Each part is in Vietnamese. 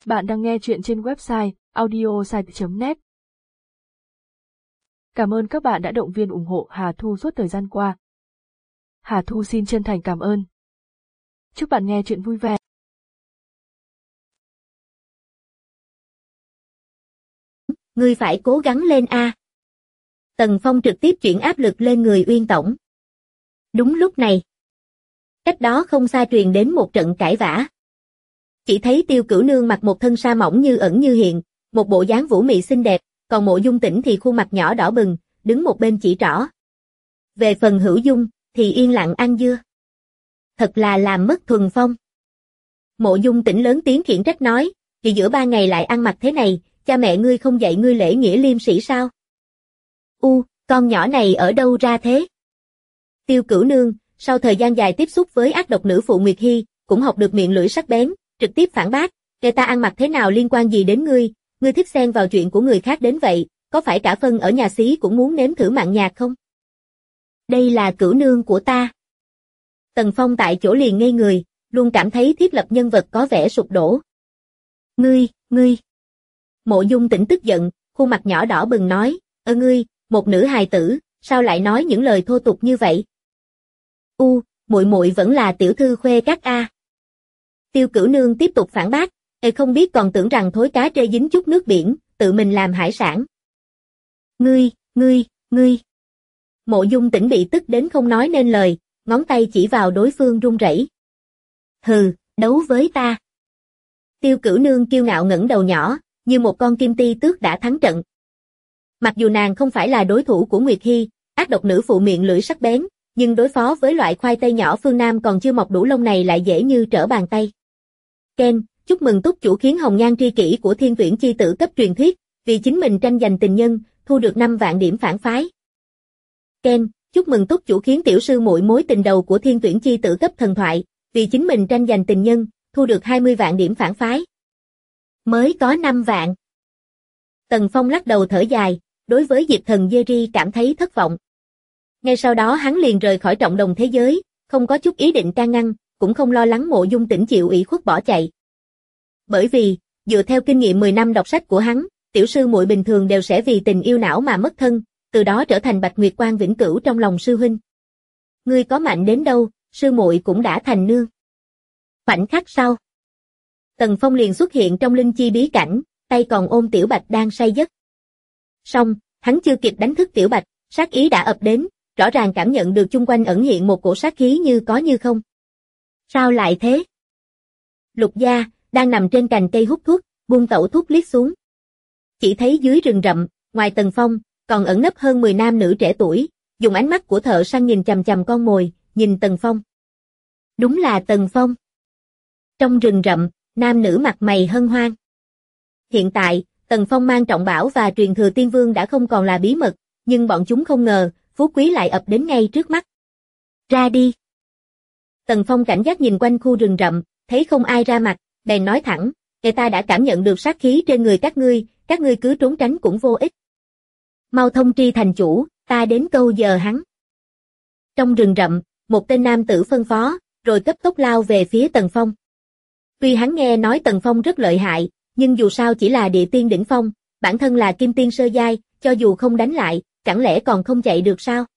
Bạn đang nghe chuyện trên website audiosite.net. Cảm ơn các bạn đã động viên ủng hộ Hà Thu suốt thời gian qua. Hà Thu xin chân thành cảm ơn. Chúc bạn nghe chuyện vui vẻ. Ngươi phải cố gắng lên a. Tần Phong trực tiếp chuyển áp lực lên người Uyên Tổng. Đúng lúc này, cách đó không xa truyền đến một trận cãi vã. Chỉ thấy Tiêu Cửu Nương mặc một thân sa mỏng như ẩn như hiện, một bộ dáng vũ mị xinh đẹp, còn Mộ Dung Tĩnh thì khuôn mặt nhỏ đỏ bừng, đứng một bên chỉ trỏ. Về phần Hữu Dung, thì yên lặng ăn dưa. Thật là làm mất thuần phong. Mộ Dung Tĩnh lớn tiếng khiển trách nói, vì giữa ba ngày lại ăn mặc thế này, cha mẹ ngươi không dạy ngươi lễ nghĩa liêm sĩ sao? Con nhỏ này ở đâu ra thế? Tiêu Cửu Nương, sau thời gian dài tiếp xúc với ác độc nữ phụ Nguyệt Hy, cũng học được miệng lưỡi sắc bén, trực tiếp phản bác, người ta ăn mặc thế nào liên quan gì đến ngươi thích xen vào chuyện của người khác đến vậy, có phải cả phân ở nhà xí cũng muốn nếm thử mặn nhạt không? Đây là Cửu Nương của ta. Tần Phong tại chỗ liền ngây người, luôn cảm thấy thiết lập nhân vật có vẻ sụp đổ. Ngươi. Mộ Dung Tĩnh tức giận, khuôn mặt nhỏ đỏ bừng nói, ngươi, một nữ hài tử, sao lại nói những lời thô tục như vậy? Muội vẫn là tiểu thư khuê các a. Tiêu Cửu Nương tiếp tục phản bác, không biết còn tưởng rằng thối cá trê dính chút nước biển, tự mình làm hải sản. Ngươi. Mộ Dung Tĩnh bị tức đến không nói nên lời, ngón tay chỉ vào đối phương run rẩy. Hừ, đấu với ta. Tiêu Cửu Nương kiêu ngạo ngẩng đầu nhỏ, như một con kim ti tước đã thắng trận. Mặc dù nàng không phải là đối thủ của Nguyệt Hy, ác độc nữ phụ miệng lưỡi sắc bén, nhưng đối phó với loại khoai tây nhỏ phương Nam còn chưa mọc đủ lông này lại dễ như trở bàn tay. Ken, chúc mừng túc chủ khiến hồng nhan tri kỷ của Thiên Tuyển chi tử cấp truyền thuyết, vì chính mình tranh giành tình nhân, thu được 5 vạn điểm phản phái. Ken, chúc mừng túc chủ khiến tiểu sư muội mối tình đầu của Thiên Tuyển chi tử cấp thần thoại, vì chính mình tranh giành tình nhân, thu được 20 vạn điểm phản phái. Mới có 5 vạn. Tần Phong lắc đầu thở dài, đối với Diệp Thần Jerry cảm thấy thất vọng. Ngay sau đó hắn liền rời khỏi trọng đồng thế giới, không có chút ý định can ngăn, cũng không lo lắng Mộ Dung Tĩnh chịu ủy khuất bỏ chạy. Bởi vì, dựa theo kinh nghiệm 10 năm đọc sách của hắn, tiểu sư muội bình thường đều sẽ vì tình yêu não mà mất thân, từ đó trở thành Bạch Nguyệt Quan vĩnh cửu trong lòng sư huynh. Ngươi có mạnh đến đâu, sư muội cũng đã thành nương. Khoảnh khắc sau, Tần Phong liền xuất hiện trong linh chi bí cảnh, tay còn ôm Tiểu Bạch đang say giấc. Song, hắn chưa kịp đánh thức Tiểu Bạch, sát ý đã ập đến, rõ ràng cảm nhận được chung quanh ẩn hiện một cổ sát khí như có như không. Sao lại thế? Lục Gia đang nằm trên cành cây hút thuốc, buông tẩu thuốc liếc xuống. Chỉ thấy dưới rừng rậm, ngoài Tần Phong, còn ẩn nấp hơn 10 nam nữ trẻ tuổi, dùng ánh mắt của thợ săn nhìn chằm chằm con mồi, nhìn Tần Phong. Đúng là Tần Phong. Trong rừng rậm, nam nữ mặt mày hân hoan. Hiện tại, Tần Phong mang trọng bảo và truyền thừa tiên vương đã không còn là bí mật, nhưng bọn chúng không ngờ, phú quý lại ập đến ngay trước mắt. Ra đi. Tần Phong cảnh giác nhìn quanh khu rừng rậm, thấy không ai ra mặt, bèn nói thẳng, người ta đã cảm nhận được sát khí trên người các ngươi cứ trốn tránh cũng vô ích. Mau thông tri thành chủ, ta đến câu giờ hắn. Trong rừng rậm, một tên nam tử phân phó, rồi cấp tốc lao về phía Tần Phong. Tuy hắn nghe nói Tần Phong rất lợi hại, nhưng dù sao chỉ là địa tiên đỉnh phong, bản thân là kim tiên sơ giai, cho dù không đánh lại, chẳng lẽ còn không chạy được sao?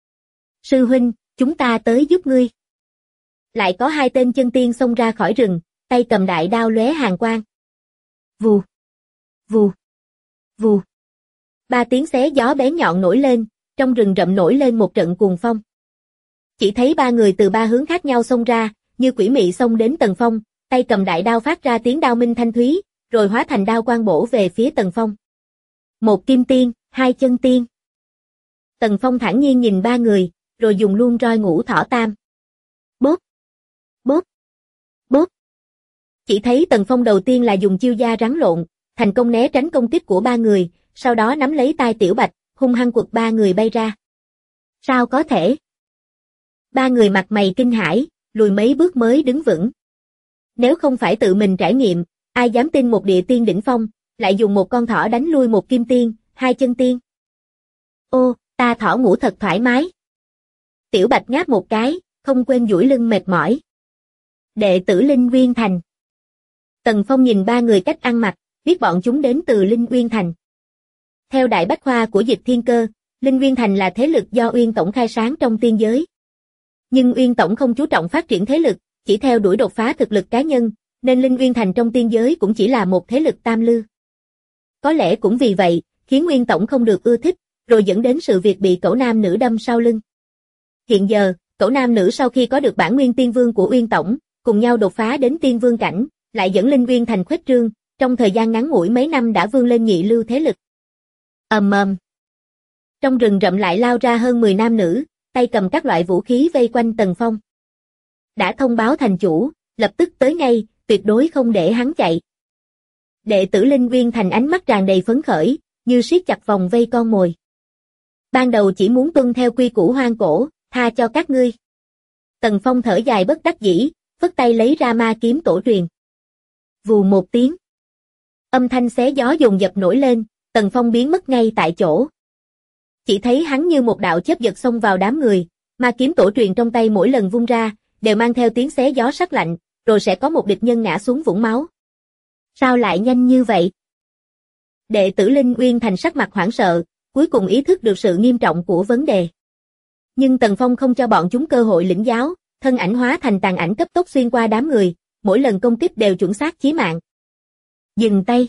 Sư huynh, chúng ta tới giúp ngươi. Lại có 2 tên chân tiên xông ra khỏi rừng, tay cầm đại đao lóe hàn quang. Vù, vù, vù. 3 tiếng xé gió bén nhọn nổi lên, trong rừng rậm nổi lên một trận cuồng phong. Chỉ thấy 3 người từ 3 hướng khác nhau xông ra, như quỷ mị xông đến Tần Phong, tay cầm đại đao phát ra tiếng đao minh thanh thúy, rồi hóa thành đao quang bổ về phía Tần Phong. 1 kim tiên, 2 chân tiên. Tần Phong thản nhiên nhìn 3 người, rồi dùng luôn roi ngũ thỏ tam. Bốp, bốp, bốp. Chỉ thấy Tần Phong đầu tiên là dùng chiêu gia rắn lộn, thành công né tránh công kích của 3 người, sau đó nắm lấy tai Tiểu Bạch, hung hăng quật 3 người bay ra. Sao có thể? 3 người mặt mày kinh hãi, lùi mấy bước mới đứng vững. Nếu không phải tự mình trải nghiệm, ai dám tin một địa tiên đỉnh phong, lại dùng một con thỏ đánh lui một kim tiên, 2 chân tiên. Ô, ta thỏ ngủ thật thoải mái. Tiểu Bạch ngáp một cái, không quên duỗi lưng mệt mỏi. Đệ tử Linh Nguyên Thành. Tần Phong nhìn ba người cách ăn mặc, biết bọn chúng đến từ Linh Uyên Thành. Theo Đại Bách Khoa của Dịch Thiên Cơ, Linh Uyên Thành là thế lực do Uyên Tổng khai sáng trong tiên giới. Nhưng Uyên Tổng không chú trọng phát triển thế lực, chỉ theo đuổi đột phá thực lực cá nhân, nên Linh Uyên Thành trong tiên giới cũng chỉ là một thế lực tam lưu. Có lẽ cũng vì vậy, khiến Uyên Tổng không được ưa thích, rồi dẫn đến sự việc bị cẩu nam nữ đâm sau lưng. Hiện giờ, cẩu nam nữ sau khi có được bản nguyên tiên vương của Uyên Tổng, cùng nhau đột phá đến tiên vương cảnh, lại dẫn Linh Uyên Thành khuếch trương, trong thời gian ngắn ngủi mấy năm đã vươn lên nhị lưu thế lực. Ầm ầm. Trong rừng rậm lại lao ra hơn 10 nam nữ, tay cầm các loại vũ khí vây quanh Tần Phong. Đã thông báo thành chủ, lập tức tới ngay, tuyệt đối không để hắn chạy. Đệ tử Linh Uyên Thành ánh mắt tràn đầy phấn khởi, như siết chặt vòng vây con mồi. Ban đầu chỉ muốn tuân theo quy củ hoang cổ, tha cho các ngươi. Tần Phong thở dài bất đắc dĩ, phất tay lấy ra ma kiếm tổ truyền. Vù một tiếng. Âm thanh xé gió dồn dập nổi lên, Tần Phong biến mất ngay tại chỗ. Chỉ thấy hắn như một đạo chớp giật xông vào đám người, ma kiếm tổ truyền trong tay mỗi lần vung ra, đều mang theo tiếng xé gió sắc lạnh, rồi sẽ có một địch nhân ngã xuống vũng máu. Sao lại nhanh như vậy? Đệ tử Linh Uyên Thành sắc mặt hoảng sợ, cuối cùng ý thức được sự nghiêm trọng của vấn đề. Nhưng Tần Phong không cho bọn chúng cơ hội lĩnh giáo, thân ảnh hóa thành tàn ảnh cấp tốc xuyên qua đám người, mỗi lần công kích đều chuẩn xác chí mạng. Dừng tay.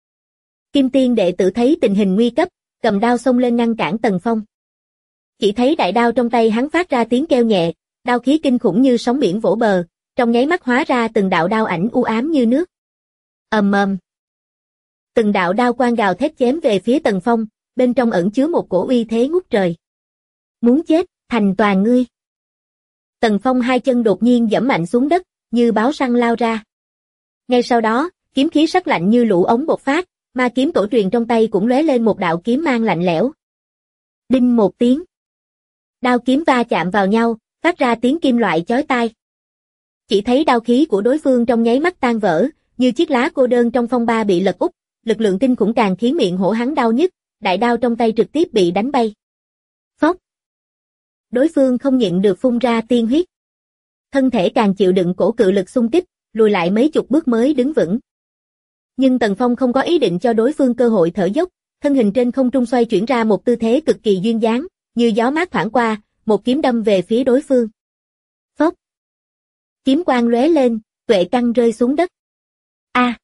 Kim Tiên đệ tử thấy tình hình nguy cấp, cầm đao xông lên ngăn cản Tần Phong. Chỉ thấy đại đao trong tay hắn phát ra tiếng kêu nhẹ, đao khí kinh khủng như sóng biển vỗ bờ, trong nháy mắt hóa ra từng đạo đao ảnh u ám như nước. Ầm ầm. Từng đạo đao quang gào thét chém về phía Tần Phong, bên trong ẩn chứa một cổ uy thế ngút trời. Muốn chết, thành toàn ngươi. Tần Phong hai chân đột nhiên giẫm mạnh xuống đất, như báo săn lao ra. Ngay sau đó, kiếm khí sắc lạnh như lũ ống bộc phát, ma kiếm tổ truyền trong tay cũng lóe lên một đạo kiếm mang lạnh lẽo. Đinh một tiếng. Đao kiếm va chạm vào nhau, phát ra tiếng kim loại chói tai. Chỉ thấy đao khí của đối phương trong nháy mắt tan vỡ, như chiếc lá cô đơn trong phong ba bị lật úp, lực lượng kinh khủng càng khiến miệng hổ hắn đau nhức, đại đao trong tay trực tiếp bị đánh bay. Phốc. Đối phương không nhịn được phun ra tiên huyết. Thân thể càng chịu đựng cổ cự lực xung kích, lùi lại mấy chục bước mới đứng vững. Nhưng Tần Phong không có ý định cho đối phương cơ hội thở dốc, thân hình trên không trung xoay chuyển ra một tư thế cực kỳ duyên dáng, như gió mát thoảng qua, một kiếm đâm về phía đối phương. Phốc. Kiếm quang lóe lên, tuệ căn rơi xuống đất. A.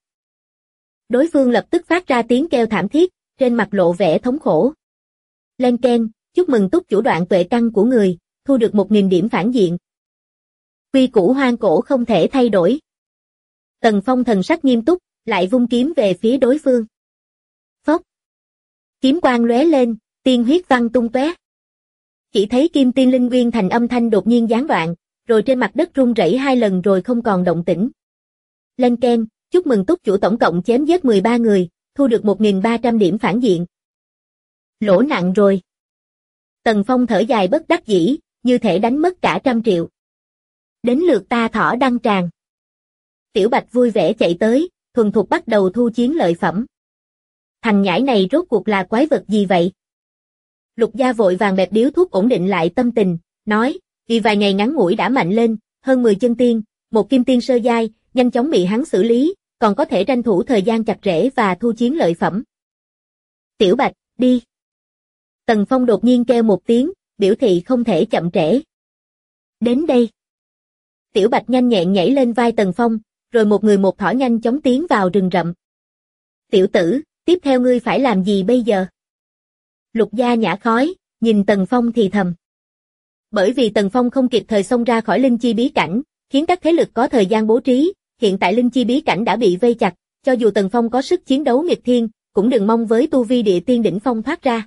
Đối phương lập tức phát ra tiếng kêu thảm thiết, trên mặt lộ vẻ thống khổ. Len keng, chúc mừng túc chủ đoạn tuệ căn của người, thu được 1000 điểm phản diện. Quy củ hoang cổ không thể thay đổi. Tần Phong thần sắc nghiêm túc, lại vung kiếm về phía đối phương. Phốc. Kiếm quang lóe lên, tiên huyết văng tung tóe. Chỉ thấy Kim Tiên Linh Uyên Thành âm thanh đột nhiên gián đoạn, rồi trên mặt đất rung rẩy 2 lần rồi không còn động tĩnh. Len keng, chúc mừng túc chủ tổng cộng chém giết 13 người, thu được 1300 điểm phản diện. Lỗ nặng rồi. Tần Phong thở dài bất đắc dĩ, như thể đánh mất cả 100 triệu. Đến lượt ta thỏ đăng tràng. Tiểu Bạch vui vẻ chạy tới, thuần thục bắt đầu thu chiến lợi phẩm. Thằng nhãi này rốt cuộc là quái vật gì vậy? Lục Gia vội vàng bẹp điếu thuốc ổn định lại tâm tình, nói, vì vài ngày ngắn ngủi đã mạnh lên, hơn 10 chân tiên, một kim tiên sơ giai, nhanh chóng bị hắn xử lý, còn có thể tranh thủ thời gian chặt rễ và thu chiến lợi phẩm. Tiểu Bạch, đi. Tần Phong đột nhiên kêu một tiếng, biểu thị không thể chậm trễ. Đến đây. Tiểu Bạch nhanh nhẹn nhảy lên vai Tần Phong, rồi một người một thỏ nhanh chóng tiến vào rừng rậm. Tiểu tử, tiếp theo ngươi phải làm gì bây giờ? Lục Gia nhả khói, nhìn Tần Phong thì thầm. Bởi vì Tần Phong không kịp thời xông ra khỏi linh chi bí cảnh, khiến các thế lực có thời gian bố trí, hiện tại linh chi bí cảnh đã bị vây chặt, cho dù Tần Phong có sức chiến đấu nghịch thiên, cũng đừng mong với tu vi địa tiên đỉnh phong thoát ra.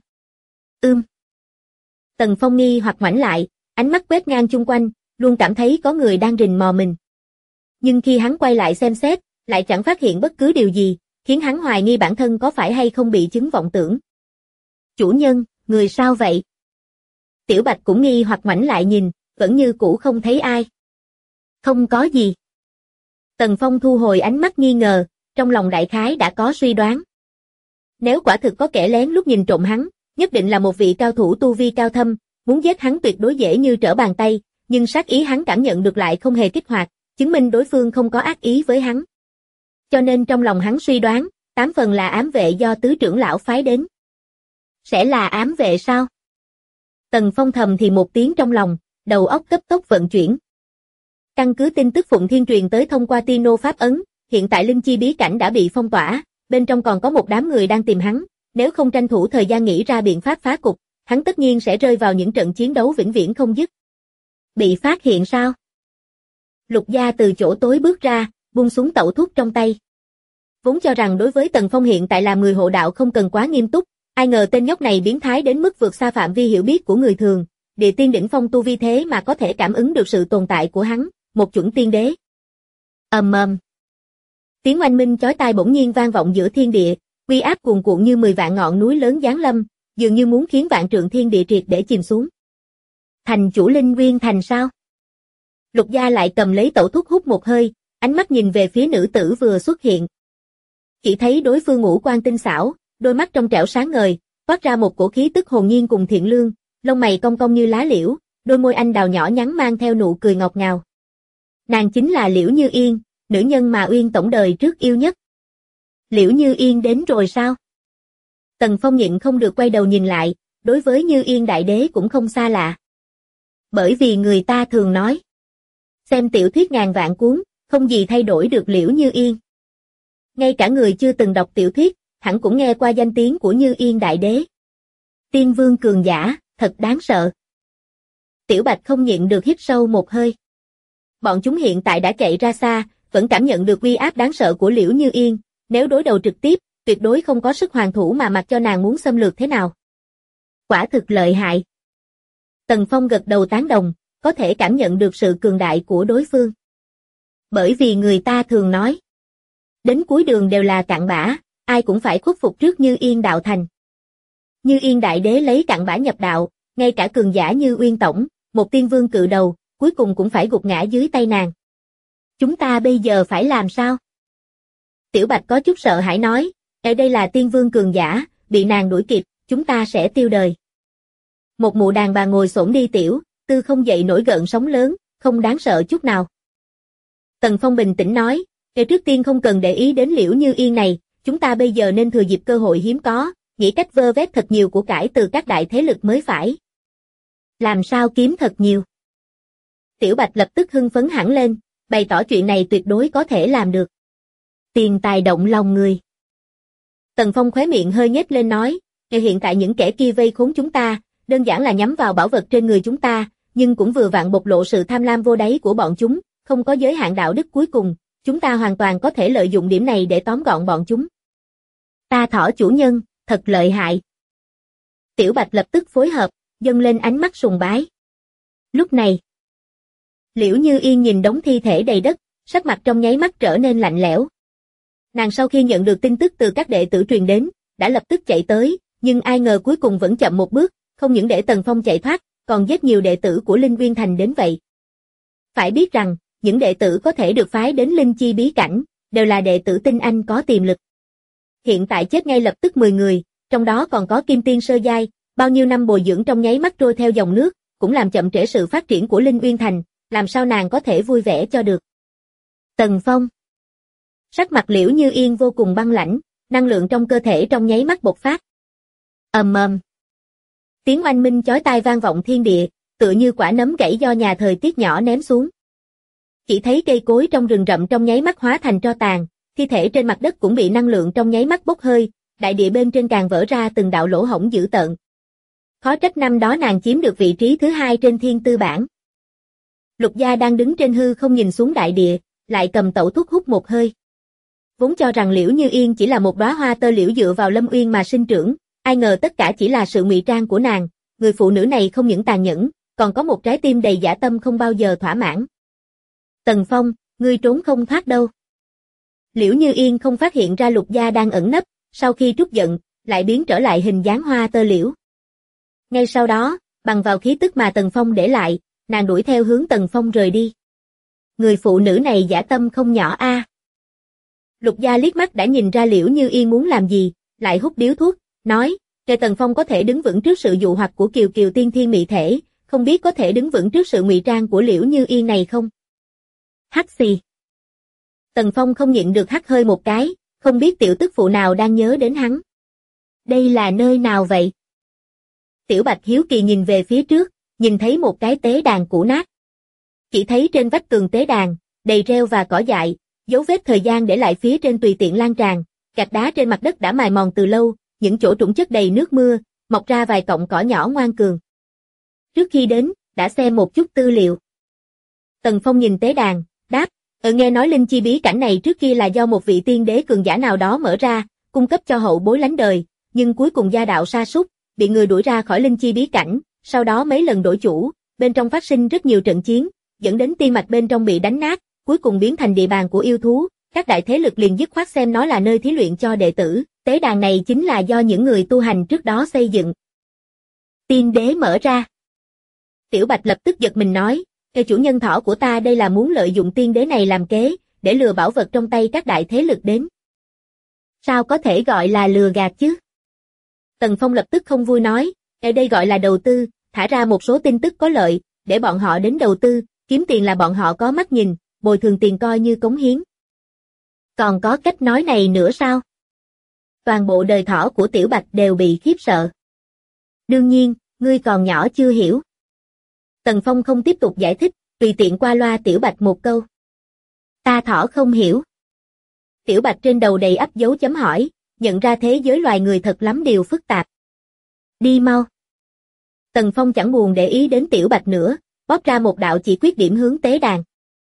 Tần Phong nghi hoặc ngoảnh lại, ánh mắt quét ngang chung quanh, luôn cảm thấy có người đang rình mò mình. Nhưng khi hắn quay lại xem xét, lại chẳng phát hiện bất cứ điều gì, khiến hắn hoài nghi bản thân có phải hay không bị chứng vọng tưởng. Chủ nhân, người sao vậy? Tiểu Bạch cũng nghi hoặc ngoảnh lại nhìn, vẫn như cũ không thấy ai. Không có gì. Tần Phong thu hồi ánh mắt nghi ngờ, trong lòng đại khái đã có suy đoán. Nếu quả thực có kẻ lén lút nhìn trộm hắn, nhất định là một vị cao thủ tu vi cao thâm, muốn giết hắn tuyệt đối dễ như trở bàn tay, nhưng sát ý hắn cảm nhận được lại không hề kích hoạt, chứng minh đối phương không có ác ý với hắn. Cho nên trong lòng hắn suy đoán, 8 phần là ám vệ do tứ trưởng lão phái đến. Sẽ là ám vệ sao? Tần Phong thầm thì một tiếng trong lòng, đầu óc cấp tốc vận chuyển. Căn cứ tin tức Phụng Thiên truyền tới thông qua Tino pháp ấn, hiện tại linh chi bí cảnh đã bị phong tỏa, bên trong còn có một đám người đang tìm hắn, nếu không tranh thủ thời gian nghĩ ra biện pháp phá cục, hắn tất nhiên sẽ rơi vào những trận chiến đấu vĩnh viễn không dứt. Bị phát hiện sao? Lục Gia từ chỗ tối bước ra, buông xuống tẩu thuốc trong tay. Vốn cho rằng đối với Tần Phong hiện tại làm người hộ đạo không cần quá nghiêm túc, ai ngờ tên nhóc này biến thái đến mức vượt xa phạm vi hiểu biết của người thường, địa tiên đỉnh phong tu vi thế mà có thể cảm ứng được sự tồn tại của hắn, một chuẩn tiên đế. Ầm ầm. Tiếng oanh minh chói tai bỗng nhiên vang vọng giữa thiên địa, uy áp cuồn cuộn như 10 vạn ngọn núi lớn giáng lâm, dường như muốn khiến vạn trượng thiên địa triệt để chìm xuống. Thành chủ Linh Nguyên Thành sao? Lục Gia lại cầm lấy tẩu thuốc hút một hơi, ánh mắt nhìn về phía nữ tử vừa xuất hiện. Chỉ thấy đối phương ngũ quan tinh xảo, đôi mắt trong trẻo sáng ngời, toát ra một cổ khí tức hồn nhiên cùng thiện lương, lông mày cong cong như lá liễu, đôi môi anh đào nhỏ nhắn mang theo nụ cười ngọt ngào. Nàng chính là Liễu Như Yên, nữ nhân mà Uyên tổng đời trước yêu nhất. Liễu Như Yên đến rồi sao? Tần Phong nhịn không được quay đầu nhìn lại, đối với Như Yên đại đế cũng không xa lạ. Bởi vì người ta thường nói, xem tiểu thuyết ngàn vạn cuốn, không gì thay đổi được Liễu Như Yên. Ngay cả người chưa từng đọc tiểu thuyết, hẳn cũng nghe qua danh tiếng của Như Yên đại đế. Tiên vương cường giả, thật đáng sợ. Tiểu Bạch không nhịn được hít sâu một hơi. Bọn chúng hiện tại đã chạy ra xa, vẫn cảm nhận được uy áp đáng sợ của Liễu Như Yên, nếu đối đầu trực tiếp, tuyệt đối không có sức hoàn thủ mà mặc cho nàng muốn xâm lược thế nào. Quả thực lợi hại. Tần Phong gật đầu tán đồng, có thể cảm nhận được sự cường đại của đối phương. Bởi vì người ta thường nói, đến cuối đường đều là cặn bã, ai cũng phải khuất phục trước Như Yên đạo thành. Như Yên đại đế lấy cặn bã nhập đạo, ngay cả cường giả như Uyên tổng, một tiên vương cự đầu, cuối cùng cũng phải gục ngã dưới tay nàng. Chúng ta bây giờ phải làm sao? Tiểu Bạch có chút sợ hãi nói, ở đây là tiên vương cường giả, bị nàng đuổi kịp, chúng ta sẽ tiêu đời. Một mụ đàn bà ngồi xổm đi tiểu, tư không dậy nổi gợn sóng lớn, không đáng sợ chút nào. Tần Phong bình tĩnh nói, trước tiên không cần để ý đến Liễu Như Yên này, chúng ta bây giờ nên thừa dịp cơ hội hiếm có, nghĩ cách vơ vét thật nhiều của cải từ các đại thế lực mới phải. Làm sao kiếm thật nhiều? Tiểu Bạch lập tức hưng phấn hẳn lên, bày tỏ chuyện này tuyệt đối có thể làm được. Tiền tài động lòng người. Tần Phong khóe miệng hơi nhếch lên nói, hiện tại những kẻ kia vây khốn chúng ta, đơn giản là nhắm vào bảo vật trên người chúng ta, nhưng cũng vừa vặn bộc lộ sự tham lam vô đáy của bọn chúng, không có giới hạn đạo đức cuối cùng, chúng ta hoàn toàn có thể lợi dụng điểm này để tóm gọn bọn chúng. Ta thỏ chủ nhân, thật lợi hại. Tiểu Bạch lập tức phối hợp, dâng lên ánh mắt sùng bái. Lúc này, Liễu Như Yên nhìn đống thi thể đầy đất, sắc mặt trong nháy mắt trở nên lạnh lẽo. Nàng sau khi nhận được tin tức từ các đệ tử truyền đến, đã lập tức chạy tới, nhưng ai ngờ cuối cùng vẫn chậm một bước, không những để Tần Phong chạy thoát, còn giết nhiều đệ tử của Linh Nguyên Thành đến vậy. Phải biết rằng, những đệ tử có thể được phái đến Linh Chi bí cảnh, đều là đệ tử tinh anh có tiềm lực. Hiện tại chết ngay lập tức 10 người, trong đó còn có Kim Tiên sơ giai, bao nhiêu năm bồi dưỡng trong nháy mắt trôi theo dòng nước, cũng làm chậm trễ sự phát triển của Linh Nguyên Thành, làm sao nàng có thể vui vẻ cho được. Tần Phong. Sắc mặt Liễu Như Yên vô cùng băng lãnh, năng lượng trong cơ thể trong nháy mắt bộc phát. Ầm ầm. Tiếng oanh minh chói tai vang vọng thiên địa, tựa như quả nấm gãy do nhà thời tiết nhỏ ném xuống. Chỉ thấy cây cối trong rừng rậm trong nháy mắt hóa thành tro tàn, thi thể trên mặt đất cũng bị năng lượng trong nháy mắt bốc hơi, đại địa bên trên càng vỡ ra từng đạo lỗ hổng dữ tợn. Khó trách năm đó nàng chiếm được vị trí thứ 2 trên thiên tư bảng. Lục Gia đang đứng trên hư không nhìn xuống đại địa, lại cầm tẩu thuốc hút một hơi. Vốn cho rằng Liễu Như Yên chỉ là một đóa hoa tơ liễu dựa vào lâm uyên mà sinh trưởng, ai ngờ tất cả chỉ là sự ngụy trang của nàng, người phụ nữ này không những tàn nhẫn, còn có một trái tim đầy dã tâm không bao giờ thỏa mãn. Tần Phong, ngươi trốn không thoát đâu. Liễu Như Yên không phát hiện ra Lục Gia đang ẩn nấp, sau khi trút giận, lại biến trở lại hình dáng hoa tơ liễu. Ngay sau đó, bằng vào khí tức mà Tần Phong để lại, nàng đuổi theo hướng Tần Phong rời đi. Người phụ nữ này dã tâm không nhỏ a. Lục Gia liếc mắt đã nhìn ra Liễu Như Yên muốn làm gì, lại hút điếu thuốc, nói, kể Tần Phong có thể đứng vững trước sự dụ hoặc của Kiều Kiều tiên thiên mị thể, không biết có thể đứng vững trước sự ngụy trang của Liễu Như Yên này không? Hắc xì. Tần Phong không nhịn được hắt hơi một cái, không biết tiểu tức phụ nào đang nhớ đến hắn. Đây là nơi nào vậy? Tiểu Bạch hiếu kỳ nhìn về phía trước, nhìn thấy một cái tế đàn cũ nát. Chỉ thấy trên vách tường tế đàn, đầy rêu và cỏ dại, dấu vết thời gian để lại phía trên tùy tiện lan tràn, gạch đá trên mặt đất đã mài mòn từ lâu, những chỗ trũng chất đầy nước mưa, mọc ra vài cọng cỏ nhỏ ngoan cường. Trước khi đến, đã xem một chút tư liệu. Tần Phong nhìn tế đàn, đáp, nghe nói linh chi bí cảnh này trước kia là do một vị tiên đế cường giả nào đó mở ra, cung cấp cho hậu bối lánh đời, nhưng cuối cùng gia đạo sa sút, bị người đuổi ra khỏi linh chi bí cảnh, sau đó mấy lần đổi chủ, bên trong phát sinh rất nhiều trận chiến, dẫn đến tiên mạch bên trong bị đánh nát, cuối cùng biến thành địa bàn của yêu thú, các đại thế lực liền dứt khoát xem nó là nơi thí luyện cho đệ tử, tế đàn này chính là do những người tu hành trước đó xây dựng. Tiên đế mở ra. Tiểu Bạch lập tức giật mình nói, chủ nhân thỏ của ta đây là muốn lợi dụng tiên đế này làm kế, để lừa bảo vật trong tay các đại thế lực đến. Sao có thể gọi là lừa gạt chứ? Tần Phong lập tức không vui nói, ở đây gọi là đầu tư, thả ra một số tin tức có lợi, để bọn họ đến đầu tư, kiếm tiền là bọn họ có mắt nhìn, bồi thường tiền coi như cống hiến. Còn có cách nói này nữa sao? Toàn bộ đời thỏ của Tiểu Bạch đều bị khiếp sợ. Đương nhiên, ngươi còn nhỏ chưa hiểu. Tần Phong không tiếp tục giải thích, tùy tiện qua loa Tiểu Bạch một câu. Ta thỏ không hiểu. Tiểu Bạch trên đầu đầy ắp dấu chấm hỏi, nhận ra thế giới loài người thật lắm điều phức tạp. Đi mau. Tần Phong chẳng buồn để ý đến Tiểu Bạch nữa, bóp ra một đạo chỉ quyết điểm hướng tế đàn.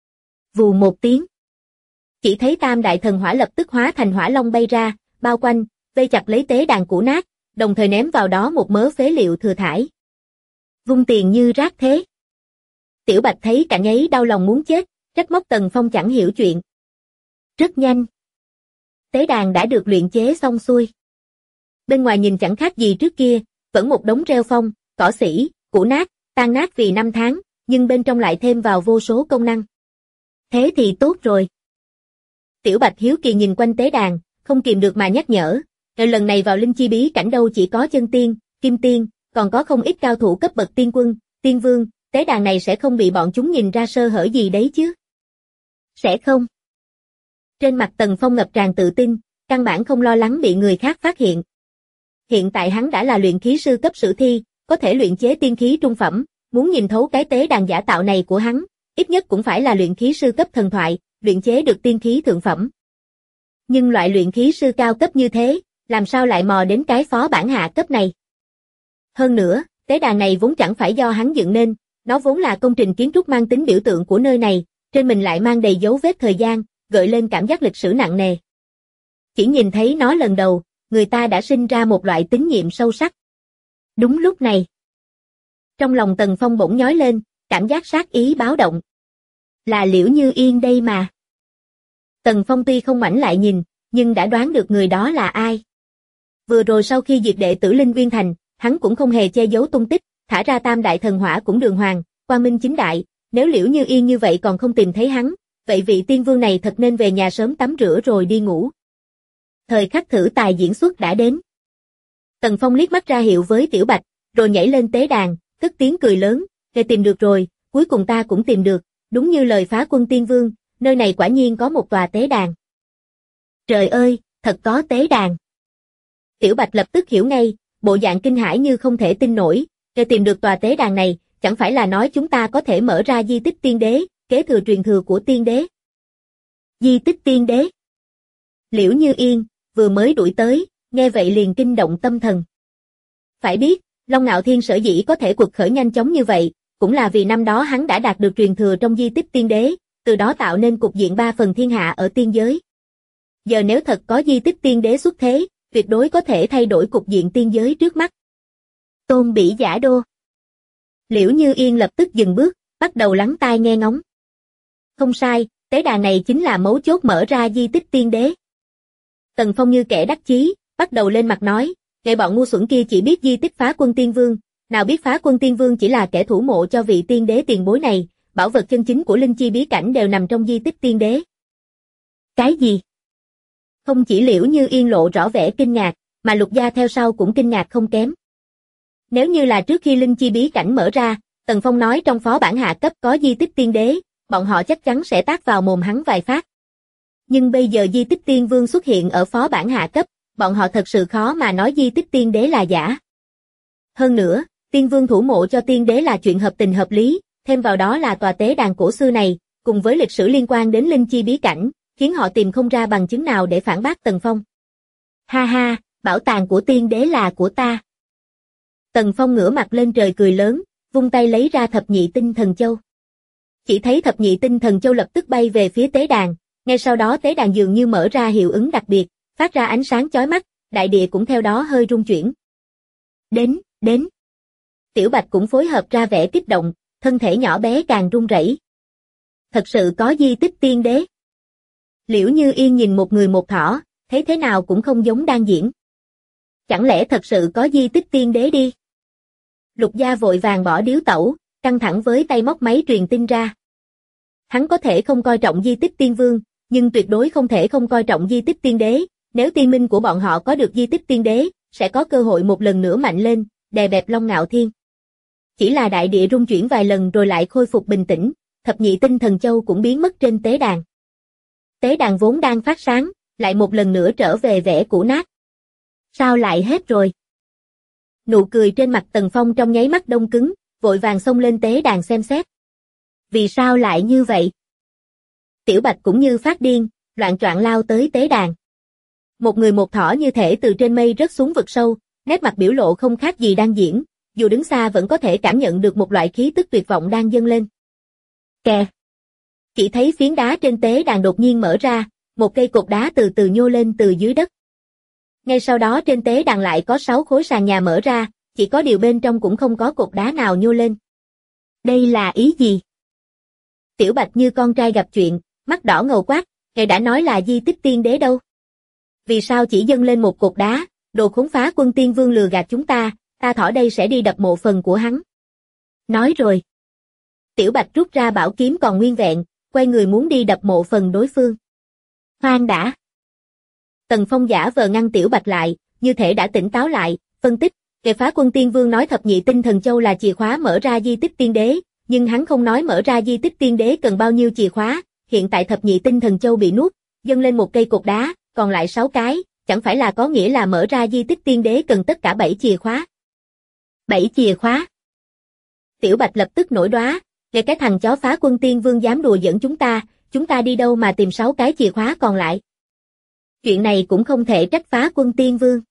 Vù một tiếng. Chỉ thấy tam đại thần hỏa lập tức hóa thành hỏa long bay ra, bao quanh, vây chặt lấy tế đàn cũ nát, đồng thời ném vào đó một mớ phế liệu thừa thải. Vung tiền như rác thế. Tiểu Bạch thấy cảnh ấy đau lòng muốn chết, trách móc Tần Phong chẳng hiểu chuyện. Rất nhanh. Tế đàn đã được luyện chế xong xuôi. Bên ngoài nhìn chẳng khác gì trước kia, vẫn một đống rêu phong, cỏ xỉ, cũ nát, tan nát vì năm tháng, nhưng bên trong lại thêm vào vô số công năng. Thế thì tốt rồi. Tiểu Bạch hiếu kỳ nhìn quanh tế đàn, không kìm được mà nhắc nhở, lần này vào linh chi bí cảnh đâu chỉ có chân tiên, kim tiên, còn có không ít cao thủ cấp bậc tiên quân, tiên vương, tế đàn này sẽ không bị bọn chúng nhìn ra sơ hở gì đấy chứ? Sẽ không. Trên mặt Tần Phong ngập tràn tự tin, căn bản không lo lắng bị người khác phát hiện. Hiện tại hắn đã là luyện khí sư cấp sử thi, có thể luyện chế tiên khí trung phẩm, muốn nhìn thấu cái tế đàn giả tạo này của hắn, ít nhất cũng phải là luyện khí sư cấp thần thoại, luyện chế được tiên khí thượng phẩm. Nhưng loại luyện khí sư cao cấp như thế, làm sao lại mò đến cái phó bản hạ cấp này? Hơn nữa, tế đàn này vốn chẳng phải do hắn dựng nên, nó vốn là công trình kiến trúc mang tính biểu tượng của nơi này, trên mình lại mang đầy dấu vết thời gian, gợi lên cảm giác lịch sử nặng nề. Chỉ nhìn thấy nó lần đầu, người ta đã sinh ra một loại tín nhiệm sâu sắc. Đúng lúc này, trong lòng Tần Phong bỗng nhói lên, cảm giác sát ý báo động. Là Liễu Như Yên đây mà. Tần Phong tuy không ngoảnh lại nhìn, nhưng đã đoán được người đó là ai. Vừa rồi sau khi diệt đệ tử Linh Uyên Thành, hắn cũng không hề che giấu tung tích, thả ra tam đại thần hỏa cũng đường hoàng, quang minh chính đại, nếu Liễu Như Yên như vậy còn không tìm thấy hắn, vậy vị tiên vương này thật nên về nhà sớm tắm rửa rồi đi ngủ. Thời khắc thử tài diễn xuất đã đến. Tần Phong liếc mắt ra hiệu với Tiểu Bạch, rồi nhảy lên tế đàn, cất tiếng cười lớn, "Để tìm được rồi, cuối cùng ta cũng tìm được, đúng như lời Phá Quân Tiên Vương, nơi này quả nhiên có một tòa tế đàn." Trời ơi, thật có tế đàn. Tiểu Bạch lập tức hiểu ngay, bộ dạng kinh hãi như không thể tin nổi, "Để tìm được tòa tế đàn này, chẳng phải là nói chúng ta có thể mở ra di tích tiên đế, kế thừa truyền thừa của tiên đế." Di tích tiên đế? Liễu Như Yên vừa mới đuổi tới, nghe vậy liền kinh động tâm thần. Phải biết, Long Ngạo Thiên sở dĩ có thể quật khởi nhanh chóng như vậy, cũng là vì năm đó hắn đã đạt được truyền thừa trong di tích tiên đế, từ đó tạo nên cục diện 3 phần thiên hạ ở tiên giới. Giờ nếu thật có di tích tiên đế xuất thế, tuyệt đối có thể thay đổi cục diện tiên giới trước mắt. Tôn Bỉ Giả Đô. Liễu Như Yên lập tức dừng bước, bắt đầu lắng tai nghe ngóng. Không sai, tế đàn này chính là mấu chốt mở ra di tích tiên đế. Tần Phong như kẻ đắc chí, bắt đầu lên mặt nói, "Ngày bọn ngu xuẩn kia chỉ biết di tích Phá Quân Tiên Vương, nào biết Phá Quân Tiên Vương chỉ là kẻ thủ mộ cho vị tiên đế tiền bối này, bảo vật chân chính của linh chi bí cảnh đều nằm trong di tích tiên đế." Cái gì? Không chỉ Liễu Như Yên lộ rõ vẻ kinh ngạc, mà Lục Gia theo sau cũng kinh ngạc không kém. Nếu như là trước khi linh chi bí cảnh mở ra, Tần Phong nói trong phó bản hạ cấp có di tích tiên đế, bọn họ chắc chắn sẽ tát vào mồm hắn vài phát. Nhưng bây giờ di tích tiên vương xuất hiện ở phó bản hạ cấp, bọn họ thật sự khó mà nói di tích tiên đế là giả. Hơn nữa, tiên vương thủ mộ cho tiên đế là chuyện hợp tình hợp lý, thêm vào đó là tòa tế đàn cổ xưa này, cùng với lịch sử liên quan đến linh chi bí cảnh, khiến họ tìm không ra bằng chứng nào để phản bác Tần Phong. Ha ha, bảo tàng của tiên đế là của ta. Tần Phong ngửa mặt lên trời cười lớn, vung tay lấy ra thập nhị tinh thần châu. Chỉ thấy thập nhị tinh thần châu lập tức bay về phía tế đàn, ngay sau đó tế đàn dường như mở ra hiệu ứng đặc biệt, phát ra ánh sáng chói mắt, đại địa cũng theo đó hơi rung chuyển. Đến. Tiểu Bạch cũng phối hợp ra vẻ kích động, thân thể nhỏ bé càng run rẩy. Thật sự có di tích tiên đế. Liễu Như Yên nhìn một người một thỏ, thấy thế nào cũng không giống đang diễn. Chẳng lẽ thật sự có di tích tiên đế đi? Lục Gia vội vàng bỏ điếu tẩu, căng thẳng với tay móc máy truyền tin ra. Hắn có thể không coi trọng di tích tiên vương, nhưng tuyệt đối không thể không coi trọng di tích tiên đế. Nếu tiên minh của bọn họ có được di tích tiên đế, sẽ có cơ hội một lần nữa mạnh lên, đè bẹp Long Ngạo Thiên. Chỉ là đại địa rung chuyển vài lần rồi lại khôi phục bình tĩnh, thập nhị tinh thần châu cũng biến mất trên tế đàn. Tế đàn vốn đang phát sáng, lại một lần nữa trở về vẻ cũ nát. Sao lại hết rồi? Nụ cười trên mặt Tần Phong trong nháy mắt đông cứng, vội vàng xông lên tế đàn xem xét. Vì sao lại như vậy? Tiểu Bạch cũng như phát điên, loạng choạng lao tới tế đàn. Một người một thỏ như thể từ trên mây rớt xuống vực sâu, nét mặt biểu lộ không khác gì đang diễn, dù đứng xa vẫn có thể cảm nhận được một loại khí tức tuyệt vọng đang dâng lên. Kè! Chỉ thấy phiến đá trên tế đàn đột nhiên mở ra, một cây cột đá từ từ nhô lên từ dưới đất. Ngay sau đó trên tế đàn lại có 6 khối sàn nhà mở ra, chỉ có điều bên trong cũng không có cột đá nào nhô lên. Đây là ý gì? Tiểu Bạch như con trai gặp chuyện, mắt đỏ ngầu quát, ngài đã nói là di tích tiên đế đâu? Vì sao chỉ dâng lên một cột đá, đồ khốn phá quân tiên vương lừa gạt chúng ta thỏ đây sẽ đi đập mộ phần của hắn. Nói rồi. Tiểu Bạch rút ra bảo kiếm còn nguyên vẹn, quay người muốn đi đập mộ phần đối phương. Khoan đã. Tần Phong giả vờ ngăn Tiểu Bạch lại, như thể đã tỉnh táo lại, phân tích, kẻ phá quân tiên vương nói thập nhị tinh thần châu là chìa khóa mở ra di tích tiên đế, nhưng hắn không nói mở ra di tích tiên đế cần bao nhiêu chìa khóa, hiện tại thập nhị tinh thần châu bị nuốt, dâng lên một cây cột đá, còn lại 6 cái, chẳng phải là có nghĩa là mở ra di tích tiên đế cần tất cả 7 chìa khóa. 7 chìa khóa. Tiểu Bạch lập tức nổi đoá, nghe cái thằng chó phá quân tiên vương dám đùa giỡn chúng ta đi đâu mà tìm 6 cái chìa khóa còn lại. Chuyện này cũng không thể trách phá quân tiên vương.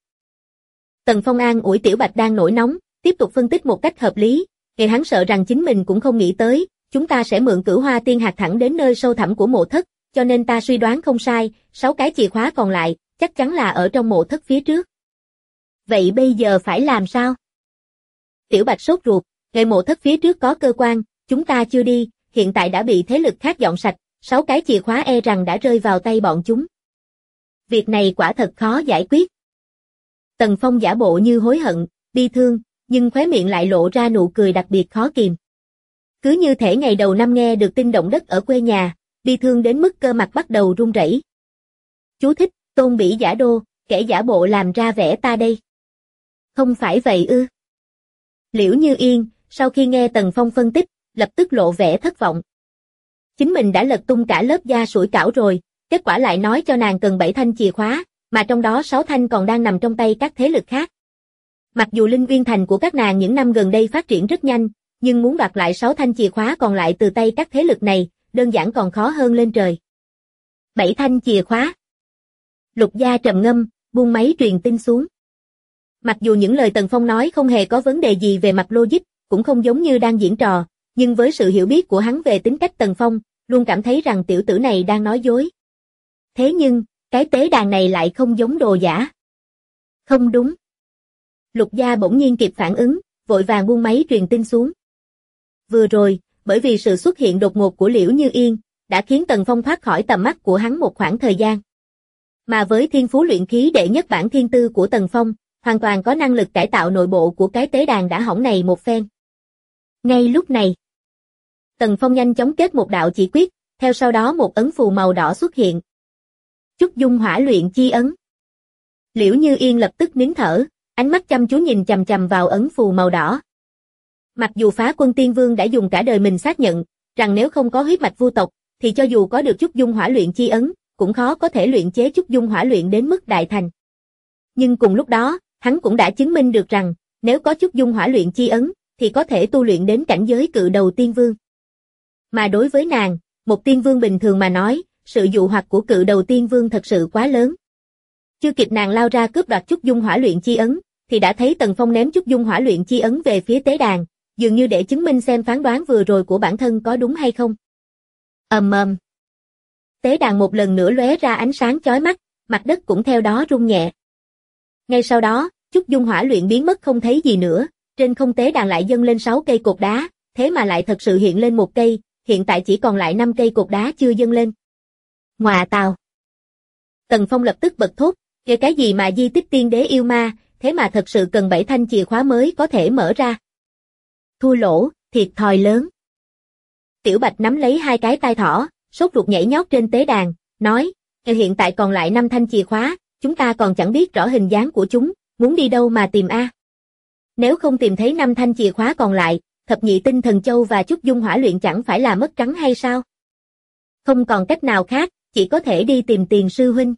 Tần Phong an ủi Tiểu Bạch đang nổi nóng, tiếp tục phân tích một cách hợp lý, nghe hắn sợ rằng chính mình cũng không nghĩ tới, chúng ta sẽ mượn Cửu Hoa Tiên hạt thẳng đến nơi sâu thẳm của mộ thất, cho nên ta suy đoán không sai, 6 cái chìa khóa còn lại, chắc chắn là ở trong mộ thất phía trước. Vậy bây giờ phải làm sao? Tiểu Bạch sốt ruột, ngay mộ thất phía trước có cơ quan, chúng ta chưa đi, hiện tại đã bị thế lực khác dọn sạch, 6 cái chìa khóa e rằng đã rơi vào tay bọn chúng. Việc này quả thật khó giải quyết. Tần Phong giả bộ như hối hận, bi thương, nhưng khóe miệng lại lộ ra nụ cười đặc biệt khó kìm. Cứ như thể ngày đầu năm nghe được tin động đất ở quê nhà, bi thương đến mức cơ mặt bắt đầu run rẩy. Chú thích, tôn bỉ giả đô, kẻ giả bộ làm ra vẻ ta đây. Không phải vậy ư? Liễu Như Yên, sau khi nghe Tần Phong phân tích, lập tức lộ vẻ thất vọng. Chính mình đã lật tung cả lớp da sủi cảo rồi, kết quả lại nói cho nàng cần 7 thanh chìa khóa, mà trong đó 6 thanh còn đang nằm trong tay các thế lực khác. Mặc dù Linh Uyên Thành của các nàng những năm gần đây phát triển rất nhanh, nhưng muốn đoạt lại 6 thanh chìa khóa còn lại từ tay các thế lực này, đơn giản còn khó hơn lên trời. 7 thanh chìa khóa. Lục Gia trầm ngâm, buông máy truyền tin xuống. Mặc dù những lời Tần Phong nói không hề có vấn đề gì về mặt logic, cũng không giống như đang diễn trò, nhưng với sự hiểu biết của hắn về tính cách Tần Phong, luôn cảm thấy rằng tiểu tử này đang nói dối. Thế nhưng, cái tế đàn này lại không giống đồ giả. Không đúng. Lục Gia bỗng nhiên kịp phản ứng, vội vàng buông máy truyền tin xuống. Vừa rồi, bởi vì sự xuất hiện đột ngột của Liễu Như Yên, đã khiến Tần Phong thoát khỏi tầm mắt của hắn một khoảng thời gian. Mà với thiên phú luyện khí đệ nhất bản thiên tư của Tần Phong, hoàn toàn có năng lực cải tạo nội bộ của cái tế đàn đã hỏng này một phen. Ngay lúc này, Tần Phong nhanh chóng kết một đạo chỉ quyết, theo sau đó một ấn phù màu đỏ xuất hiện. Trúc Dung Hỏa Luyện Chi Ấn. Liễu Như Yên lập tức nín thở, ánh mắt chăm chú nhìn chằm chằm vào ấn phù màu đỏ. Mặc dù Phá Quân Tiên Vương đã dùng cả đời mình xác nhận rằng nếu không có huyết mạch vu tộc, thì cho dù có được Trúc Dung Hỏa Luyện Chi Ấn, cũng khó có thể luyện chế Chúc Dung Hỏa luyện đến mức đại thành. Nhưng cùng lúc đó, hắn cũng đã chứng minh được rằng, nếu có Chúc Dung Hỏa luyện chi ấn, thì có thể tu luyện đến cảnh giới cự đầu tiên vương. Mà đối với nàng, một tiên vương bình thường mà nói, sự dụ hoặc của cự đầu tiên vương thật sự quá lớn. Chưa kịp nàng lao ra cướp đoạt Chúc Dung Hỏa luyện chi ấn, thì đã thấy Tần Phong ném Chúc Dung Hỏa luyện chi ấn về phía tế đàn, dường như để chứng minh xem phán đoán vừa rồi của bản thân có đúng hay không. Ầm ầm. Tế đàn một lần nữa lóe ra ánh sáng chói mắt, mặt đất cũng theo đó rung nhẹ. Ngay sau đó, Chúc Dung Hỏa luyện biến mất không thấy gì nữa, trên không tế đàn lại dâng lên 6 cây cột đá, thế mà lại thật sự hiện lên một cây, hiện tại chỉ còn lại 5 cây cột đá chưa dâng lên. Ngoà tào. Tần Phong lập tức bật thốt, cái gì mà di tích tiên đế yêu ma, thế mà thật sự cần 7 thanh chìa khóa mới có thể mở ra. Thua lỗ, thiệt thòi lớn. Tiểu Bạch nắm lấy 2 cái tai thỏ, sốt ruột nhảy nhót trên tế đàn, nói, hiện tại còn lại 5 thanh chìa khóa, chúng ta còn chẳng biết rõ hình dáng của chúng, muốn đi đâu mà tìm a? Nếu không tìm thấy 5 thanh chìa khóa còn lại, thập nhị tinh thần châu và Chúc Dung Hỏa luyện chẳng phải là mất trắng hay sao? Không còn cách nào khác, chỉ có thể đi tìm Tiền sư huynh.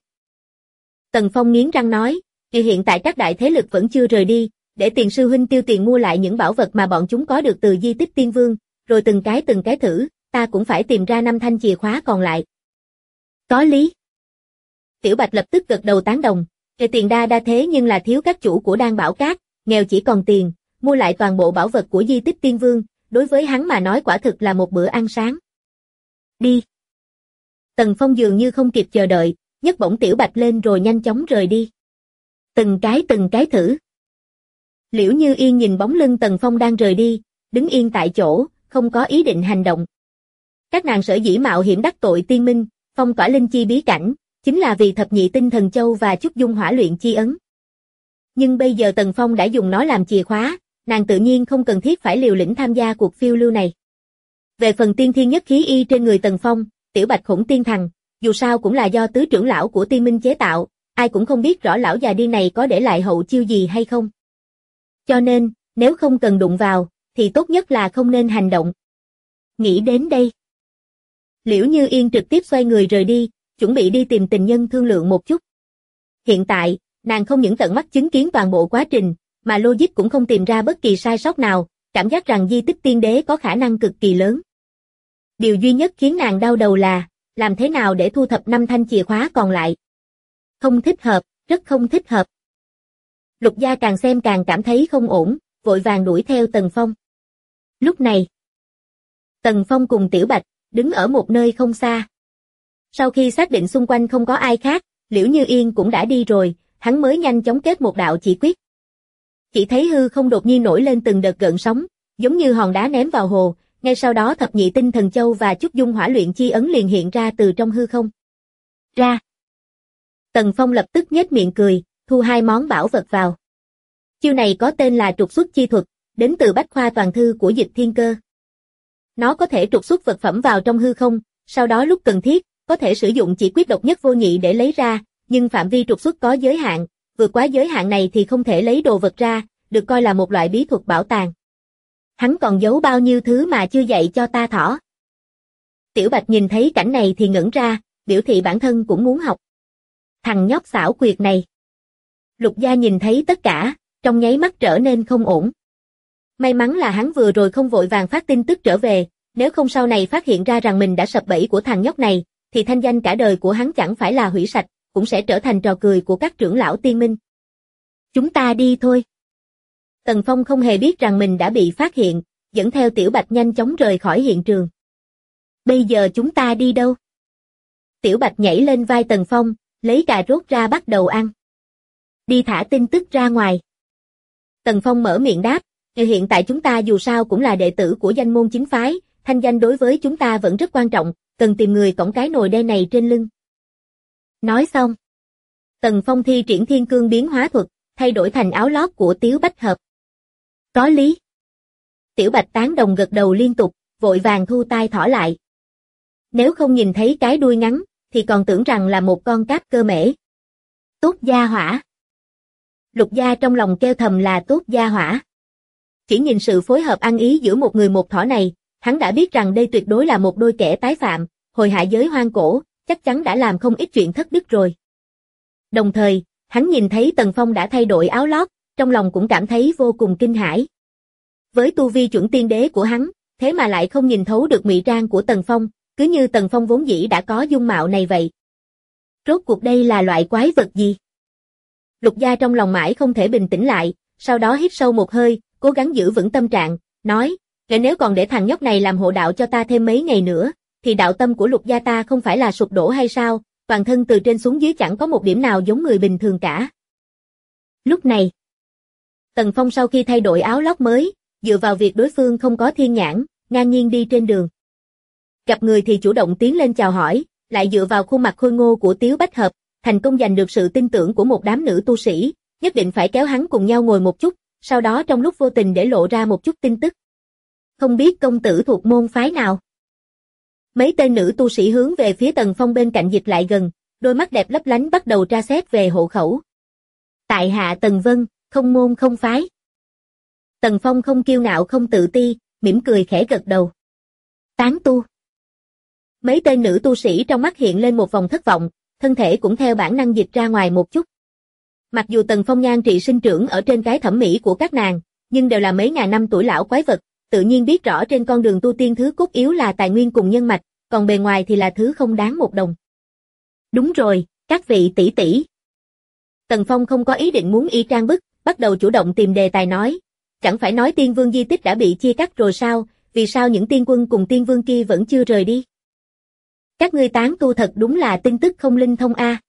Tần Phong nghiến răng nói, hiện tại các đại thế lực vẫn chưa rời đi, để Tiền sư huynh tiêu tiền mua lại những bảo vật mà bọn chúng có được từ di tích tiên vương, rồi từng cái thử, ta cũng phải tìm ra 5 thanh chìa khóa còn lại. Có lý. Tiểu Bạch lập tức gật đầu tán đồng, Tiền đa thế nhưng là thiếu các chủ của Đan Bảo Các, nghèo chỉ còn tiền, mua lại toàn bộ bảo vật của di tích tiên vương, đối với hắn mà nói quả thực là một bữa ăn sáng. Đi. Tần Phong dường như không kịp chờ đợi, nhấc bổng Tiểu Bạch lên rồi nhanh chóng rời đi. Từng cái thử. Liễu Như Yên nhìn bóng lưng Tần Phong đang rời đi, đứng yên tại chỗ, không có ý định hành động. Các nàng sở dĩ mạo hiểm đắc tội tiên minh, phong tỏa linh chi bí cảnh, chính là vì thập nhị tinh thần châu và Chúc Dung Hỏa luyện chi ấn. Nhưng bây giờ Tần Phong đã dùng nó làm chìa khóa, nàng tự nhiên không cần thiết phải liều lĩnh tham gia cuộc phiêu lưu này. Về phần tiên thiên nhất khí y trên người Tần Phong, Tiểu Bạch Khủng Tiên Thằng, dù sao cũng là do tứ trưởng lão của tiên minh chế tạo, ai cũng không biết rõ lão già điên này có để lại hậu chiêu gì hay không. Cho nên, nếu không cần đụng vào, thì tốt nhất là không nên hành động. Nghĩ đến đây, Liễu Như Yên trực tiếp xoay người rời đi, chuẩn bị đi tìm tình nhân thương lượng một chút. Hiện tại, nàng không những tận mắt chứng kiến toàn bộ quá trình, mà logic cũng không tìm ra bất kỳ sai sót nào, cảm giác rằng di tích tiên đế có khả năng cực kỳ lớn. Điều duy nhất khiến nàng đau đầu là, làm thế nào để thu thập 5 thanh chìa khóa còn lại. Không thích hợp, rất không thích hợp. Lục Gia càng xem càng cảm thấy không ổn, vội vàng đuổi theo Tần Phong. Lúc này, Tần Phong cùng Tiểu Bạch, đứng ở một nơi không xa. Sau khi xác định xung quanh không có ai khác, Liễu Như Yên cũng đã đi rồi, hắn mới nhanh chóng kết một đạo chỉ quyết. Chỉ thấy hư không đột nhiên nổi lên từng đợt gợn sóng, giống như hòn đá ném vào hồ, ngay sau đó thập nhị tinh thần châu và Chúc Dung Hỏa luyện chi ấn liền hiện ra từ trong hư không. Ra. Tần Phong lập tức nhếch miệng cười, thu 2 món bảo vật vào. Chiêu này có tên là trục xuất chi thuật, đến từ Bách Khoa Toàn Thư của Dịch Thiên Cơ. Nó có thể trục xuất vật phẩm vào trong hư không, sau đó lúc cần thiết, có thể sử dụng chỉ quyết độc nhất vô nhị để lấy ra, nhưng phạm vi trục xuất có giới hạn, vượt quá giới hạn này thì không thể lấy đồ vật ra, được coi là một loại bí thuật bảo tàng. Hắn còn giấu bao nhiêu thứ mà chưa dạy cho ta thỏ. Tiểu Bạch nhìn thấy cảnh này thì ngẩn ra, biểu thị bản thân cũng muốn học. Thằng nhóc xảo quyệt này. Lục Gia nhìn thấy tất cả, trong nháy mắt trở nên không ổn. May mắn là hắn vừa rồi không vội vàng phát tin tức trở về, nếu không sau này phát hiện ra rằng mình đã sập bẫy của thằng nhóc này, thì thanh danh cả đời của hắn chẳng phải là hủy sạch, cũng sẽ trở thành trò cười của các trưởng lão tiên minh. Chúng ta đi thôi. Tần Phong không hề biết rằng mình đã bị phát hiện, dẫn theo Tiểu Bạch nhanh chóng rời khỏi hiện trường. Bây giờ chúng ta đi đâu? Tiểu Bạch nhảy lên vai Tần Phong, lấy cà rốt ra bắt đầu ăn. Đi thả tin tức ra ngoài. Tần Phong mở miệng đáp, hiện tại chúng ta dù sao cũng là đệ tử của danh môn chính phái, thanh danh đối với chúng ta vẫn rất quan trọng, cần tìm người cõng cái nồi đen này trên lưng. Nói xong, Tần Phong thi triển thiên cương biến hóa thuật, thay đổi thành áo lót của Tiếu Bách Hợp. Có lý. Tiểu Bạch tán đồng gật đầu liên tục, vội vàng thu tai thỏ lại. Nếu không nhìn thấy cái đuôi ngắn, thì còn tưởng rằng là một con cáp cơ mễ. Tốt gia hỏa. Lục Gia trong lòng kêu thầm là tốt gia hỏa. Chỉ nhìn sự phối hợp ăn ý giữa một người một thỏ này, hắn đã biết rằng đây tuyệt đối là một đôi kẻ tái phạm, hồi hạ giới hoang cổ, chắc chắn đã làm không ít chuyện thất đức rồi. Đồng thời, hắn nhìn thấy Tần Phong đã thay đổi áo lót, trong lòng cũng cảm thấy vô cùng kinh hãi. Với tu vi chuẩn tiên đế của hắn, thế mà lại không nhìn thấu được ngụy trang của Tần Phong, cứ như Tần Phong vốn dĩ đã có dung mạo này vậy. Rốt cuộc đây là loại quái vật gì? Lục Gia trong lòng mãi không thể bình tĩnh lại, sau đó hít sâu một hơi, cố gắng giữ vững tâm trạng, nói, nếu còn để thằng nhóc này làm hộ đạo cho ta thêm mấy ngày nữa, thì đạo tâm của Lục Gia ta không phải là sụp đổ hay sao, toàn thân từ trên xuống dưới chẳng có một điểm nào giống người bình thường cả. Lúc này, Tần Phong sau khi thay đổi áo lót mới, dựa vào việc đối phương không có thiên nhãn, ngang nhiên đi trên đường. Gặp người thì chủ động tiến lên chào hỏi, lại dựa vào khuôn mặt khôi ngô của Tiếu Bách Hợp, thành công giành được sự tin tưởng của một đám nữ tu sĩ, nhất định phải kéo hắn cùng nhau ngồi một chút, sau đó trong lúc vô tình để lộ ra một chút tin tức. Không biết công tử thuộc môn phái nào? Mấy tên nữ tu sĩ hướng về phía Tần Phong bên cạnh dịch lại gần, đôi mắt đẹp lấp lánh bắt đầu tra xét về hộ khẩu. Tại hạ Tần Vân, không môn không phái. Tần Phong không kiêu ngạo không tự ti, mỉm cười khẽ gật đầu. Tán tu. Mấy tên nữ tu sĩ trong mắt hiện lên một vòng thất vọng, thân thể cũng theo bản năng dịch ra ngoài một chút. Mặc dù Tần Phong nhan trị sinh trưởng ở trên cái thẩm mỹ của các nàng, nhưng đều là mấy ngàn năm tuổi lão quái vật, tự nhiên biết rõ trên con đường tu tiên thứ cốt yếu là tài nguyên cùng nhân mạch, còn bề ngoài thì là thứ không đáng một đồng. Đúng rồi, các vị tỷ tỷ. Tần Phong không có ý định muốn y trang bức, bắt đầu chủ động tìm đề tài nói. Chẳng phải nói tiên vương di tích đã bị chia cắt rồi sao, vì sao những tiên quân cùng tiên vương kia vẫn chưa rời đi? Các ngươi tán tu thật đúng là tin tức không linh thông a.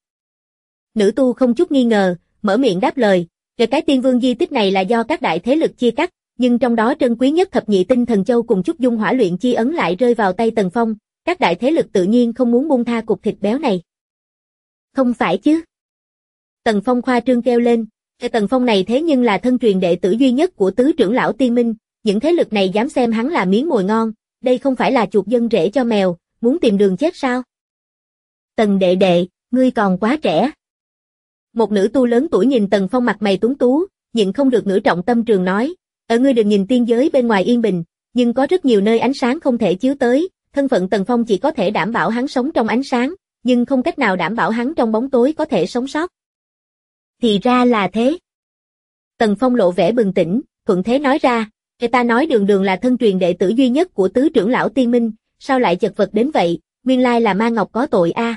Nữ tu không chút nghi ngờ, mở miệng đáp lời, về cái tiên vương di tích này là do các đại thế lực chia cắt, nhưng trong đó trân quý nhất thập nhị tinh thần châu cùng chút dung hỏa luyện chi ấn lại rơi vào tay Tần Phong, các đại thế lực tự nhiên không muốn buông tha cục thịt béo này. Không phải chứ? Tần Phong khoa trương kêu lên, cái Tần Phong này thế nhưng là thân truyền đệ tử duy nhất của tứ trưởng lão Tiên Minh, những thế lực này dám xem hắn là miếng mồi ngon, đây không phải là chuột dân rễ cho mèo, muốn tìm đường chết sao? Tần đệ đệ, ngươi còn quá trẻ. Một nữ tu lớn tuổi nhìn Tần Phong mặt mày tuấn tú, nhịn không được ngữ trọng tâm trường nói, ở ngươi đừng nhìn tiên giới bên ngoài yên bình, nhưng có rất nhiều nơi ánh sáng không thể chiếu tới, thân phận Tần Phong chỉ có thể đảm bảo hắn sống trong ánh sáng, nhưng không cách nào đảm bảo hắn trong bóng tối có thể sống sót. Thì ra là thế. Tần Phong lộ vẻ bừng tỉnh, thuận thế nói ra, người ta nói đường đường là thân truyền đệ tử duy nhất của tứ trưởng lão Tiên Minh, sao lại chật vật đến vậy, nguyên lai là ma ngọc có tội a.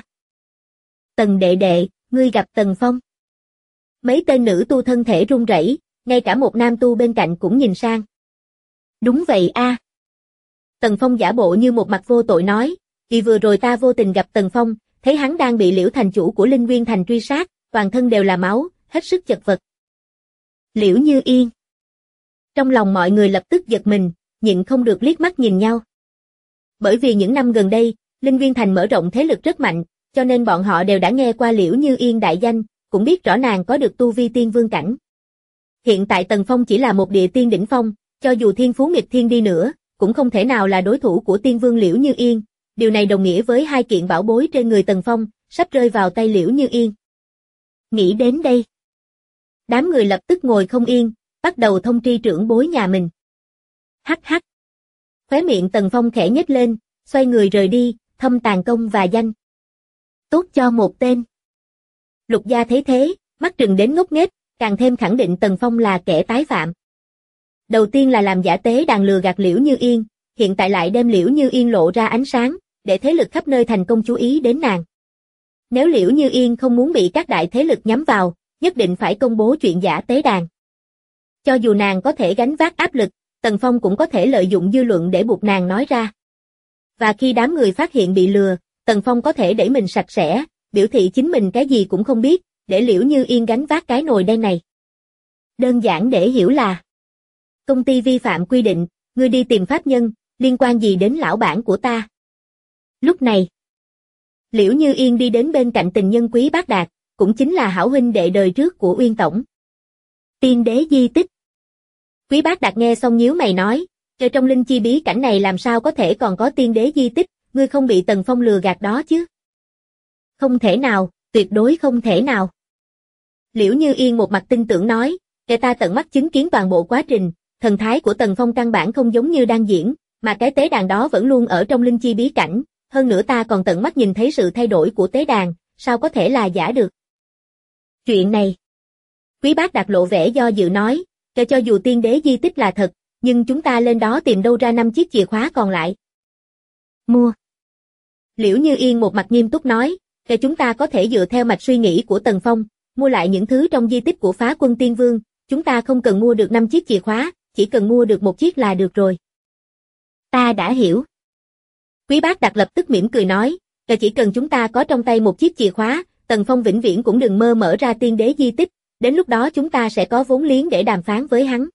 Tần đệ đệ, ngươi gặp Tần Phong. Mấy tên nữ tu thân thể run rẩy, ngay cả một nam tu bên cạnh cũng nhìn sang. Đúng vậy a. Tần Phong giả bộ như một mặt vô tội nói, vì vừa rồi ta vô tình gặp Tần Phong, thấy hắn đang bị Liễu thành chủ của Linh Nguyên thành truy sát, toàn thân đều là máu, hết sức chật vật. Liễu Như Yên. Trong lòng mọi người lập tức giật mình, nhịn không được liếc mắt nhìn nhau. Bởi vì những năm gần đây, Linh Nguyên thành mở rộng thế lực rất mạnh, cho nên bọn họ đều đã nghe qua Liễu Như Yên đại danh, cũng biết rõ nàng có được tu vi tiên vương cảnh. Hiện tại Tần Phong chỉ là một địa tiên đỉnh phong, cho dù thiên phú nghịch thiên đi nữa, cũng không thể nào là đối thủ của tiên vương Liễu Như Yên. Điều này đồng nghĩa với hai kiện bảo bối trên người Tần Phong, sắp rơi vào tay Liễu Như Yên. Nghĩ đến đây, đám người lập tức ngồi không yên, bắt đầu thông tri trưởng bối nhà mình. Hắc hắc. Khóe miệng Tần Phong khẽ nhếch lên, xoay người rời đi, thâm tàn công và danh. Tốt cho một tên. Lục Gia thấy thế, mắt trừng đến ngốc nghếch, càng thêm khẳng định Tần Phong là kẻ tái phạm. Đầu tiên là làm giả tế đàn lừa gạt Liễu Như Yên, hiện tại lại đem Liễu Như Yên lộ ra ánh sáng, để thế lực khắp nơi thành công chú ý đến nàng. Nếu Liễu Như Yên không muốn bị các đại thế lực nhắm vào, nhất định phải công bố chuyện giả tế đàn. Cho dù nàng có thể gánh vác áp lực, Tần Phong cũng có thể lợi dụng dư luận để buộc nàng nói ra. Và khi đám người phát hiện bị lừa, Tần Phong có thể đẩy mình sạch sẽ, biểu thị chính mình cái gì cũng không biết, để Liễu Như Yên gánh vác cái nồi đen này. Đơn giản để hiểu là công ty vi phạm quy định, ngươi đi tìm pháp nhân, liên quan gì đến lão bản của ta. Lúc này, Liễu Như Yên đi đến bên cạnh tình nhân Quý Bác Đạt, cũng chính là hảo huynh đệ đời trước của Uyên Tổng. Tiên đế di tích. Quý Bác Đạt nghe xong nhíu mày nói, ở trong linh chi bí cảnh này làm sao có thể còn có tiên đế di tích, ngươi không bị Tần Phong lừa gạt đó chứ. Không thể nào, tuyệt đối không thể nào. Liễu Như Yên một mặt tin tưởng nói, để ta tận mắt chứng kiến toàn bộ quá trình, thần thái của Tần Phong căn bản không giống như đang diễn, mà cái tế đàn đó vẫn luôn ở trong linh chi bí cảnh, hơn nữa ta còn tận mắt nhìn thấy sự thay đổi của tế đàn, sao có thể là giả được. Chuyện này. Quý Bác Đạt lộ vẻ do dự nói, cho dù tiên đế di tích là thật, nhưng chúng ta lên đó tìm đâu ra 5 chiếc chìa khóa còn lại. Mua. Liễu Như Yên một mặt nghiêm túc nói, chúng ta có thể dựa theo mạch suy nghĩ của Tần Phong, mua lại những thứ trong di tích của Phá Quân Tiên Vương, chúng ta không cần mua được 5 chiếc chìa khóa, chỉ cần mua được 1 chiếc là được rồi. Ta đã hiểu. Quý Bác Đạt lập tức mỉm cười nói, chỉ cần chúng ta có trong tay 1 chiếc chìa khóa, Tần Phong vĩnh viễn cũng đừng mơ mở ra tiên đế di tích, đến lúc đó chúng ta sẽ có vốn liếng để đàm phán với hắn.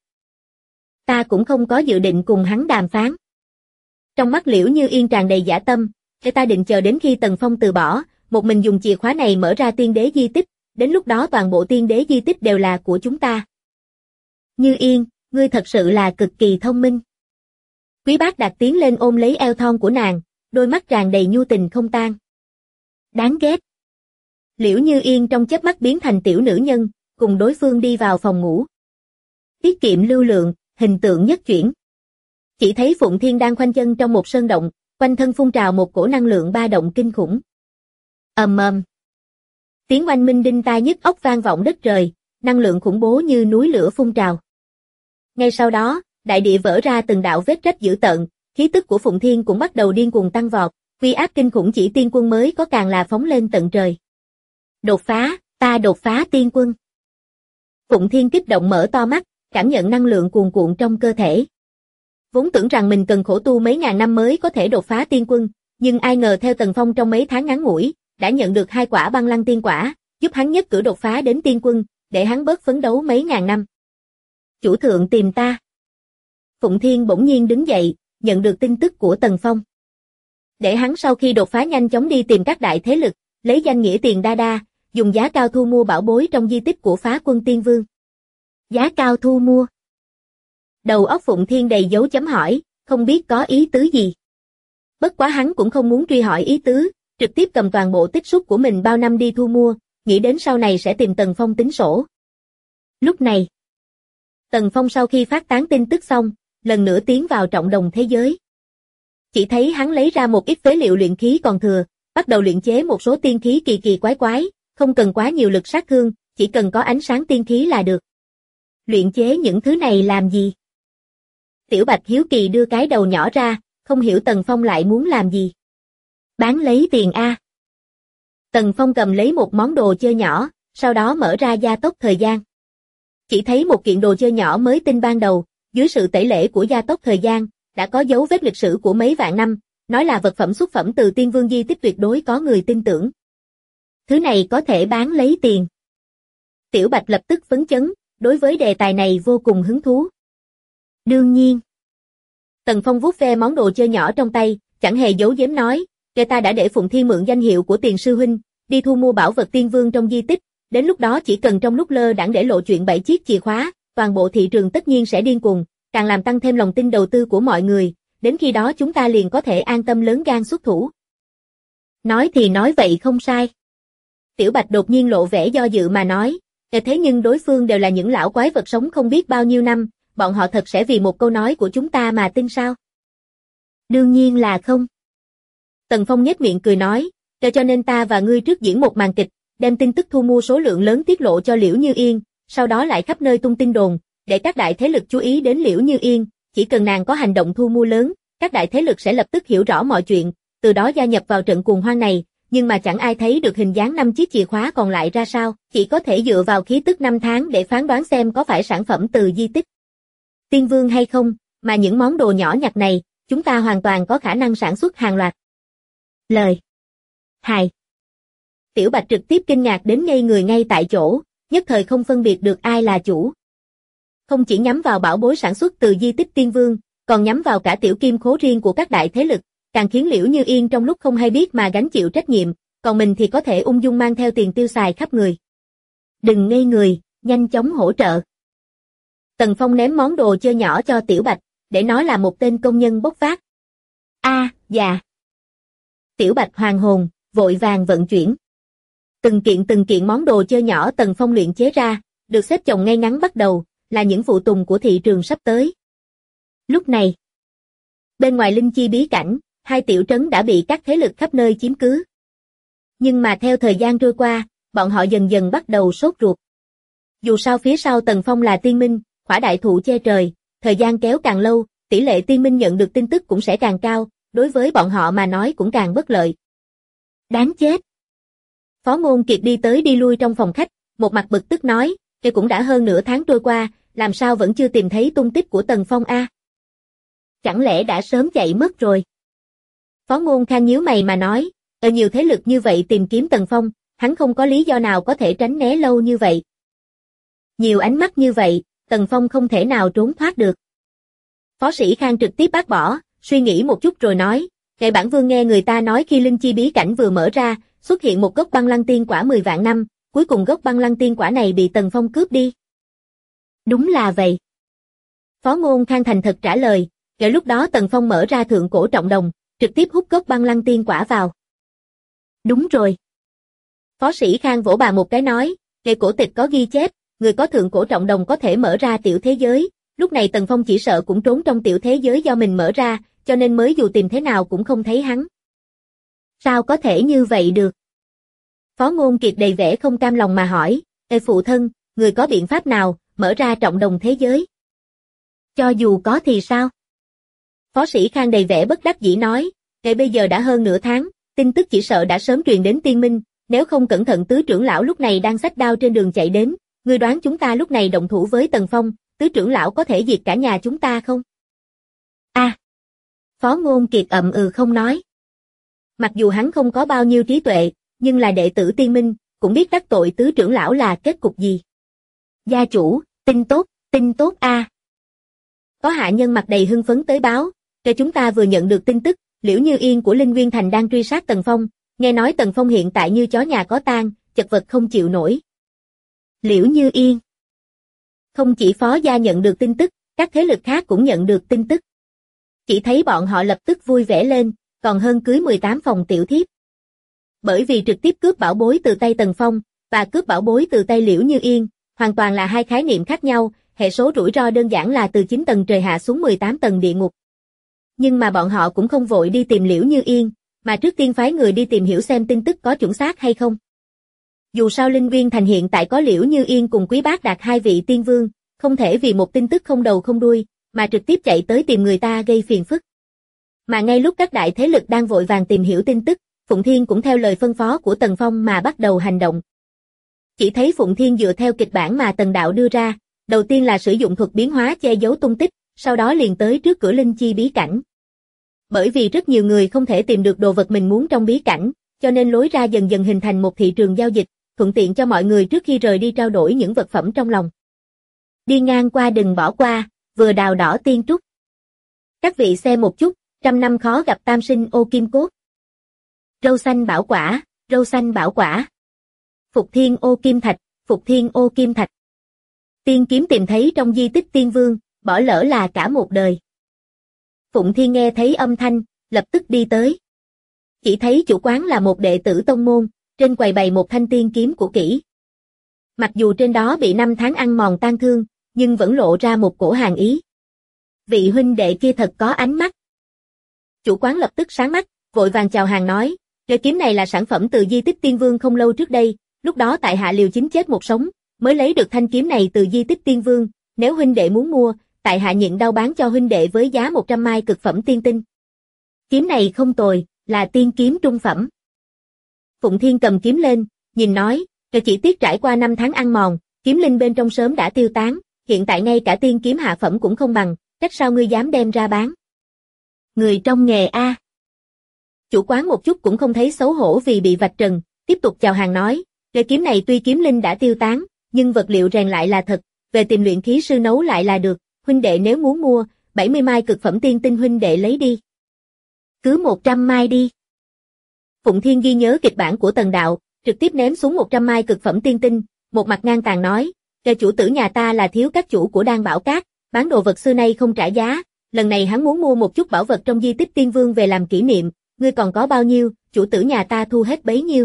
Ta cũng không có dự định cùng hắn đàm phán. Trong mắt Liễu Như Yên tràn đầy dã tâm, ta định chờ đến khi Tần Phong từ bỏ, một mình dùng chìa khóa này mở ra tiên đế di tích, đến lúc đó toàn bộ tiên đế di tích đều là của chúng ta. Như Yên, ngươi thật sự là cực kỳ thông minh. Quý Bác Đạt tiến lên ôm lấy eo thon của nàng, đôi mắt tràn đầy nhu tình không tan. Đáng ghét. Liễu Như Yên trong chớp mắt biến thành tiểu nữ nhân, cùng đối phương đi vào phòng ngủ. Tiết kiệm lưu lượng, hình tượng nhất chuyển. Chỉ thấy Phụng Thiên đang khoanh chân trong một sơn động, quanh thân phun trào một cổ năng lượng ba động kinh khủng. Ầm ầm. Tiếng oanh minh đinh tai nhức óc vang vọng đất trời, năng lượng khủng bố như núi lửa phun trào. Ngay sau đó, đại địa vỡ ra từng đạo vết rách dữ tợn, khí tức của Phụng Thiên cũng bắt đầu điên cuồng tăng vọt, uy áp kinh khủng chỉ tiên quân mới có càng là phóng lên tận trời. Đột phá, ta đột phá tiên quân. Phụng Thiên kích động mở to mắt, cảm nhận năng lượng cuồn cuộn trong cơ thể. Vốn tưởng rằng mình cần khổ tu mấy ngàn năm mới có thể đột phá tiên quân, nhưng ai ngờ theo Tần Phong trong mấy tháng ngắn ngủi, đã nhận được 2 quả băng lăng tiên quả, giúp hắn nhất cử đột phá đến tiên quân, để hắn bớt phấn đấu mấy ngàn năm. Chủ thượng tìm ta. Phụng Thiên bỗng nhiên đứng dậy, nhận được tin tức của Tần Phong. Để hắn sau khi đột phá nhanh chóng đi tìm các đại thế lực, lấy danh nghĩa tiền đa đa, dùng giá cao thu mua bảo bối trong di tích của Phá Quân Tiên Vương. Giá cao thu mua. Đầu óc Phụng Thiên đầy dấu chấm hỏi, không biết có ý tứ gì. Bất quá hắn cũng không muốn truy hỏi ý tứ, trực tiếp cầm toàn bộ tích xúc của mình bao năm đi thu mua, nghĩ đến sau này sẽ tìm Tần Phong tính sổ. Lúc này, Tần Phong sau khi phát tán tin tức xong, lần nữa tiến vào trọng đồng thế giới. Chỉ thấy hắn lấy ra một ít phế liệu luyện khí còn thừa, bắt đầu luyện chế một số tiên khí kỳ kỳ quái quái, không cần quá nhiều lực sát thương, chỉ cần có ánh sáng tiên khí là được. Luyện chế những thứ này làm gì? Tiểu Bạch hiếu kỳ đưa cái đầu nhỏ ra, không hiểu Tần Phong lại muốn làm gì. Bán lấy tiền a. Tần Phong cầm lấy một món đồ chơi nhỏ, sau đó mở ra gia tốc thời gian. Chỉ thấy một kiện đồ chơi nhỏ mới tinh ban đầu, dưới sự tẩy lễ của gia tốc thời gian, đã có dấu vết lịch sử của mấy vạn năm, nói là vật phẩm xuất phẩm từ Tiên Vương di tích tuyệt đối có người tin tưởng. Thứ này có thể bán lấy tiền. Tiểu Bạch lập tức phấn chấn, đối với đề tài này vô cùng hứng thú. Đương nhiên. Tần Phong vuốt ve món đồ chơi nhỏ trong tay, chẳng hề giấu giếm nói, ta đã để Phụng Thiên mượn danh hiệu của Tiền sư huynh, đi thu mua bảo vật Tiên Vương trong di tích, đến lúc đó chỉ cần trong lúc lơ đãng để lộ chuyện 7 chiếc chìa khóa, toàn bộ thị trường tất nhiên sẽ điên cuồng, càng làm tăng thêm lòng tin đầu tư của mọi người, đến khi đó chúng ta liền có thể an tâm lớn gan xuất thủ. Nói thì nói vậy không sai. Tiểu Bạch đột nhiên lộ vẻ do dự mà nói, thế nhưng đối phương đều là những lão quái vật sống không biết bao nhiêu năm, bọn họ thật sẽ vì một câu nói của chúng ta mà tin sao? Đương nhiên là không. Tần Phong nhếch miệng cười nói, cho nên ta và ngươi trước diễn một màn kịch, đem tin tức thu mua số lượng lớn tiết lộ cho Liễu Như Yên, sau đó lại khắp nơi tung tin đồn, để các đại thế lực chú ý đến Liễu Như Yên, chỉ cần nàng có hành động thu mua lớn, các đại thế lực sẽ lập tức hiểu rõ mọi chuyện, từ đó gia nhập vào trận cuồng hoang này, nhưng mà chẳng ai thấy được hình dáng 5 chiếc chìa khóa còn lại ra sao, chỉ có thể dựa vào khí tức 5 tháng để phán đoán xem có phải sản phẩm từ di tích Tiên Vương hay không, mà những món đồ nhỏ nhặt này, chúng ta hoàn toàn có khả năng sản xuất hàng loạt. Lời hài. Tiểu Bạch trực tiếp kinh ngạc đến ngây người ngay tại chỗ, nhất thời không phân biệt được ai là chủ. Không chỉ nhắm vào bảo bối sản xuất từ di tích Tiên Vương, còn nhắm vào cả tiểu kim khố riêng của các đại thế lực, càng khiến Liễu Như Yên trong lúc không hay biết mà gánh chịu trách nhiệm, còn mình thì có thể ung dung mang theo tiền tiêu xài khắp người. Đừng ngây người, nhanh chóng hỗ trợ. Tần Phong ném món đồ chơi nhỏ cho Tiểu Bạch, để nó là một tên công nhân bốc vác. Dạ. Tiểu Bạch hoàng hồn, vội vàng vận chuyển. Từng kiện món đồ chơi nhỏ Tần Phong luyện chế ra, được xếp chồng ngay ngắn bắt đầu, là những phụ tùng của thị trường sắp tới. Lúc này, bên ngoài linh chi bí cảnh, hai tiểu trấn đã bị các thế lực khắp nơi chiếm cứ. Nhưng mà theo thời gian trôi qua, bọn họ dần dần bắt đầu sốt ruột. Dù sao phía sau Tần Phong là tiên minh, khỏa đại thụ che trời, thời gian kéo càng lâu, tỷ lệ tiên minh nhận được tin tức cũng sẽ càng cao, đối với bọn họ mà nói cũng càng bất lợi. Đáng chết! Phó Ngôn Kiệt đi tới đi lui trong phòng khách, một mặt bực tức nói, "Cái cũng đã hơn nửa tháng trôi qua, làm sao vẫn chưa tìm thấy tung tích của Tần Phong a? Chẳng lẽ đã sớm chạy mất rồi?" Phó Ngôn Khang nhíu mày mà nói, "Ở nhiều thế lực như vậy tìm kiếm Tần Phong, hắn không có lý do nào có thể tránh né lâu như vậy. Nhiều ánh mắt như vậy, Tần Phong không thể nào trốn thoát được." Phó Sĩ Khang trực tiếp bác bỏ, suy nghĩ một chút rồi nói, "Ngài bản vương nghe người ta nói khi linh chi bí cảnh vừa mở ra, xuất hiện một gốc băng lăng tiên quả 10 vạn năm, cuối cùng gốc băng lăng tiên quả này bị Tần Phong cướp đi." "Đúng là vậy." Phó Ngôn Khang thành thật trả lời, "Kể lúc đó Tần Phong mở ra thượng cổ trọng đồng, trực tiếp hút gốc băng lăng tiên quả vào." "Đúng rồi." Phó Sĩ Khang vỗ bàn một cái nói, "Kể cổ tịch có ghi chép, người có thượng cổ trọng đồng có thể mở ra tiểu thế giới, lúc này Tần Phong chỉ sợ cũng trốn trong tiểu thế giới do mình mở ra, cho nên mới dù tìm thế nào cũng không thấy hắn." "Sao có thể như vậy được?" Phó Ngôn Kiệt đầy vẻ không cam lòng mà hỏi, "Ê phụ thân, người có biện pháp nào, mở ra trọng đồng thế giới?" "Cho dù có thì sao?" Phó Sĩ Khang đầy vẻ bất đắc dĩ nói, "Ngay bây giờ đã hơn nửa tháng, tin tức chỉ sợ đã sớm truyền đến tiên minh, nếu không cẩn thận tứ trưởng lão lúc này đang xách đao trên đường chạy đến, ngươi đoán chúng ta lúc này động thủ với Tần Phong, tứ trưởng lão có thể diệt cả nhà chúng ta không?" Phó Ngôn Kiệt ậm ừ không nói. Mặc dù hắn không có bao nhiêu trí tuệ, nhưng là đệ tử tiên minh, cũng biết đắc tội tứ trưởng lão là kết cục gì. "Gia chủ, tin tốt a." Có hạ nhân mặt đầy hưng phấn tới báo, "Cho chúng ta vừa nhận được tin tức, Liễu Như Yên của Linh Nguyên Thành đang truy sát Tần Phong, nghe nói Tần Phong hiện tại như chó nhà có tang, chật vật không chịu nổi." Liễu Như Yên. Không chỉ Phó gia nhận được tin tức, các thế lực khác cũng nhận được tin tức. Chỉ thấy bọn họ lập tức vui vẻ lên, còn hơn cưới 18 phòng tiểu thiếp. Bởi vì trực tiếp cướp bảo bối từ tay Tần Phong, và cướp bảo bối từ tay Liễu Như Yên, hoàn toàn là hai khái niệm khác nhau, hệ số rủi ro đơn giản là từ 9 tầng trời hạ xuống 18 tầng địa ngục. Nhưng mà bọn họ cũng không vội đi tìm Liễu Như Yên, mà trước tiên phái người đi tìm hiểu xem tin tức có chuẩn xác hay không. Dù sao Linh Nguyên Thành hiện tại có Liễu Như Yên cùng Quý Bác Đạt hai vị tiên vương, không thể vì một tin tức không đầu không đuôi, mà trực tiếp chạy tới tìm người ta gây phiền phức. Mà ngay lúc các đại thế lực đang vội vàng tìm hiểu tin tức, Phụng Thiên cũng theo lời phân phó của Tần Phong mà bắt đầu hành động. Chỉ thấy Phụng Thiên dựa theo kịch bản mà Tần Đạo đưa ra, đầu tiên là sử dụng thuật biến hóa che giấu tung tích, sau đó liền tới trước cửa linh chi bí cảnh. Bởi vì rất nhiều người không thể tìm được đồ vật mình muốn trong bí cảnh, cho nên lối ra dần dần hình thành một thị trường giao dịch, thuận tiện cho mọi người trước khi rời đi trao đổi những vật phẩm trong lòng. Đi ngang qua đừng bỏ qua, vừa đào đỏ tiên trúc. Các vị xem một chút, 100 năm khó gặp tam sinh ô kim cốt. Râu xanh bảo quả, râu xanh bảo quả. Phục thiên ô kim thạch, phục thiên ô kim thạch. Tiên kiếm tìm thấy trong di tích tiên vương, bỏ lỡ là cả một đời. Phụng Thiên nghe thấy âm thanh, lập tức đi tới. Chỉ thấy chủ quán là một đệ tử tông môn, trên quầy bày một thanh tiên kiếm của kỹ. Mặc dù trên đó bị 5 tháng ăn mòn tan thương, nhưng vẫn lộ ra một cổ hàn ý. Vị huynh đệ kia thật có ánh mắt. Chủ quán lập tức sáng mắt, vội vàng chào hàng nói, cây kiếm này là sản phẩm từ di tích tiên vương không lâu trước đây, lúc đó tại hạ liều chính chết một sống, mới lấy được thanh kiếm này từ di tích tiên vương, nếu huynh đệ muốn mua, tại hạ nhịn đau bán cho huynh đệ với giá 100 mai cực phẩm tiên tinh. Kiếm này không tồi, là tiên kiếm trung phẩm. Phụng Thiên cầm kiếm lên, nhìn nói, chỉ tiếc trải qua 5 tháng ăn mòn, kiếm linh bên trong sớm đã tiêu tán, hiện tại ngay cả tiên kiếm hạ phẩm cũng không bằng, cách sao ngươi dám đem ra bán? Người trong nghề a. Chủ quán một chút cũng không thấy xấu hổ vì bị vạch trần, tiếp tục chào hàng nói, cây kiếm này tuy kiếm linh đã tiêu tán, nhưng vật liệu rèn lại là thật, về tìm luyện khí sư nấu lại là được, huynh đệ nếu muốn mua, 70 mai cực phẩm tiên tinh huynh đệ lấy đi. Cứ 100 mai đi. Phụng Thiên ghi nhớ kịch bản của Tần Đạo, trực tiếp ném xuống 100 mai cực phẩm tiên tinh, một mặt ngang tàn nói, "Kẻ chủ tử nhà ta là thiếu các chủ của Đan Bảo Cát, bán đồ vật xưa nay không trả giá, lần này hắn muốn mua một chút bảo vật trong di tích tiên vương về làm kỷ niệm, ngươi còn có bao nhiêu, chủ tử nhà ta thu hết bấy nhiêu."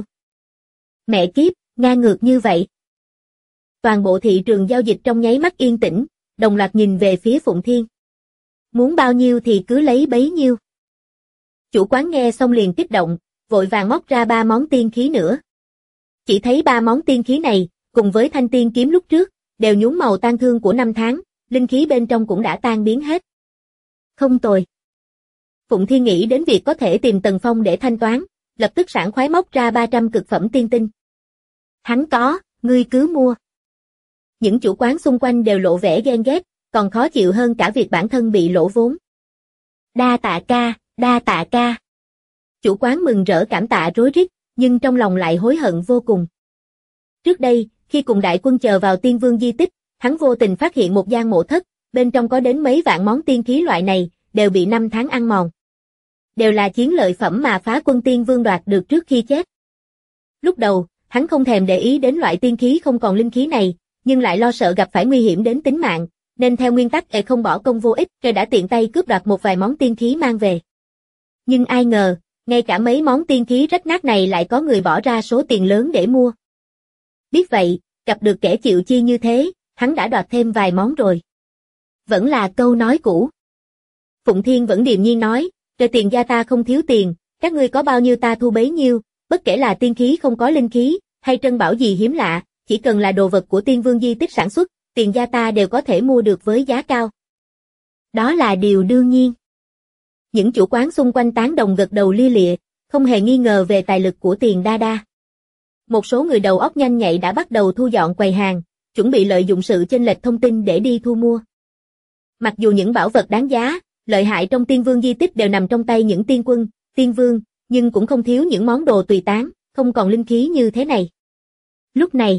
Mẹ kiếp, ngang ngược như vậy. Toàn bộ thị trường giao dịch trong nháy mắt yên tĩnh, đồng loạt nhìn về phía Phụng Thiên. Muốn bao nhiêu thì cứ lấy bấy nhiêu. Chủ quán nghe xong liền kích động, vội vàng móc ra 3 món tiên khí nữa. Chỉ thấy 3 món tiên khí này, cùng với thanh tiên kiếm lúc trước, đều nhuốm màu tang thương của năm tháng, linh khí bên trong cũng đã tan biến hết. Không tồi. Phụng Thiên nghĩ đến việc có thể tìm Tần Phong để thanh toán, lập tức sảng khoái móc ra 300 cực phẩm tiên tinh. Hắn có, ngươi cứ mua. Những chủ quán xung quanh đều lộ vẻ ghen ghét, còn khó chịu hơn cả việc bản thân bị lỗ vốn. Đa tạ ca, đa tạ ca. Chủ quán mừng rỡ cảm tạ rối rít, nhưng trong lòng lại hối hận vô cùng. Trước đây, khi cùng đại quân chờ vào Tiên Vương di tích, hắn vô tình phát hiện một gian mộ thất, bên trong có đến mấy vạn món tiên khí loại này, đều bị năm tháng ăn mòn. Đều là chiến lợi phẩm mà Phá Quân Tiên Vương đoạt được trước khi chết. Lúc đầu, hắn không thèm để ý đến loại tiên khí không còn linh khí này, nhưng lại lo sợ gặp phải nguy hiểm đến tính mạng, nên theo nguyên tắc không bỏ công vô ích, rồi đã tiện tay cướp đoạt một vài món tiên khí mang về. Nhưng ai ngờ, ngay cả mấy món tiên khí rách nát này lại có người bỏ ra số tiền lớn để mua. Biết vậy, gặp được kẻ chịu chi như thế, hắn đã đoạt thêm vài món rồi. Vẫn là câu nói cũ. Phụng Thiên vẫn điềm nhiên nói, "Trời tiền gia ta không thiếu tiền, các ngươi có bao nhiêu ta thu bấy nhiêu, bất kể là tiên khí không có linh khí, hay trân bảo gì hiếm lạ, chỉ cần là đồ vật của Tiên Vương di tích sản xuất, tiền gia ta đều có thể mua được với giá cao." Đó là điều đương nhiên. Những chủ quán xung quanh tán đồng gật đầu lia lịa, không hề nghi ngờ về tài lực của Tiền Đa Đa. Một số người đầu óc nhanh nhạy đã bắt đầu thu dọn quầy hàng, chuẩn bị lợi dụng sự chênh lệch thông tin để đi thu mua. Mặc dù những bảo vật đáng giá, lợi hại trong Tiên Vương di tích đều nằm trong tay những tiên quân, tiên vương, nhưng cũng không thiếu những món đồ tùy tán, không còn linh khí như thế này. Lúc này,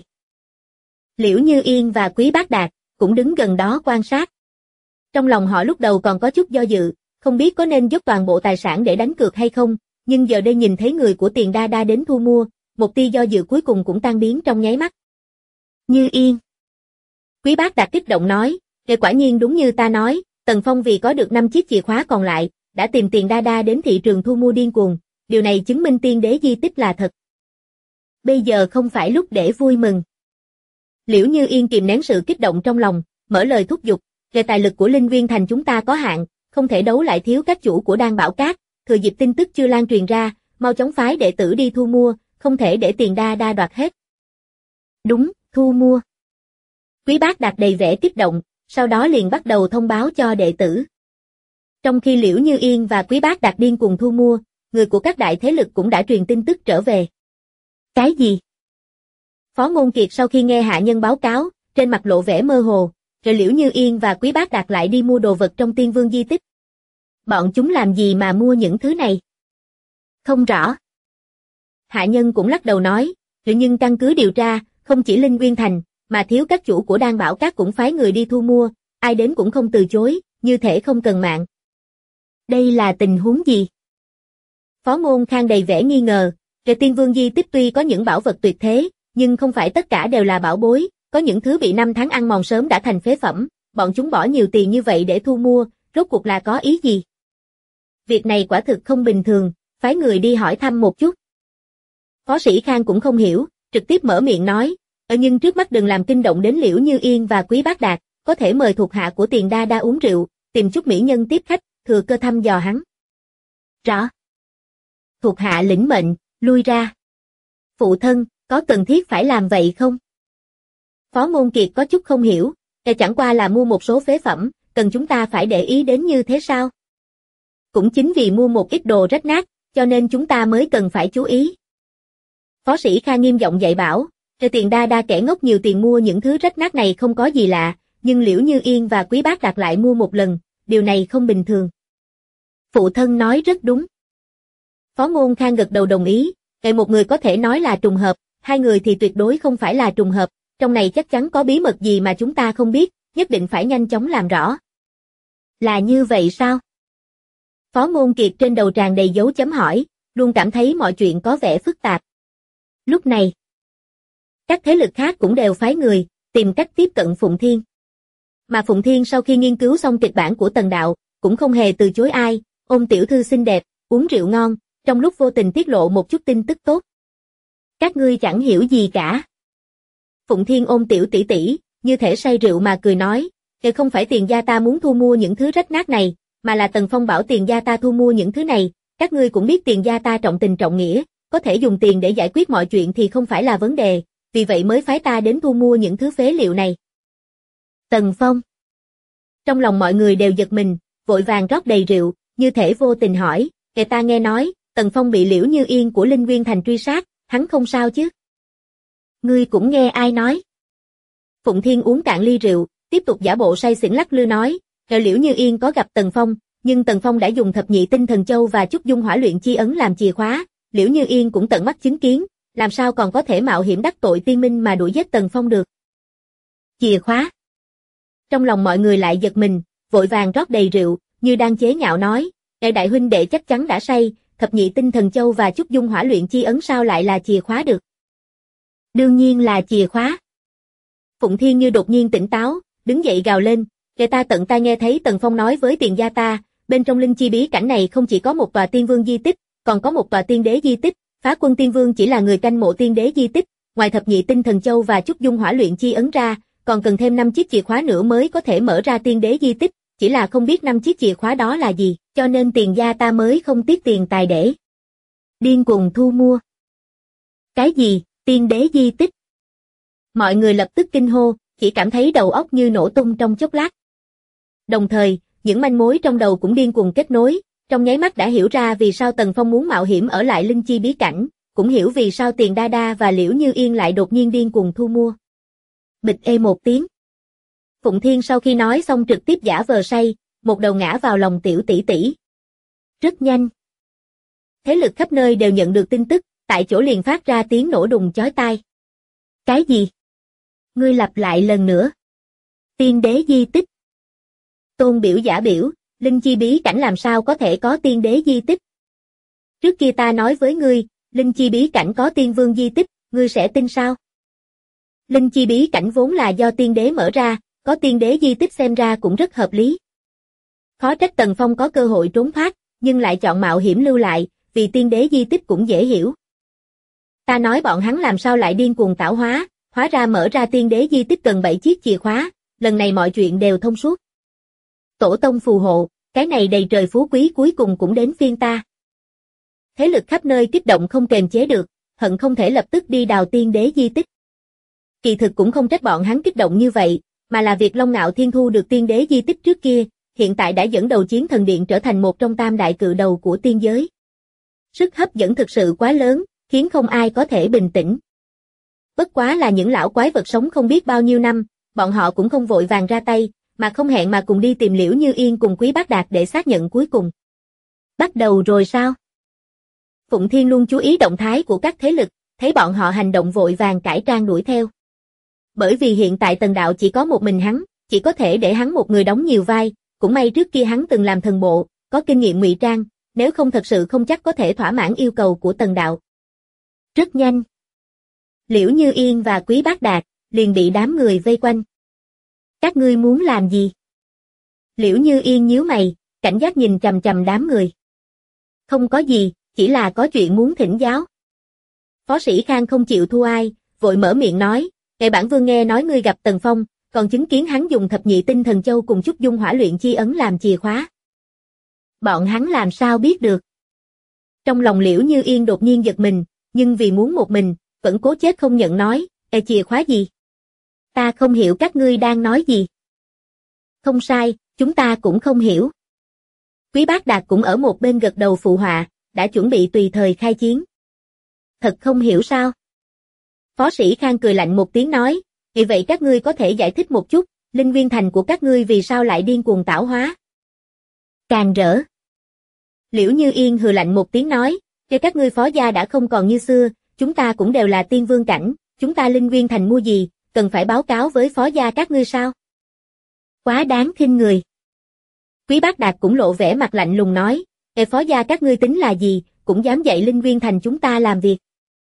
Liễu Như Yên và Quý Bác Đạt cũng đứng gần đó quan sát. Trong lòng họ lúc đầu còn có chút do dự, không biết có nên dốc toàn bộ tài sản để đánh cược hay không, nhưng giờ đây nhìn thấy người của Tiền Đa Đa đến thu mua, một tia do dự cuối cùng cũng tan biến trong nháy mắt. Như Yên. Quý Bác Đạt kích động nói, quả nhiên đúng như ta nói, Tần Phong vì có được 5 chiếc chìa khóa còn lại, đã tìm Tiền Đa Đa đến thị trường thu mua điên cuồng, điều này chứng minh tiên đế di tích là thật. Bây giờ không phải lúc để vui mừng. Liễu Như Yên kìm nén sự kích động trong lòng, mở lời thúc giục, về tài lực của Linh Nguyên Thành chúng ta có hạn, không thể đấu lại thiếu các chủ của Đan Bảo Cát, thừa dịp tin tức chưa lan truyền ra, mau chóng phái đệ tử đi thu mua, không thể để Tiền Đa Đa đoạt hết. Đúng, thu mua. Quý Bác Đạt đầy vẻ kích động, sau đó liền bắt đầu thông báo cho đệ tử. Trong khi Liễu Như Yên và Quý Bác Đạt điên cuồng thu mua, người của các đại thế lực cũng đã truyền tin tức trở về. Cái gì? Phó Ngôn Kiệt sau khi nghe hạ nhân báo cáo, trên mặt lộ vẻ mơ hồ, rồi Liễu Như Yên và Quý Bác Đạt lại đi mua đồ vật trong Tiên Vương di tích. Bọn chúng làm gì mà mua những thứ này? Không rõ. Hạ nhân cũng lắc đầu nói, nhưng căn cứ điều tra, không chỉ Linh Nguyên Thành, mà thiếu các chủ của Đan Bảo Các cũng phái người đi thu mua, ai đến cũng không từ chối, như thể không cần mạng. Đây là tình huống gì? Phó Ngôn Khang đầy vẻ nghi ngờ, rồi Tiên Vương di tích tuy có những bảo vật tuyệt thế, nhưng không phải tất cả đều là bảo bối, có những thứ bị năm tháng ăn mòn sớm đã thành phế phẩm, bọn chúng bỏ nhiều tiền như vậy để thu mua, rốt cuộc là có ý gì? Việc này quả thực không bình thường, phái người đi hỏi thăm một chút. Phó Sĩ Khang cũng không hiểu, trực tiếp mở miệng nói, nhưng trước mắt đừng làm kinh động đến Liễu Như Yên và Quý Bác Đạt, có thể mời thuộc hạ của Tiền Đa Đa uống rượu, tìm chút mỹ nhân tiếp khách, thừa cơ thăm dò hắn. Rõ. Thuộc hạ lĩnh mệnh, lui ra. Phụ thân, có cần thiết phải làm vậy không? Phó Ngôn Kiệt có chút không hiểu, chẳng qua là mua một số phế phẩm, cần chúng ta phải để ý đến như thế sao? Cũng chính vì mua một ít đồ rách nát, cho nên chúng ta mới cần phải chú ý. Phó Sĩ Kha nghiêm giọng dạy bảo, Tiền Đa Đa kẻ ngốc nhiều tiền mua những thứ rách nát này không có gì lạ, nhưng Liễu Như Yên và Quý Bác Đạt lại mua một lần, điều này không bình thường. Phụ thân nói rất đúng. Phó Ngôn Khang gật đầu đồng ý, một người có thể nói là trùng hợp, hai người thì tuyệt đối không phải là trùng hợp, trong này chắc chắn có bí mật gì mà chúng ta không biết, nhất định phải nhanh chóng làm rõ. Là như vậy sao? Phó Ngôn Kiệt trên đầu tràn đầy dấu chấm hỏi, luôn cảm thấy mọi chuyện có vẻ phức tạp. Lúc này, các thế lực khác cũng đều phái người, tìm cách tiếp cận Phụng Thiên. Mà Phụng Thiên sau khi nghiên cứu xong kịch bản của Tần Đạo, cũng không hề từ chối ai, ôm tiểu thư xinh đẹp, uống rượu ngon, trong lúc vô tình tiết lộ một chút tin tức tốt. Các ngươi chẳng hiểu gì cả. Phụng Thiên ôm tiểu tỷ tỷ, như thể say rượu mà cười nói, không phải Tiền gia ta muốn thu mua những thứ rách nát này, mà là Tần Phong bảo Tiền gia ta thu mua những thứ này, các ngươi cũng biết Tiền gia ta trọng tình trọng nghĩa, có thể dùng tiền để giải quyết mọi chuyện thì không phải là vấn đề, vì vậy mới phái ta đến thu mua những thứ phế liệu này. Tần Phong. Trong lòng mọi người đều giật mình, vội vàng rót đầy rượu, như thể vô tình hỏi, kẻ ta nghe nói, Tần Phong bị Liễu Như Yên của Linh Nguyên Thành truy sát, hắn không sao chứ? Ngươi cũng nghe ai nói? Phụng Thiên uống cạn ly rượu, tiếp tục giả bộ say xỉn lắc lư nói, Liễu Như Yên có gặp Tần Phong, nhưng Tần Phong đã dùng thập nhị tinh thần châu và chút dung hỏa luyện chi ấn làm chìa khóa, Liễu Như Yên cũng tận mắt chứng kiến, làm sao còn có thể mạo hiểm đắc tội tiên minh mà đuổi giết Tần Phong được. Chìa khóa. Trong lòng mọi người lại giật mình, vội vàng rót đầy rượu, như đang chế nhạo nói, đại huynh đệ chắc chắn đã say, thập nhị tinh thần châu và chút dung hỏa luyện chi ấn sao lại là chìa khóa được. Đương nhiên là chìa khóa. Phụng Thiên như đột nhiên tỉnh táo, đứng dậy gào lên, ta tận tai nghe thấy Tần Phong nói với Tiền gia ta, bên trong linh chi bí cảnh này không chỉ có một tòa tiên vương di tích, còn có một tòa tiên đế di tích, Phá Quân Tiên Vương chỉ là người canh mộ tiên đế di tích, ngoài thập nhị tinh thần châu và chút dung hỏa luyện chi ấn ra, còn cần thêm 5 chiếc chìa khóa nữa mới có thể mở ra tiên đế di tích, chỉ là không biết 5 chiếc chìa khóa đó là gì, cho nên Tiền gia ta mới không tiếc tiền tài để điên cuồng thu mua. Cái gì, tiên đế di tích? Mọi người lập tức kinh hô, chỉ cảm thấy đầu óc như nổ tung trong chốc lát. Đồng thời, những manh mối trong đầu cũng điên cuồng kết nối, trong nháy mắt đã hiểu ra vì sao Tần Phong muốn mạo hiểm ở lại linh chi bí cảnh, cũng hiểu vì sao Tiền Đa Đa và Liễu Như Yên lại đột nhiên điên cuồng thu mua. Bịch ê một tiếng. Phụng Thiên sau khi nói xong trực tiếp giả vờ say, một đầu ngã vào lòng tiểu tỷ tỷ. Rất nhanh. Thế lực khắp nơi đều nhận được tin tức, tại chỗ liền phát ra tiếng nổ đùng chói tai. Cái gì? Ngươi lặp lại lần nữa. Tiên đế di tích. Tôn biểu giả biểu, linh chi bí cảnh làm sao có thể có tiên đế di tích? Trước kia ta nói với ngươi, linh chi bí cảnh có tiên vương di tích, ngươi sẽ tin sao? Linh chi bí cảnh vốn là do tiên đế mở ra, có tiên đế di tích xem ra cũng rất hợp lý. Khó trách Tần Phong có cơ hội trốn thoát, nhưng lại chọn mạo hiểm lưu lại, vì tiên đế di tích cũng dễ hiểu. Ta nói bọn hắn làm sao lại điên cuồng tảo hóa, hóa ra mở ra tiên đế di tích cần 7 chiếc chìa khóa, lần này mọi chuyện đều thông suốt. Tổ tông phù hộ, cái này đầy trời phú quý cuối cùng cũng đến phiên ta. Thế lực khắp nơi kích động không kềm chế được, hận không thể lập tức đi đào tiên đế di tích. Kỳ thực cũng không trách bọn hắn kích động như vậy, mà là việc Long Nạo Thiên thu được tiên đế di tích trước kia, hiện tại đã dẫn đầu Chiến Thần Điện trở thành một trong tam đại cự đầu của tiên giới. Sức hấp dẫn thực sự quá lớn, khiến không ai có thể bình tĩnh. Bất quá là những lão quái vật sống không biết bao nhiêu năm, bọn họ cũng không vội vàng ra tay, mà không hẹn mà cùng đi tìm Liễu Như Yên cùng Quý Bác Đạt để xác nhận cuối cùng. Bắt đầu rồi sao? Phụng Thiên luôn chú ý động thái của các thế lực, thấy bọn họ hành động vội vàng cải trang đuổi theo. Bởi vì hiện tại Tần Đạo chỉ có một mình hắn, chỉ có thể để hắn một người đóng nhiều vai, cũng may trước kia hắn từng làm thần bộ, có kinh nghiệm ngụy trang, nếu không thật sự không chắc có thể thỏa mãn yêu cầu của Tần Đạo. Rất nhanh. Liễu Như Yên và Quý Bác Đạt liền bị đám người vây quanh. Các ngươi muốn làm gì? Liễu Như Yên nhíu mày, cảnh giác nhìn chằm chằm đám người. Không có gì, chỉ là có chuyện muốn thỉnh giáo. Phó Sĩ Khang không chịu thua ai, vội mở miệng nói, ngài bản vương nghe nói ngươi gặp Tần Phong, còn chứng kiến hắn dùng thập nhị tinh thần châu cùng chút dung hỏa luyện chi ấn làm chìa khóa. Bọn hắn làm sao biết được? Trong lòng Liễu Như Yên đột nhiên giật mình, nhưng vì muốn một mình, vẫn cố chết không nhận nói, chìa khóa gì? Ta không hiểu các ngươi đang nói gì. Không sai, chúng ta cũng không hiểu. Quý Bác Đạt cũng ở một bên gật đầu phụ họa, đã chuẩn bị tùy thời khai chiến. Thật không hiểu sao? Phó Sĩ Khang cười lạnh một tiếng nói, vì vậy các ngươi có thể giải thích một chút, Linh Nguyên Thành của các ngươi vì sao lại điên cuồng tảo hóa? Càng rỡ. Liễu Như Yên hừ lạnh một tiếng nói, cho các ngươi Phó gia đã không còn như xưa, chúng ta cũng đều là tiên vương cảnh, chúng ta Linh Nguyên Thành mua gì, cần phải báo cáo với Phó gia các ngươi sao? Quá đáng khinh người. Quý Bác Đạt cũng lộ vẻ mặt lạnh lùng nói, Phó gia các ngươi tính là gì, cũng dám dạy Linh Nguyên Thành chúng ta làm việc.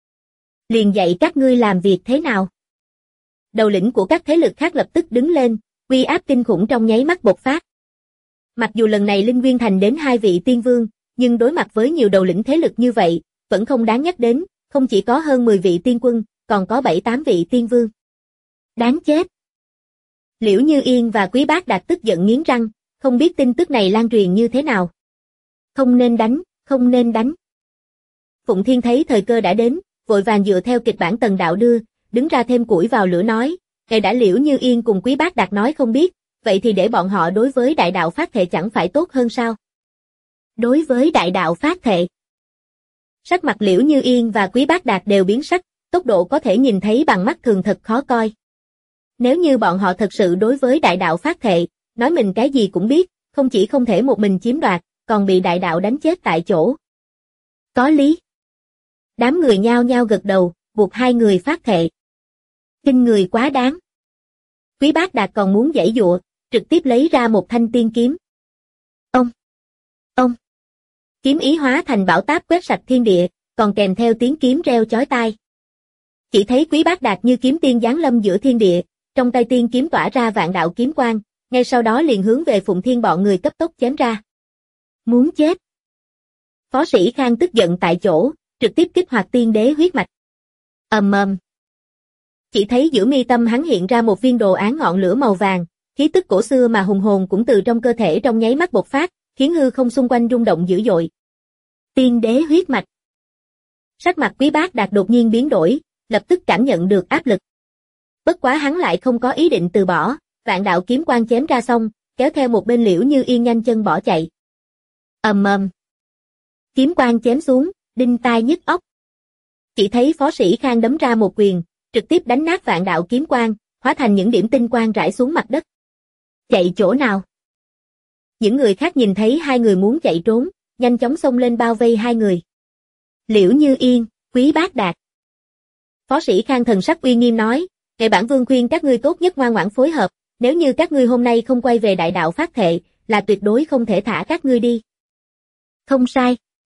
Liền dạy các ngươi làm việc thế nào? Đầu lĩnh của các thế lực khác lập tức đứng lên, uy áp kinh khủng trong nháy mắt bộc phát. Mặc dù lần này Linh Nguyên Thành đến 2 vị tiên vương, nhưng đối mặt với nhiều đầu lĩnh thế lực như vậy, vẫn không đáng nhắc đến, không chỉ có hơn 10 vị tiên quân, còn có 7-8 vị tiên vương. Đáng chết! Liễu Như Yên và Quý Bác Đạt tức giận nghiến răng, không biết tin tức này lan truyền như thế nào. Không nên đánh, không nên đánh. Phụng Thiên thấy thời cơ đã đến, vội vàng dựa theo kịch bản Tần Đạo đưa, đứng ra thêm củi vào lửa nói, ngài đã Liễu Như Yên cùng Quý Bác Đạt nói không biết, vậy thì để bọn họ đối với đại đạo phát thệ chẳng phải tốt hơn sao? Đối với đại đạo phát thệ. Sắc mặt Liễu Như Yên và Quý Bác Đạt đều biến sắc, tốc độ có thể nhìn thấy bằng mắt thường thật khó coi. Nếu như bọn họ thật sự đối với đại đạo phát thệ, nói mình cái gì cũng biết, không chỉ không thể một mình chiếm đoạt, còn bị đại đạo đánh chết tại chỗ. Có lý. Đám người nhao nhao gật đầu, buộc hai người phát thệ. Kinh người quá đáng. Quý Bác Đạt còn muốn giãy giụa, trực tiếp lấy ra một thanh tiên kiếm. Ông. Kiếm ý hóa thành bão táp quét sạch thiên địa, còn kèm theo tiếng kiếm reo chói tai. Chỉ thấy Quý Bác Đạt như kiếm tiên giáng lâm giữa thiên địa, trong tay tiên kiếm tỏa ra vạn đạo kiếm quang, ngay sau đó liền hướng về Phụng Thiên bọn người cấp tốc chém ra. Muốn chết. Phó Sĩ Khang tức giận tại chỗ, trực tiếp kích hoạt tiên đế huyết mạch. Ầm ầm. Chỉ thấy giữa mi tâm hắn hiện ra một viên đồ án ngọn lửa màu vàng, khí tức cổ xưa mà hùng hồn cũng từ trong cơ thể trong nháy mắt bộc phát, khiến hư không xung quanh rung động dữ dội. Tiên đế huyết mạch. Sắc mặt Quý Bác Đạt đột nhiên biến đổi, lập tức cảm nhận được áp lực. Bất quá hắn lại không có ý định từ bỏ, vạn đạo kiếm quang chém ra xong, kéo theo một bên Liễu Như Yên nhanh chân bỏ chạy. Ầm ầm. Kiếm quang chém xuống, đinh tai nhức óc. Chỉ thấy Phó Sĩ Khang đấm ra một quyền, trực tiếp đánh nát vạn đạo kiếm quang, hóa thành những điểm tinh quang rải xuống mặt đất. Chạy chỗ nào? Những người khác nhìn thấy hai người muốn chạy trốn, nhanh chóng xông lên bao vây hai người. Liễu Như Yên, Quý Bác Đạt. Phó Sĩ Khang thần sắc uy nghiêm nói, ngài bản vương khuyên các ngươi tốt nhất ngoan ngoãn phối hợp, nếu như các ngươi hôm nay không quay về đại đạo phát thệ, là tuyệt đối không thể thả các ngươi đi. Không sai.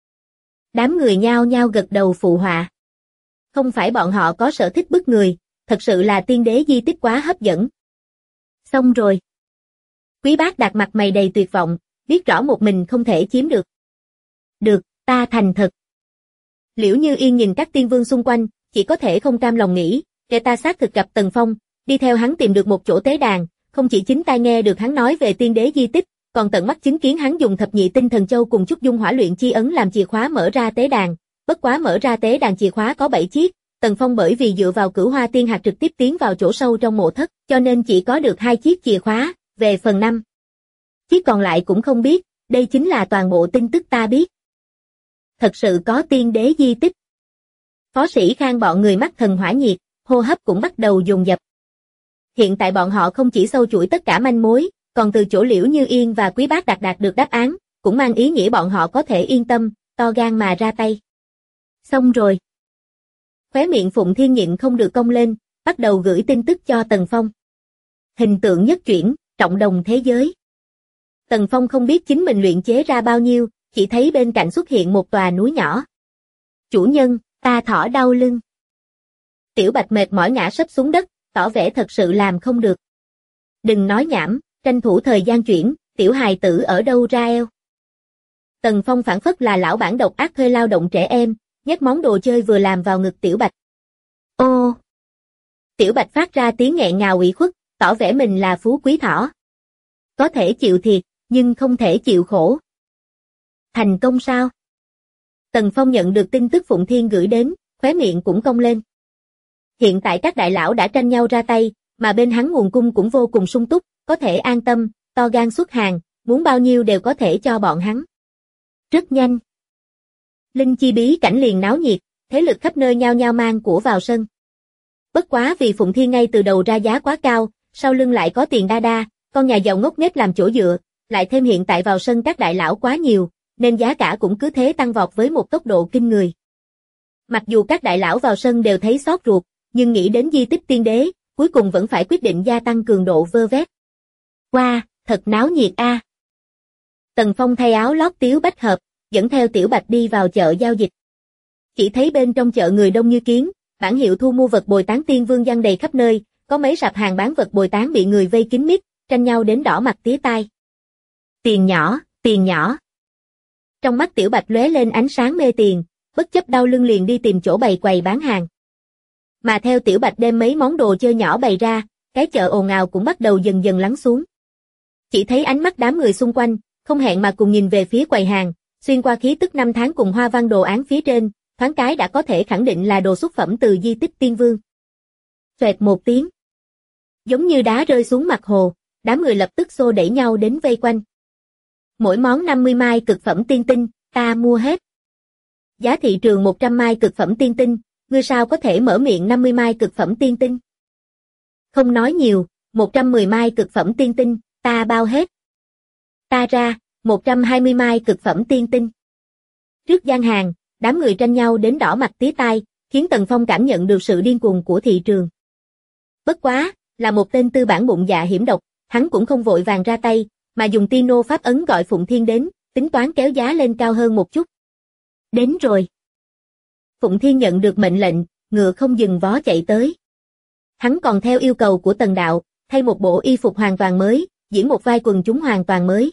Đám người nhao nhao gật đầu phụ họa. Không phải bọn họ có sở thích bức người, thật sự là tiên đế di tích quá hấp dẫn. Xong rồi. Quý Bác Đạt mặt mày đầy tuyệt vọng, biết rõ một mình không thể chiếm được. Được, ta thành thật. Liễu Như Yên nhìn các tiên vương xung quanh, chỉ có thể không cam lòng nghĩ, để ta xác thực gặp Tần Phong, đi theo hắn tìm được một chỗ tế đàn, không chỉ chính tai nghe được hắn nói về tiên đế di tích, còn tận mắt chứng kiến hắn dùng thập nhị tinh thần châu cùng Trúc Dung hỏa luyện chi ấn làm chìa khóa mở ra tế đàn, bất quá mở ra tế đàn chìa khóa có 7 chiếc, Tần Phong bởi vì dựa vào Cửu Hoa Tiên hạt trực tiếp tiến vào chỗ sâu trong mộ thất, cho nên chỉ có được 2 chiếc chìa khóa, về phần 5 chiếc còn lại cũng không biết, đây chính là toàn bộ tin tức ta biết. Thật sự có tiên đế di tích. Phó Sĩ Khang bọn người mắt thần hỏa nhiệt, hô hấp cũng bắt đầu dồn dập. Hiện tại bọn họ không chỉ sâu chuỗi tất cả manh mối, còn từ chỗ Liễu Như Yên và Quý Bác đạt được đáp án, cũng mang ý nghĩa bọn họ có thể yên tâm, to gan mà ra tay. Xong rồi. Khóe miệng Phụng Thiên nhịn không được cong lên, bắt đầu gửi tin tức cho Tần Phong. Hình tượng nhất chuyển, trọng đồng thế giới. Tần Phong không biết chính mình luyện chế ra bao nhiêu, chỉ thấy bên cạnh xuất hiện một tòa núi nhỏ. Chủ nhân, ta thỏ đau lưng. Tiểu Bạch mệt mỏi ngã sấp xuống đất, tỏ vẻ thật sự làm không được. Đừng nói nhảm, tranh thủ thời gian chuyển, tiểu hài tử ở đâu ra eo. Tần Phong phản phất là lão bản độc ác thuê lao động trẻ em, nhét món đồ chơi vừa làm vào ngực Tiểu Bạch. Ô! Tiểu Bạch phát ra tiếng nghẹn ngào ủy khuất, tỏ vẻ mình là phú quý thỏ. Có thể chịu thiệt, nhưng không thể chịu khổ. Thành công sao? Tần Phong nhận được tin tức Phụng Thiên gửi đến, khóe miệng cũng cong lên. Hiện tại các đại lão đã tranh nhau ra tay, mà bên hắn nguồn cung cũng vô cùng sung túc, có thể an tâm, to gan xuất hàng, muốn bao nhiêu đều có thể cho bọn hắn. Rất nhanh. Linh chi bí cảnh liền náo nhiệt, thế lực khắp nơi nhao nhao mang của vào sân. Bất quá vì Phụng Thiên ngay từ đầu ra giá quá cao, sau lưng lại có tiền đa đa, con nhà giàu ngốc nghếch làm chỗ dựa, lại thêm hiện tại vào sân các đại lão quá nhiều, nên giá cả cũng cứ thế tăng vọt với một tốc độ kinh người. Mặc dù các đại lão vào sân đều thấy xót ruột, nhưng nghĩ đến di tích tiên đế, cuối cùng vẫn phải quyết định gia tăng cường độ vơ vét. Wow, thật náo nhiệt a. Tần Phong thay áo lót Tiếu Bách hợp, dẫn theo Tiểu Bạch đi vào chợ giao dịch. Chỉ thấy bên trong chợ người đông như kiến, bản hiệu thu mua vật bồi tán tiên vương giăng đầy khắp nơi, có mấy sạp hàng bán vật bồi tán bị người vây kín mít, tranh nhau đến đỏ mặt tía tai. Tiền nhỏ, tiền nhỏ. Trong mắt Tiểu Bạch lóe lên ánh sáng mê tiền, bất chấp đau lưng liền đi tìm chỗ bày quầy bán hàng. Mà theo Tiểu Bạch đem mấy món đồ chơi nhỏ bày ra, cái chợ ồn ào cũng bắt đầu dần dần lắng xuống. Chỉ thấy ánh mắt đám người xung quanh, không hẹn mà cùng nhìn về phía quầy hàng, Xuyên qua khí tức năm tháng cùng hoa văn đồ án phía trên, thoáng cái đã có thể khẳng định là đồ xuất phẩm từ di tích tiên vương. Xoẹt một tiếng. Giống như đá rơi xuống mặt hồ, đám người lập tức xô đẩy nhau đến vây quanh. Mỗi món 50 mai cực phẩm tiên tinh, ta mua hết. Giá thị trường 100 mai cực phẩm tiên tinh, ngươi sao có thể mở miệng 50 mai cực phẩm tiên tinh? Không nói nhiều, 110 mai cực phẩm tiên tinh, ta bao hết. Ta ra, 120 mai cực phẩm tiên tinh. Trước gian hàng, đám người tranh nhau đến đỏ mặt tía tai, khiến Tần Phong cảm nhận được sự điên cuồng của thị trường. Bất quá, là một tên tư bản bụng dạ hiểm độc, hắn cũng không vội vàng ra tay, mà dùng Tino pháp ấn gọi Phụng Thiên đến, tính toán kéo giá lên cao hơn một chút. Đến rồi. Phụng Thiên nhận được mệnh lệnh, ngựa không dừng vó chạy tới. Hắn còn theo yêu cầu của Tần Đạo, thay một bộ y phục hoàn toàn mới, diễn một vai quần chúng hoàn toàn mới.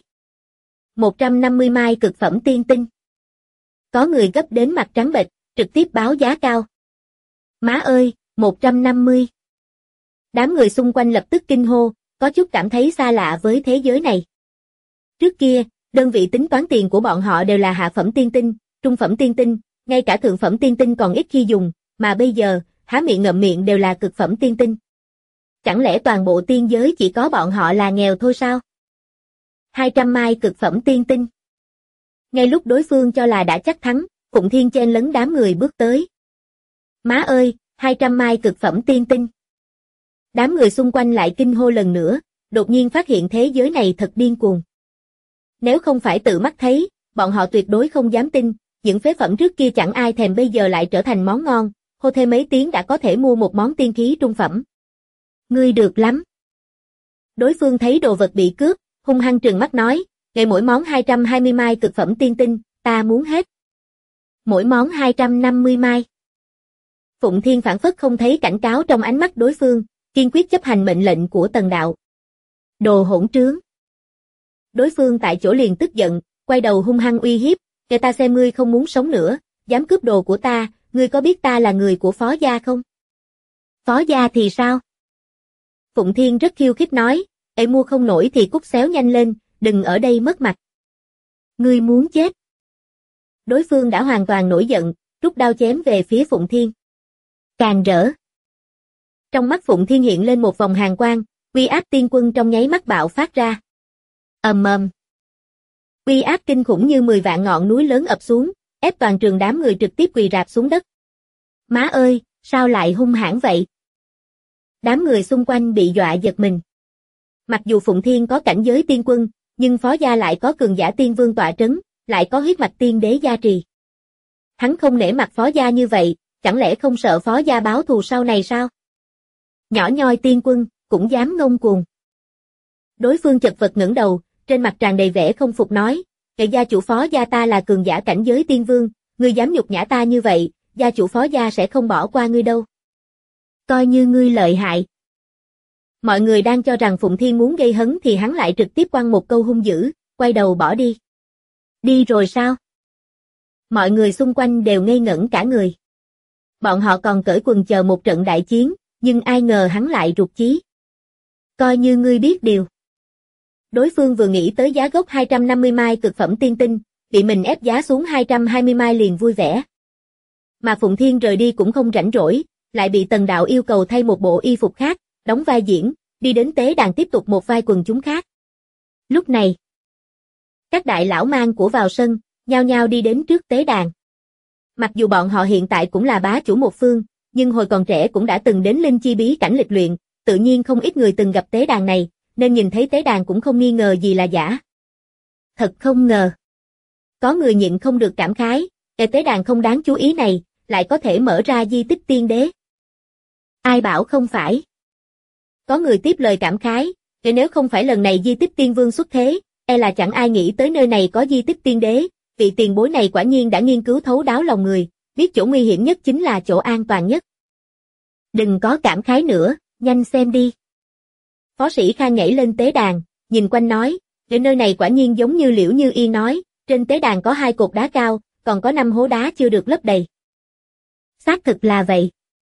150 mai cực phẩm tiên tinh. Có người gấp đến mặt trắng bệch, trực tiếp báo giá cao. Má ơi, 150. Đám người xung quanh lập tức kinh hô, có chút cảm thấy xa lạ với thế giới này. Trước kia, đơn vị tính toán tiền của bọn họ đều là hạ phẩm tiên tinh, trung phẩm tiên tinh, ngay cả thượng phẩm tiên tinh còn ít khi dùng, mà bây giờ, há miệng ngậm miệng đều là cực phẩm tiên tinh. Chẳng lẽ toàn bộ tiên giới chỉ có bọn họ là nghèo thôi sao? 200 mai cực phẩm tiên tinh. Ngay lúc đối phương cho là đã chắc thắng, Phụng Thiên chen lấn đám người bước tới. Má ơi, 200 mai cực phẩm tiên tinh. Đám người xung quanh lại kinh hô lần nữa, đột nhiên phát hiện thế giới này thật điên cuồng. Nếu không phải tự mắt thấy, bọn họ tuyệt đối không dám tin, những phế phẩm trước kia chẳng ai thèm bây giờ lại trở thành món ngon, hô thêm mấy tiếng đã có thể mua một món tiên khí trung phẩm. Ngươi được lắm. Đối phương thấy đồ vật bị cướp, hung hăng trừng mắt nói, ngày mỗi món 220 mai cực phẩm tiên tinh, ta muốn hết. Mỗi món 250 mai. Phụng Thiên phản phất không thấy cảnh cáo trong ánh mắt đối phương, kiên quyết chấp hành mệnh lệnh của Tần Đạo. Đồ hỗn trướng. Đối phương tại chỗ liền tức giận, quay đầu hung hăng uy hiếp, để ta xem ngươi không muốn sống nữa, dám cướp đồ của ta, ngươi có biết ta là người của Phó gia không? Phó gia thì sao? Phụng Thiên rất khiêu khích nói, "Ê mua không nổi thì cút xéo nhanh lên, đừng ở đây mất mặt." Ngươi muốn chết. Đối phương đã hoàn toàn nổi giận, rút đao chém về phía Phụng Thiên. Càn rỡ. Trong mắt Phụng Thiên hiện lên một vòng hàn quang, uy áp tiên quân trong nháy mắt bạo phát ra. Ầm ầm. Uy áp kinh khủng như 10 vạn ngọn núi lớn ập xuống, ép toàn trường đám người trực tiếp quỳ rạp xuống đất. Má ơi, sao lại hung hãn vậy? Đám người xung quanh bị dọa giật mình. Mặc dù Phụng Thiên có cảnh giới tiên quân, nhưng Phó gia lại có cường giả tiên vương tọa trấn, lại có huyết mạch tiên đế gia trì. Hắn không nể mặt Phó gia như vậy, chẳng lẽ không sợ Phó gia báo thù sau này sao? Nhỏ nhoi tiên quân, cũng dám ngông cuồng. Đối phương chật vật ngẩng đầu, trên mặt tràn đầy vẻ không phục nói, "Kệ gia chủ Phó gia ta là cường giả cảnh giới tiên vương, ngươi dám nhục nhã ta như vậy, gia chủ Phó gia sẽ không bỏ qua ngươi đâu. Coi như ngươi lợi hại." Mọi người đang cho rằng Phụng Thiên muốn gây hấn thì hắn lại trực tiếp quăng một câu hung dữ, quay đầu bỏ đi. Đi rồi sao? Mọi người xung quanh đều ngây ngẩn cả người. Bọn họ còn cởi quần chờ một trận đại chiến, nhưng ai ngờ hắn lại rụt chí. Coi như ngươi biết điều. Đối phương vừa nghĩ tới giá gốc 250 mai cực phẩm tiên tinh, bị mình ép giá xuống 220 mai liền vui vẻ. Mà Phụng Thiên rời đi cũng không rảnh rỗi, lại bị Tần Đạo yêu cầu thay một bộ y phục khác, đóng vai diễn, đi đến tế đàn tiếp tục một vai quần chúng khác. Lúc này, các đại lão mang của vào sân, nhao nhao đi đến trước tế đàn. Mặc dù bọn họ hiện tại cũng là bá chủ một phương, nhưng hồi còn trẻ cũng đã từng đến linh chi bí cảnh lịch luyện, tự nhiên không ít người từng gặp tế đàn này, nên nhìn thấy tế đàn cũng không nghi ngờ gì là giả. Thật không ngờ. Có người nhịn không được cảm khái, cái tế đàn không đáng chú ý này, lại có thể mở ra di tích tiên đế. Ai bảo không phải. Có người tiếp lời cảm khái, nếu không phải lần này di tích tiên vương xuất thế, e là chẳng ai nghĩ tới nơi này có di tích tiên đế, vị tiền bối này quả nhiên đã nghiên cứu thấu đáo lòng người, biết chỗ nguy hiểm nhất chính là chỗ an toàn nhất. Đừng có cảm khái nữa, nhanh xem đi. Phó sĩ Khang nhảy lên tế đàn, nhìn quanh nói, nơi này quả nhiên giống như Liễu Như Yên nói, trên tế đàn có 2 cột đá cao, còn có 5 hố đá chưa được lấp đầy. Xác thực là vậy.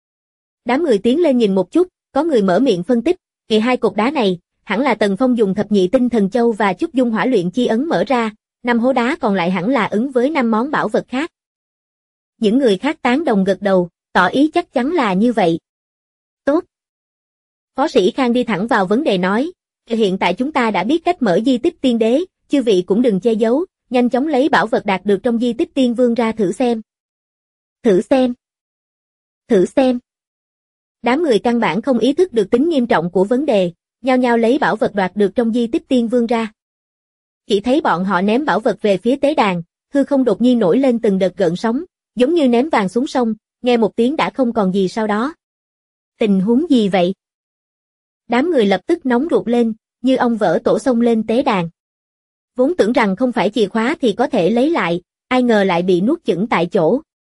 Đám người tiến lên nhìn một chút, có người mở miệng phân tích, 2 cột đá này, hẳn là Tần Phong dùng thập nhị tinh thần châu và chút dung hỏa luyện chi ấn mở ra, 5 hố đá còn lại hẳn là ứng với 5 món bảo vật khác. Những người khác tán đồng gật đầu, tỏ ý chắc chắn là như vậy. Tốt. Phó sĩ Khang đi thẳng vào vấn đề nói, hiện tại chúng ta đã biết cách mở di tích tiên đế, chư vị cũng đừng che giấu, nhanh chóng lấy bảo vật đạt được trong di tích tiên vương ra thử xem. Thử xem. Thử xem. Đám người căn bản không ý thức được tính nghiêm trọng của vấn đề, nhao nhao lấy bảo vật đoạt được trong di tích tiên vương ra. Chỉ thấy bọn họ ném bảo vật về phía tế đàn, hư không đột nhiên nổi lên từng đợt gợn sóng, giống như ném vàng xuống sông, nghe một tiếng đã không còn gì sau đó. Tình huống gì vậy? Đám người lập tức nóng ruột lên, như ong vỡ tổ xông lên tế đàn. Vốn tưởng rằng không phải chìa khóa thì có thể lấy lại, ai ngờ lại bị nuốt chửng tại chỗ.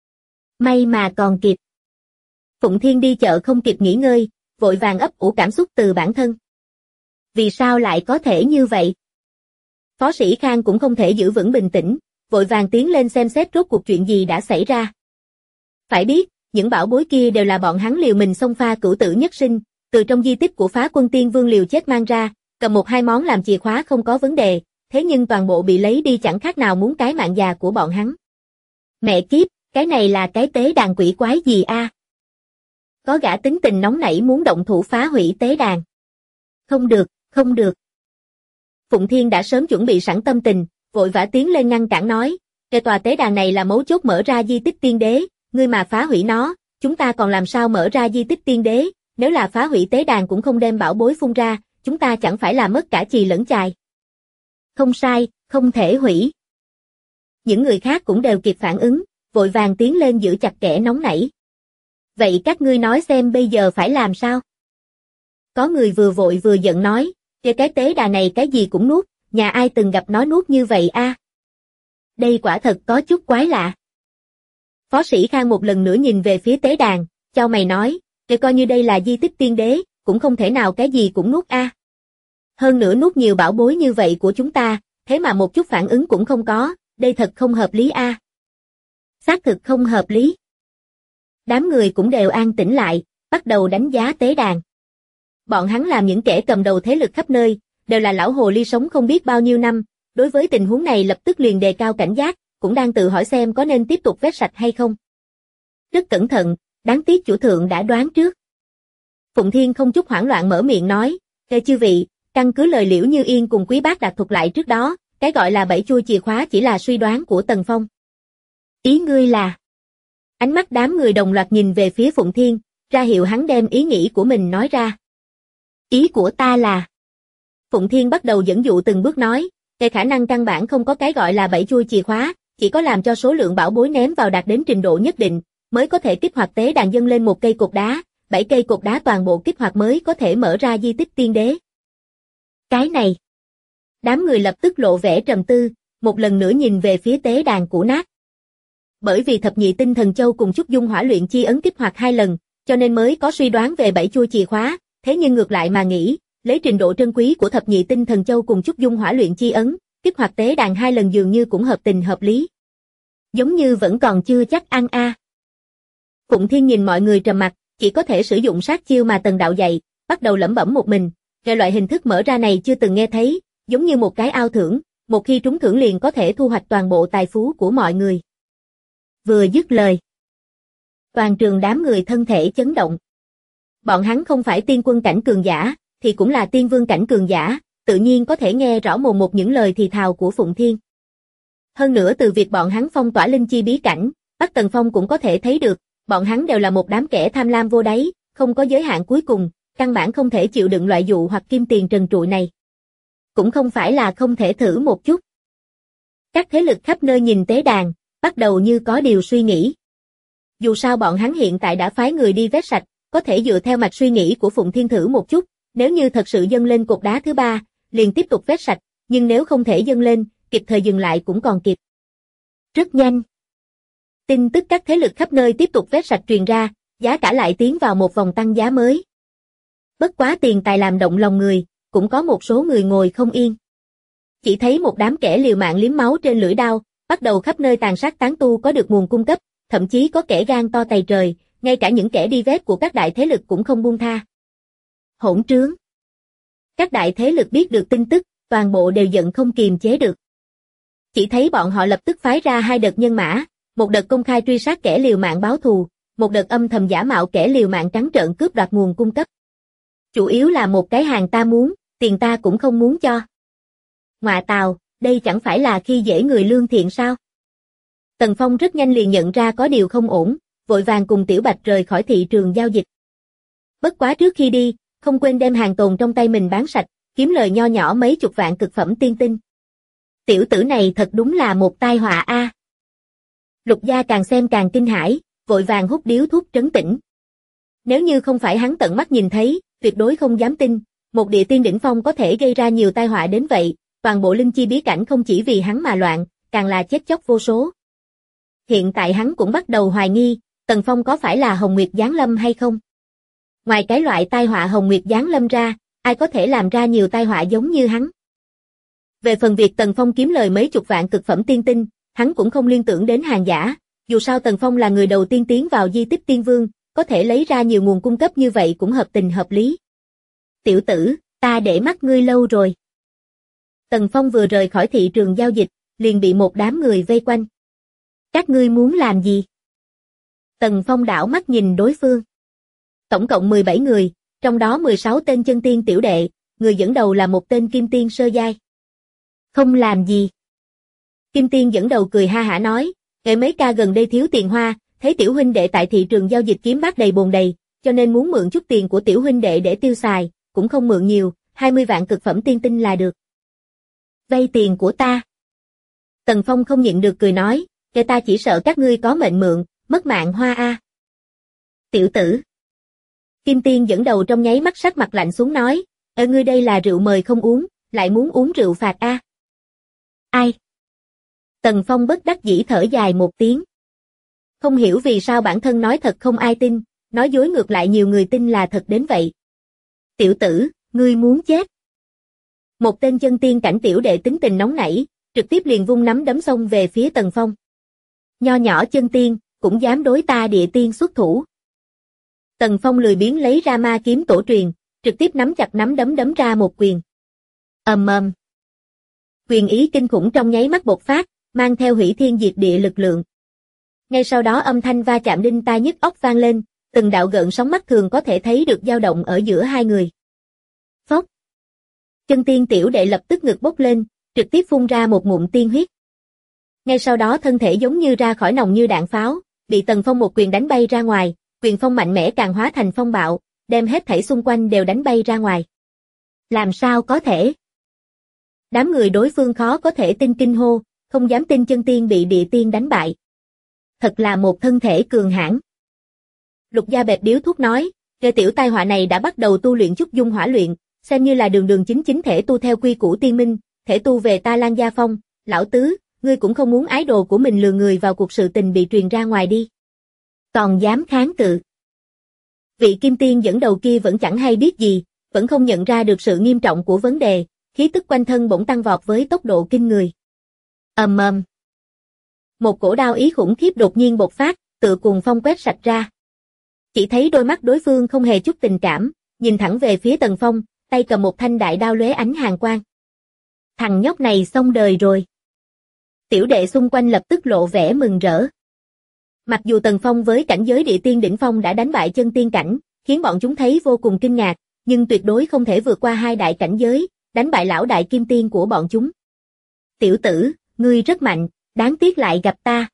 May mà còn kịp. Phụng Thiên đi chợ không kịp nghỉ ngơi, vội vàng ấp ủ cảm xúc từ bản thân. Vì sao lại có thể như vậy? Phó sĩ Khang cũng không thể giữ vững bình tĩnh, vội vàng tiến lên xem xét rốt cuộc chuyện gì đã xảy ra. Phải biết, những bảo bối kia đều là bọn hắn liều mình xông pha cửu tử nhất sinh, từ trong di tích của Phá Quân Tiên Vương liều chết mang ra, cầm 1-2 món làm chìa khóa không có vấn đề, thế nhưng toàn bộ bị lấy đi chẳng khác nào muốn cái mạng già của bọn hắn. Mẹ kiếp, cái này là cái tế đàn quỷ quái gì a? Có gã tính tình nóng nảy muốn động thủ phá hủy tế đàn. Không được, không được. Phụng Thiên đã sớm chuẩn bị sẵn tâm tình, vội vã tiến lên ngăn cản nói, cái tòa tế đàn này là mấu chốt mở ra di tích tiên đế, ngươi mà phá hủy nó, chúng ta còn làm sao mở ra di tích tiên đế, nếu là phá hủy tế đàn cũng không đem bảo bối phun ra, chúng ta chẳng phải là mất cả chì lẫn chài. Không sai, không thể hủy. Những người khác cũng đều kịp phản ứng, vội vàng tiến lên giữ chặt kẻ nóng nảy. Vậy các ngươi nói xem bây giờ phải làm sao? Có người vừa vội vừa giận nói, cái tế đàn này cái gì cũng nuốt, nhà ai từng gặp nó nuốt như vậy a? Đây quả thật có chút quái lạ. Phó sĩ Khang một lần nữa nhìn về phía tế đàn, chau mày nói, coi như đây là di tích tiên đế, cũng không thể nào cái gì cũng nuốt a. Hơn nữa nuốt nhiều bảo bối như vậy của chúng ta, thế mà một chút phản ứng cũng không có, đây thật không hợp lý a. Xác thực không hợp lý. Đám người cũng đều an tĩnh lại, bắt đầu đánh giá tế đàn. Bọn hắn làm những kẻ cầm đầu thế lực khắp nơi, đều là lão hồ ly sống không biết bao nhiêu năm, đối với tình huống này lập tức liền đề cao cảnh giác, cũng đang tự hỏi xem có nên tiếp tục vét sạch hay không. Rất cẩn thận, đáng tiếc chủ thượng đã đoán trước. Phụng Thiên không chút hoảng loạn mở miệng nói, chư vị, căn cứ lời Liễu Như Yên cùng Quý Bác Đạt thuật lại trước đó, cái gọi là bảy chuôi chìa khóa chỉ là suy đoán của Tần Phong. Ý ngươi là? Ánh mắt đám người đồng loạt nhìn về phía Phụng Thiên, ra hiệu hắn đem ý nghĩ của mình nói ra. Ý của ta là... Phụng Thiên bắt đầu dẫn dụ từng bước nói, cái khả năng căn bản không có cái gọi là bảy chuôi chìa khóa, chỉ có làm cho số lượng bảo bối ném vào đạt đến trình độ nhất định, mới có thể kích hoạt tế đàn dâng lên một cây cột đá, 7 cây cột đá toàn bộ kích hoạt mới có thể mở ra di tích tiên đế. Cái này... Đám người lập tức lộ vẻ trầm tư, một lần nữa nhìn về phía tế đàn cũ nát. Bởi vì thập nhị tinh thần châu cùng Trúc Dung hỏa luyện chi ấn kích hoạt 2 lần, cho nên mới có suy đoán về 7 chuôi chìa khóa, thế nhưng ngược lại mà nghĩ, lấy trình độ trân quý của thập nhị tinh thần châu cùng Trúc Dung hỏa luyện chi ấn, kích hoạt tế đàn 2 lần dường như cũng hợp tình hợp lý. Giống như vẫn còn chưa chắc ăn a. Phụng Thiên nhìn mọi người trầm mặc, chỉ có thể sử dụng sát chiêu mà Tần đạo dạy, bắt đầu lẩm bẩm một mình, cái loại hình thức mở ra này chưa từng nghe thấy, giống như một cái ao thưởng, một khi trúng thưởng liền có thể thu hoạch toàn bộ tài phú của mọi người. Vừa dứt lời, toàn trường đám người thân thể chấn động. Bọn hắn không phải tiên quân cảnh cường giả, thì cũng là tiên vương cảnh cường giả, tự nhiên có thể nghe rõ mồm một những lời thì thào của Phụng Thiên. Hơn nữa từ việc bọn hắn phong tỏa linh chi bí cảnh, Bắc Tần Phong cũng có thể thấy được, bọn hắn đều là một đám kẻ tham lam vô đáy, không có giới hạn cuối cùng, căn bản không thể chịu đựng loại dụ hoặc kim tiền trần trụi này. Cũng không phải là không thể thử một chút. Các thế lực khắp nơi nhìn tế đàn, bắt đầu như có điều suy nghĩ. Dù sao bọn hắn hiện tại đã phái người đi vét sạch, có thể dựa theo mạch suy nghĩ của Phụng Thiên thử một chút, nếu như thật sự dâng lên cột đá thứ 3, liền tiếp tục vét sạch, nhưng nếu không thể dâng lên, kịp thời dừng lại cũng còn kịp. Rất nhanh. Tin tức các thế lực khắp nơi tiếp tục vét sạch truyền ra, giá cả lại tiến vào một vòng tăng giá mới. Bất quá tiền tài làm động lòng người, cũng có một số người ngồi không yên. Chỉ thấy một đám kẻ liều mạng liếm máu trên lưỡi đao, bắt đầu khắp nơi tàn sát tán tu có được nguồn cung cấp, thậm chí có kẻ gan to tày trời, ngay cả những kẻ đi vét của các đại thế lực cũng không buông tha. Hỗn trướng. Các đại thế lực biết được tin tức, toàn bộ đều giận không kiềm chế được. Chỉ thấy bọn họ lập tức phái ra hai đợt nhân mã, một đợt công khai truy sát kẻ liều mạng báo thù, một đợt âm thầm giả mạo kẻ liều mạng trắng trợn cướp đoạt nguồn cung cấp. Chủ yếu là một cái hàng ta muốn, tiền ta cũng không muốn cho. Ngoạ tào, đây chẳng phải là khi dễ người lương thiện sao? Tần Phong rất nhanh liền nhận ra có điều không ổn, vội vàng cùng Tiểu Bạch rời khỏi thị trường giao dịch. Bất quá trước khi đi, không quên đem hàng tồn trong tay mình bán sạch, kiếm lời nho nhỏ mấy chục vạn cực phẩm tiên tinh. Tiểu tử này thật đúng là một tai họa a. Lục Gia càng xem càng kinh hãi, vội vàng hút điếu thuốc trấn tĩnh. Nếu như không phải hắn tận mắt nhìn thấy, tuyệt đối không dám tin, một địa tiên đỉnh phong có thể gây ra nhiều tai họa đến vậy, toàn bộ linh chi bí cảnh không chỉ vì hắn mà loạn, càng là chết chóc vô số. Hiện tại hắn cũng bắt đầu hoài nghi, Tần Phong có phải là Hồng Nguyệt giáng lâm hay không? Ngoài cái loại tai họa Hồng Nguyệt giáng lâm ra, ai có thể làm ra nhiều tai họa giống như hắn? Về phần việc Tần Phong kiếm lời mấy chục vạn cực phẩm tiên tinh, hắn cũng không liên tưởng đến hàng giả, dù sao Tần Phong là người đầu tiên tiến vào di tích tiên vương, có thể lấy ra nhiều nguồn cung cấp như vậy cũng hợp tình hợp lý. Tiểu tử, ta để mắt ngươi lâu rồi. Tần Phong vừa rời khỏi thị trường giao dịch, liền bị một đám người vây quanh. Các ngươi muốn làm gì? Tần Phong đảo mắt nhìn đối phương. Tổng cộng 17 người, trong đó 16 tên chân tiên tiểu đệ, người dẫn đầu là một tên kim tiên sơ giai. Không làm gì. Kim tiên dẫn đầu cười ha hả nói, ngày mấy ca gần đây thiếu tiền hoa, thấy tiểu huynh đệ tại thị trường giao dịch kiếm bát đầy bồn đầy, cho nên muốn mượn chút tiền của tiểu huynh đệ để tiêu xài, cũng không mượn nhiều, 20 vạn cực phẩm tiên tinh là được. Vay tiền của ta. Tần Phong không nhịn được cười nói, kẻ ta chỉ sợ các ngươi có mệnh mượn, mất mạng hoa a. Tiểu tử. Kim tiên dẫn đầu trong nháy mắt sắc mặt lạnh xuống nói, ngươi đây là rượu mời không uống, lại muốn uống rượu phạt a. Ai? Tần Phong bất đắc dĩ thở dài một tiếng. Không hiểu vì sao bản thân nói thật không ai tin, nói dối ngược lại nhiều người tin là thật đến vậy. Tiểu tử, ngươi muốn chết. Một tên chân tiên cảnh tiểu đệ tính tình nóng nảy, trực tiếp liền vung nắm đấm xông về phía Tần Phong. Nho nhỏ chân tiên, cũng dám đối ta địa tiên xuất thủ. Tần Phong lười biếng lấy ra ma kiếm tổ truyền, trực tiếp nắm chặt nắm đấm đấm ra một quyền. Ầm ầm. Quyền ý kinh khủng trong nháy mắt bộc phát, mang theo hủy thiên diệt địa lực lượng. Ngay sau đó âm thanh va chạm đinh tai nhức óc vang lên, từng đạo gợn sóng mắt thường có thể thấy được dao động ở giữa hai người. Phốc. Chân tiên tiểu đệ lập tức ngực bốc lên, trực tiếp phun ra một ngụm tiên huyết. Ngay sau đó thân thể giống như ra khỏi nòng như đạn pháo, bị Tần Phong một quyền đánh bay ra ngoài, quyền phong mạnh mẽ càng hóa thành phong bạo, đem hết thảy xung quanh đều đánh bay ra ngoài. Làm sao có thể? Đám người đối phương khó có thể tin kinh hô, không dám tin chân tiên bị địa tiên đánh bại. Thật là một thân thể cường hãn. Lục Gia bẹp điếu thuốc nói, kẻ tiểu tai họa này đã bắt đầu tu luyện chút dung hỏa luyện, xem như là đường chính thể tu theo quy củ tiên minh, thể tu về ta Lan Gia Phong, lão tứ, ngươi cũng không muốn ái đồ của mình lừa người vào cuộc sự tình bị truyền ra ngoài đi. Còn dám kháng cự. Vị kim tiên dẫn đầu kia vẫn chẳng hay biết gì, vẫn không nhận ra được sự nghiêm trọng của vấn đề, khí tức quanh thân bỗng tăng vọt với tốc độ kinh người. Ầm ầm. Một cổ đao ý khủng khiếp đột nhiên bộc phát, tựa cuồng phong quét sạch ra. Chỉ thấy đôi mắt đối phương không hề chút tình cảm, nhìn thẳng về phía Tần Phong, tay cầm một thanh đại đao lóe ánh hàn quang. Thằng nhóc này xong đời rồi. Tiểu đệ xung quanh lập tức lộ vẻ mừng rỡ. Mặc dù Tần Phong với cảnh giới địa tiên đỉnh phong đã đánh bại chân tiên cảnh, khiến bọn chúng thấy vô cùng kinh ngạc, nhưng tuyệt đối không thể vượt qua hai đại cảnh giới, đánh bại lão đại kim tiên của bọn chúng. Tiểu tử, ngươi rất mạnh, đáng tiếc lại gặp ta.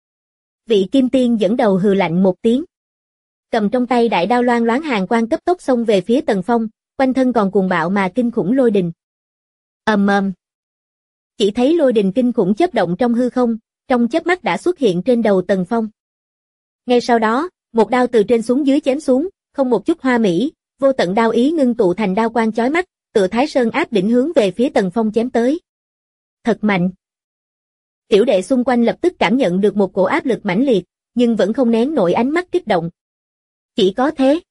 Vị kim tiên dẫn đầu hừ lạnh một tiếng. Cầm trong tay đại đao loang loáng hàn quang cấp tốc xông về phía Tần Phong, quanh thân còn cuồng bạo mà kinh khủng lôi đình. Ầm ầm. Chỉ thấy lôi đình kinh khủng chớp động trong hư không, trong chớp mắt đã xuất hiện trên đầu Tần Phong. Ngay sau đó, một đao từ trên xuống dưới chém xuống, không một chút hoa mỹ, vô tận đao ý ngưng tụ thành đao quang chói mắt, tựa Thái Sơn áp đỉnh hướng về phía Tần Phong chém tới. Thật mạnh. Tiểu đệ xung quanh lập tức cảm nhận được một cổ áp lực mãnh liệt, nhưng vẫn không nén nổi ánh mắt kích động. Chỉ có thế.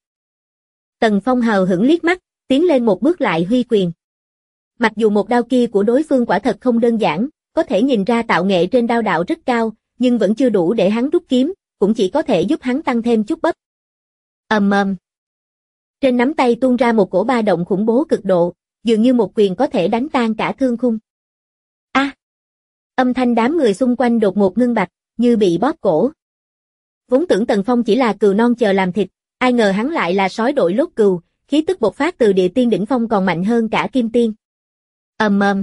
Tần Phong hờ hững liếc mắt, tiến lên một bước lại huy quyền. Mặc dù một đao kia của đối phương quả thật không đơn giản, có thể nhìn ra tạo nghệ trên đao đạo rất cao, nhưng vẫn chưa đủ để hắn rút kiếm, cũng chỉ có thể giúp hắn tăng thêm chút bắp. Ầm ầm. Trên nắm tay tuôn ra một cổ ba động khủng bố cực độ, dường như một quyền có thể đánh tan cả thương khung. A! Âm thanh đám người xung quanh đột ngột ngưng bặt, như bị bóp cổ. Vốn tưởng Tần Phong chỉ là cừu non chờ làm thịt, ai ngờ hắn lại là sói đội lốt cừu, khí tức bộc phát từ địa tiên đỉnh phong còn mạnh hơn cả kim tiên. Ầm ầm.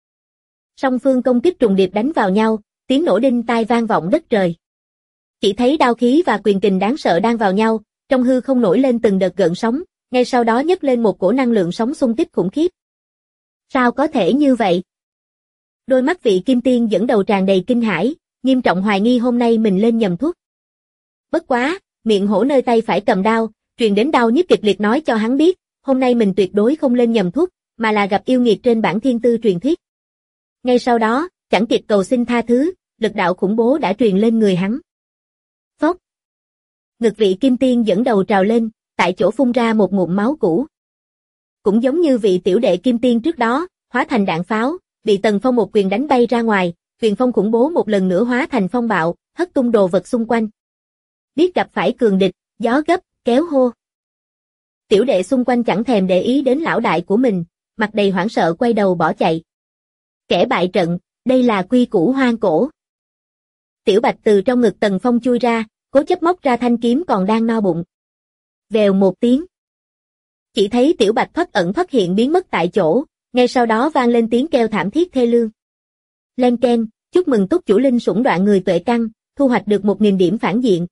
Song phương công kích trùng điệp đánh vào nhau, tiếng nổ đinh tai vang vọng đất trời. Chỉ thấy đao khí và quyền kình đáng sợ đang vào nhau, trong hư không nổi lên từng đợt gợn sóng, ngay sau đó nhấc lên một cổ năng lượng sóng xung kích khủng khiếp. Sao có thể như vậy? Đôi mắt vị kim tiên dẫn đầu tràn đầy kinh hãi, nghiêm trọng hoài nghi hôm nay mình lên nhầm thuốc. Bất quá, miệng hổ nơi tay phải cầm đao, truyền đến đau nhức kịch liệt nói cho hắn biết, hôm nay mình tuyệt đối không lên nhầm thuốc, mà là gặp yêu nghiệt trên bản thiên tư truyền thuyết. Ngay sau đó, chẳng kịp cầu xin tha thứ, lực đạo khủng bố đã truyền lên người hắn. Phốc. Ngực vị kim tiên dẫn đầu trào lên, tại chỗ phun ra một ngụm máu cũ. Cũng giống như vị tiểu đệ kim tiên trước đó, hóa thành đạn pháo, bị Tần Phong một quyền đánh bay ra ngoài, quyền phong khủng bố một lần nữa hóa thành phong bạo, hất tung đồ vật xung quanh. Biết gặp phải cường địch, gió gấp, kéo hô. Tiểu đệ xung quanh chẳng thèm để ý đến lão đại của mình, mặt đầy hoảng sợ quay đầu bỏ chạy. Kẻ bại trận, đây là quy củ hoang cổ. Tiểu Bạch từ trong ngực Tần Phong chui ra, cố chấp móc ra thanh kiếm còn đang no bụng. Vèo một tiếng. Chỉ thấy Tiểu Bạch thoát ẩn thoát hiện biến mất tại chỗ, ngay sau đó vang lên tiếng kêu thảm thiết thê lương. Len keng, chúc mừng túc chủ linh sủng đoạn người tuệ căn, thu hoạch được 1000 điểm phản diện.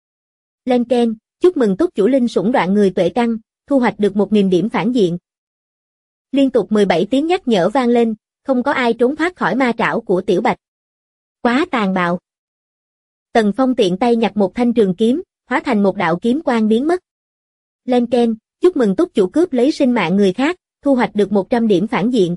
Len keng, chúc mừng túc chủ linh sủng đoạn người tuệ căn, thu hoạch được 1000 điểm phản diện. Liên tục 17 tiếng nhắc nhở vang lên, không có ai trốn thoát khỏi ma trảo của Tiểu Bạch. Quá tàn bạo. Tần Phong tiện tay nhặt một thanh trường kiếm, hóa thành một đạo kiếm quang biến mất. Len keng, chúc mừng túc chủ cướp lấy sinh mạng người khác, thu hoạch được 100 điểm phản diện.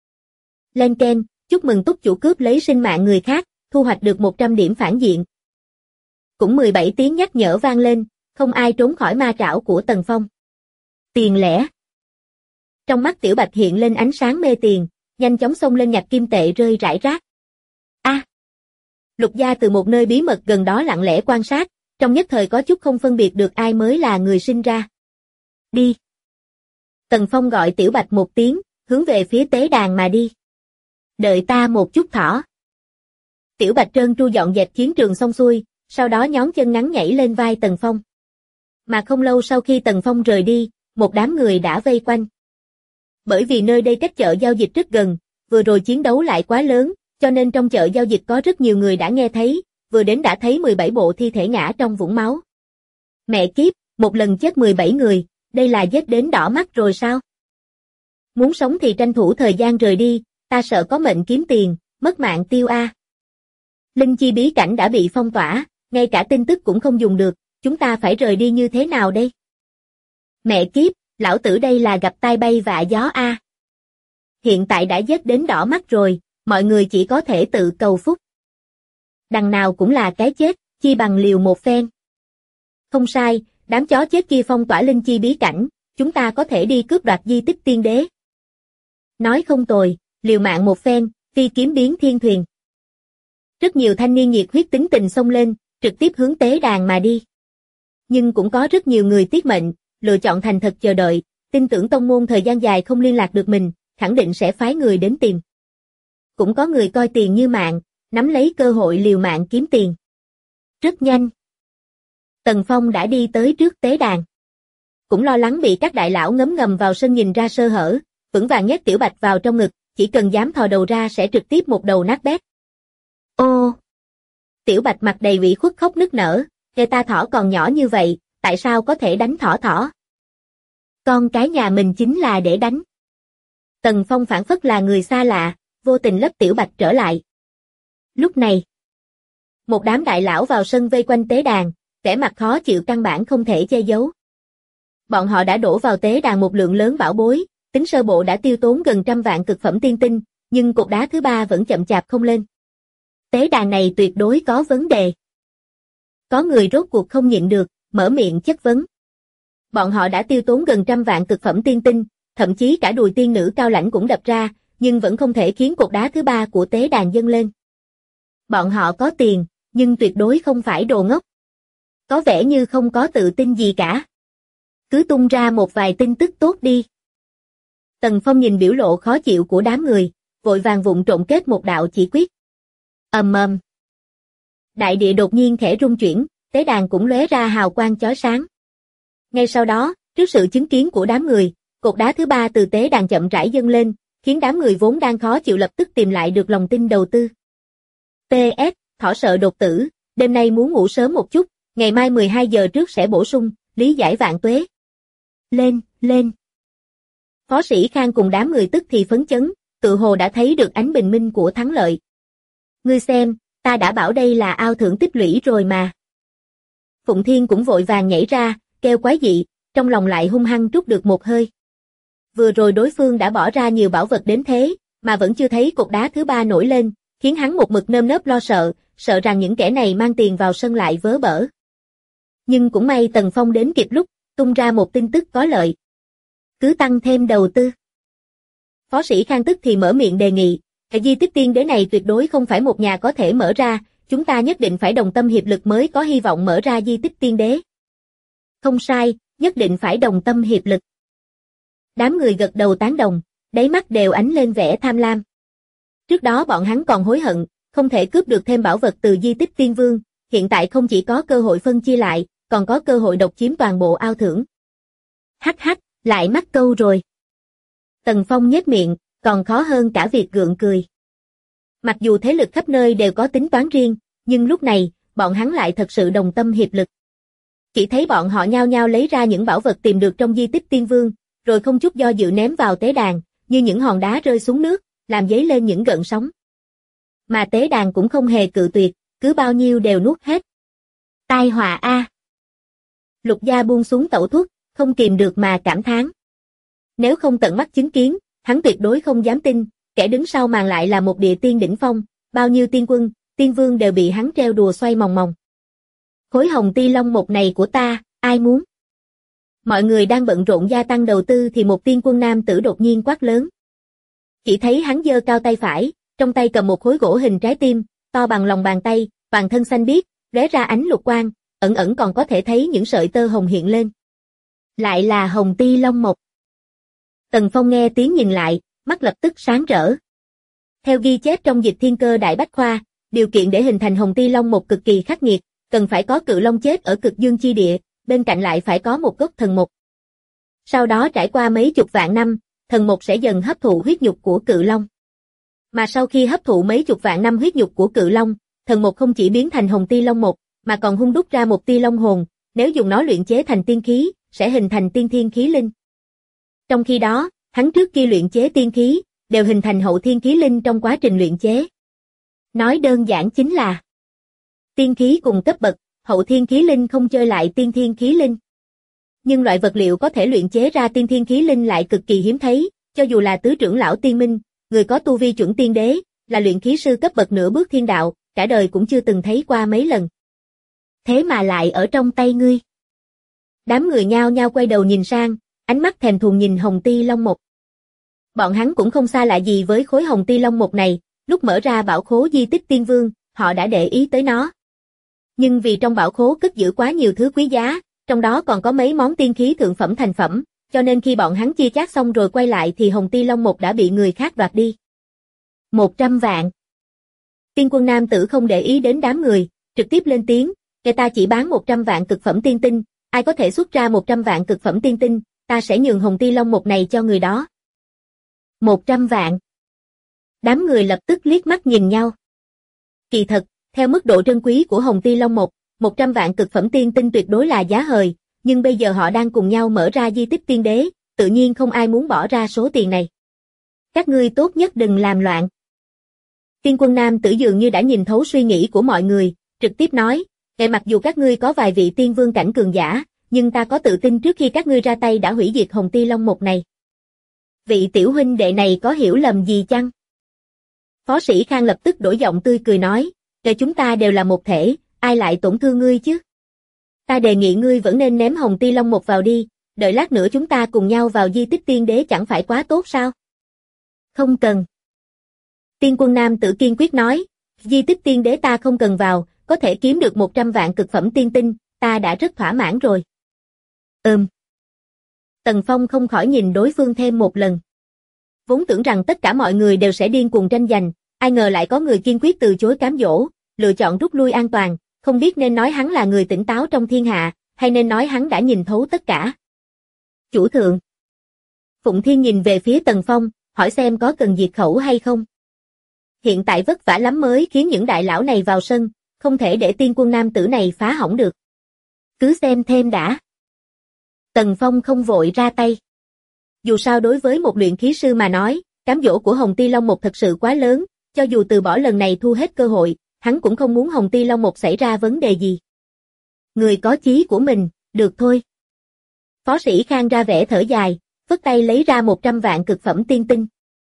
Len keng, chúc mừng túc chủ cướp lấy sinh mạng người khác, thu hoạch được 100 điểm phản diện. Cũng 17 tiếng nhắc nhở vang lên, không ai trốn khỏi ma trảo của Tần Phong. Tiền lẻ. Trong mắt Tiểu Bạch hiện lên ánh sáng mê tiền, nhanh chóng xông lên nhặt kim tệ rơi rải rác. Lục Gia từ một nơi bí mật gần đó lặng lẽ quan sát, trong nhất thời có chút không phân biệt được ai mới là người sinh ra. Đi. Tần Phong gọi Tiểu Bạch một tiếng, hướng về phía tế đàn mà đi. Đợi ta một chút thỏ. Tiểu Bạch trơn tru dọn dẹp chiến trường xong xuôi, sau đó nhón chân ngắn nhảy lên vai Tần Phong. Mà không lâu sau khi Tần Phong rời đi, một đám người đã vây quanh. Bởi vì nơi đây cách chợ giao dịch rất gần, vừa rồi chiến đấu lại quá lớn, cho nên trong chợ giao dịch có rất nhiều người đã nghe thấy, vừa đến đã thấy 17 bộ thi thể ngã trong vũng máu. Mẹ kiếp, một lần chết 17 người, đây là giết đến đỏ mắt rồi sao? Muốn sống thì tranh thủ thời gian rời đi, ta sợ có mệnh kiếm tiền, mất mạng tiêu a. Linh chi bí cảnh đã bị phong tỏa, ngay cả tin tức cũng không dùng được, chúng ta phải rời đi như thế nào đây? Mẹ kiếp, lão tử đây là gặp tai bay vạ gió a. Hiện tại đã giết đến đỏ mắt rồi, mọi người chỉ có thể tự cầu phúc. Đằng nào cũng là cái chết, chi bằng liều một phen. Không sai, đám chó chết kia phong tỏa linh chi bí cảnh, chúng ta có thể đi cướp đoạt di tích tiên đế. Nói không tồi, liều mạng một phen, phi kiếm biến thiên thuyền. Rất nhiều thanh niên nhiệt huyết tính tình xông lên, trực tiếp hướng tế đàn mà đi. Nhưng cũng có rất nhiều người tiếc mệnh, lựa chọn thành thật chờ đợi, tin tưởng tông môn thời gian dài không liên lạc được mình, khẳng định sẽ phái người đến tìm. Cũng có người coi tiền như mạng, nắm lấy cơ hội liều mạng kiếm tiền. Rất nhanh. Tần Phong đã đi tới trước tế đàn. Cũng lo lắng bị các đại lão ngấm ngầm vào sân nhìn ra sơ hở, vững vàng nhét Tiểu Bạch vào trong ngực, chỉ cần dám thò đầu ra sẽ trực tiếp một đầu nát bét. Ô! Tiểu Bạch mặt đầy ủy khuất khóc nức nở, nghe ta thỏ còn nhỏ như vậy, tại sao có thể đánh thỏ? Con cái nhà mình chính là để đánh. Tần Phong phảng phất là người xa lạ, vô tình lấp Tiểu Bạch trở lại. Lúc này, một đám đại lão vào sân vây quanh tế đàn, vẻ mặt khó chịu căn bản không thể che giấu. Bọn họ đã đổ vào tế đàn một lượng lớn bảo bối, tính sơ bộ đã tiêu tốn gần 100 vạn cực phẩm tiên tinh, nhưng cột đá thứ ba vẫn chậm chạp không lên. Tế đàn này tuyệt đối có vấn đề. Có người rốt cuộc không nhịn được, mở miệng chất vấn. Bọn họ đã tiêu tốn gần 100 vạn cực phẩm tiên tinh, thậm chí cả đùi tiên nữ cao lãnh cũng đập ra, nhưng vẫn không thể khiến cột đá thứ ba của tế đàn dâng lên. Bọn họ có tiền, nhưng tuyệt đối không phải đồ ngốc. Có vẻ như không có tự tin gì cả. Cứ tung ra một vài tin tức tốt đi. Tần Phong nhìn biểu lộ khó chịu của đám người, vội vàng vụng trộn kết một đạo chỉ quyết. Ầm ầm. Đại địa đột nhiên khẽ rung chuyển, tế đàn cũng lóe ra hào quang chói sáng. Ngay sau đó, trước sự chứng kiến của đám người, cột đá thứ ba từ tế đàn chậm rãi dâng lên, khiến đám người vốn đang khó chịu lập tức tìm lại được lòng tin đầu tư. PS, thỏ sợ đột tử, đêm nay muốn ngủ sớm một chút, ngày mai 12 giờ trước sẽ bổ sung, lý giải vạn tuế. Lên, lên. Phó sĩ Khang cùng đám người tức thì phấn chấn, tự hồ đã thấy được ánh bình minh của thắng lợi. Ngươi xem, ta đã bảo đây là ao thưởng tích lũy rồi mà. Phụng Thiên cũng vội vàng nhảy ra, kêu quái dị, trong lòng lại hung hăng trút được một hơi. Vừa rồi đối phương đã bỏ ra nhiều bảo vật đến thế, mà vẫn chưa thấy cột đá thứ ba nổi lên, khiến hắn một mực nơm nớp lo sợ, sợ rằng những kẻ này mang tiền vào sân lại vớ vẩn. Nhưng cũng may Tần Phong đến kịp lúc, tung ra một tin tức có lợi. Cứ tăng thêm đầu tư. Phó sĩ Khang tức thì mở miệng đề nghị, cái di tích tiên đế này tuyệt đối không phải một nhà có thể mở ra, chúng ta nhất định phải đồng tâm hiệp lực mới có hy vọng mở ra di tích tiên đế. Không sai, nhất định phải đồng tâm hiệp lực. Đám người gật đầu tán đồng, đáy mắt đều ánh lên vẻ tham lam. Trước đó bọn hắn còn hối hận, không thể cướp được thêm bảo vật từ di tích tiên vương, hiện tại không chỉ có cơ hội phân chia lại, còn có cơ hội độc chiếm toàn bộ ao thưởng. Hắc hắc, lại mắc câu rồi. Tần Phong nhếch miệng, còn khó hơn cả việc gượng cười. Mặc dù thế lực khắp nơi đều có tính toán riêng, nhưng lúc này, bọn hắn lại thật sự đồng tâm hiệp lực. Chỉ thấy bọn họ nhao nhao lấy ra những bảo vật tìm được trong di tích tiên vương, rồi không chút do dự ném vào tế đàn, như những hòn đá rơi xuống nước, làm dấy lên những gợn sóng. Mà tế đàn cũng không hề cự tuyệt, cứ bao nhiêu đều nuốt hết. Tai họa a. Lục Gia buông xuống tẩu thuốc, không kìm được mà cảm thán. Nếu không tận mắt chứng kiến, hắn tuyệt đối không dám tin, kẻ đứng sau màn lại là một địa tiên đỉnh phong, bao nhiêu tiên quân, tiên vương đều bị hắn treo đùa xoay mòng mòng. Khối hồng ti long một này của ta, ai muốn? Mọi người đang bận rộn gia tăng đầu tư thì một tiên quân nam tử đột nhiên quát lớn. Chỉ thấy hắn giơ cao tay phải, trong tay cầm một khối gỗ hình trái tim, to bằng lòng bàn tay, toàn thân xanh biếc, lóe ra ánh lục quang, ẩn ẩn còn có thể thấy những sợi tơ hồng hiện lên. Lại là hồng ti long mộc. Tần Phong nghe tiếng nhìn lại, mắt lập tức sáng rỡ. Theo ghi chép trong Dịch Thiên Cơ Đại Bách Khoa, điều kiện để hình thành hồng ti long mộc cực kỳ khắc nghiệt, cần phải có cự long chết ở cực dương chi địa, bên cạnh lại phải có một gốc thần mộc. Sau đó trải qua mấy chục vạn năm, thần mộc sẽ dần hấp thụ huyết nhục của cự long. Mà sau khi hấp thụ mấy chục vạn năm huyết nhục của cự long, thần mộc không chỉ biến thành hồng ti long mộc, mà còn hun đúc ra một tia long hồn, nếu dùng nó luyện chế thành tiên khí, sẽ hình thành tiên thiên khí linh. Trong khi đó, hắn trước kia luyện chế tiên khí, đều hình thành hậu thiên khí linh trong quá trình luyện chế. Nói đơn giản chính là tiên khí cùng cấp bậc, hậu thiên khí linh không chơi lại tiên thiên khí linh. Nhưng loại vật liệu có thể luyện chế ra tiên thiên khí linh lại cực kỳ hiếm thấy, cho dù là tứ trưởng lão tiên minh, người có tu vi chuẩn tiên đế, là luyện khí sư cấp bậc nửa bước thiên đạo, cả đời cũng chưa từng thấy qua mấy lần. Thế mà lại ở trong tay ngươi. Đám người nhao nhao quay đầu nhìn sang, ánh mắt thèm thuồng nhìn hồng ti long mộc. Bọn hắn cũng không xa lạ gì với khối hồng ti long mộc này, lúc mở ra bảo khố di tích tiên vương, họ đã để ý tới nó. Nhưng vì trong bảo khố cất giữ quá nhiều thứ quý giá, trong đó còn có mấy món tiên khí thượng phẩm thành phẩm, cho nên khi bọn hắn chia chác xong rồi quay lại thì hồng ti long mộc đã bị người khác đoạt đi. 100 vạn. Tiên quân nam tử không để ý đến đám người, trực tiếp lên tiếng, người ta chỉ bán 100 vạn cực phẩm tiên tinh, ai có thể xuất ra 100 vạn cực phẩm tiên tinh, ta sẽ nhường hồng ti long mộc này cho người đó. 100 vạn. Đám người lập tức liếc mắt nhìn nhau. Kỳ thật, theo mức độ trân quý của hồng ti long mộc, 100 vạn cực phẩm tiên tinh tuyệt đối là giá hời, nhưng bây giờ họ đang cùng nhau mở ra di tích tiên đế, tự nhiên không ai muốn bỏ ra số tiền này. Các ngươi tốt nhất đừng làm loạn. Tiên quân nam tử dường như đã nhìn thấu suy nghĩ của mọi người, trực tiếp nói, kể mặc dù các ngươi có vài vị tiên vương cảnh cường giả, nhưng ta có tự tin trước khi các ngươi ra tay đã hủy diệt hồng ti long mộc này. Vị tiểu huynh đệ này có hiểu lầm gì chăng? Phó sĩ Khang lập tức đổi giọng tươi cười nói, kể chúng ta đều là một thể, ai lại tổn thương ngươi chứ? Ta đề nghị ngươi vẫn nên ném hồng ti long mộc vào đi, đợi lát nữa chúng ta cùng nhau vào di tích tiên đế chẳng phải quá tốt sao? Không cần. Tiên quân nam tử kiên quyết nói, di tích tiên đế ta không cần vào, có thể kiếm được 100 vạn cực phẩm tiên tinh, ta đã rất thỏa mãn rồi. Tần Phong không khỏi nhìn đối phương thêm một lần. Vốn tưởng rằng tất cả mọi người đều sẽ điên cuồng tranh giành, ai ngờ lại có người kiên quyết từ chối cám dỗ, lựa chọn rút lui an toàn, không biết nên nói hắn là người tỉnh táo trong thiên hạ, hay nên nói hắn đã nhìn thấu tất cả. Chủ thượng. Phụng Thiên nhìn về phía Tần Phong, hỏi xem có cần diệt khẩu hay không. Hiện tại vất vả lắm mới khiến những đại lão này vào sân, không thể để tiên quân nam tử này phá hỏng được. Cứ xem thêm đã. Tần Phong không vội ra tay. Dù sao đối với một luyện khí sư mà nói, cám dỗ của Hồng Ti Long Một thật sự quá lớn, cho dù từ bỏ lần này thu hết cơ hội, hắn cũng không muốn Hồng Ti Long Một xảy ra vấn đề gì. Người có chí của mình, được thôi. Phó sĩ Khang ra vẻ thở dài, vất tay lấy ra 100 vạn cực phẩm tiên tinh.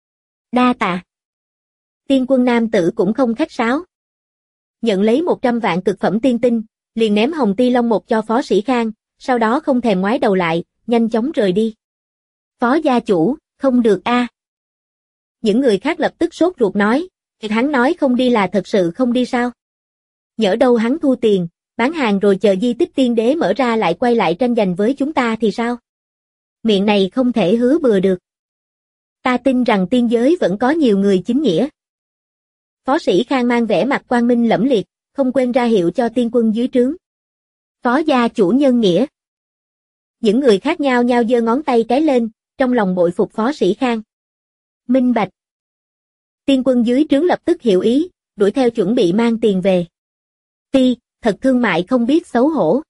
Đa tạ. Tiên quân nam tử cũng không khách sáo. Nhận lấy 100 vạn cực phẩm tiên tinh, liền ném Hồng Ti Long Một cho phó sĩ Khang, sau đó không thèm ngoái đầu lại, nhanh chóng rời đi. Phó gia chủ, không được a. Những người khác lập tức sốt ruột nói, hắn nói không đi là thật sự không đi sao? Nhỡ đâu hắn thu tiền, bán hàng rồi chờ di tích tiên đế mở ra lại quay lại tranh giành với chúng ta thì sao? Miệng này không thể hứa bừa được. Ta tin rằng tiên giới vẫn có nhiều người chính nghĩa. Phó sĩ Khang mang vẻ mặt quang minh lẫm liệt, không quên ra hiệu cho tiên quân dưới trướng. Phó gia chủ nhân nghĩa. Những người khác nhao nhao giơ ngón tay cái lên, trong lòng bội phục phó sĩ Khang. Minh bạch. Tiên quân dưới trướng lập tức hiểu ý, đuổi theo chuẩn bị mang tiền về. Ti, thật thương mại không biết xấu hổ.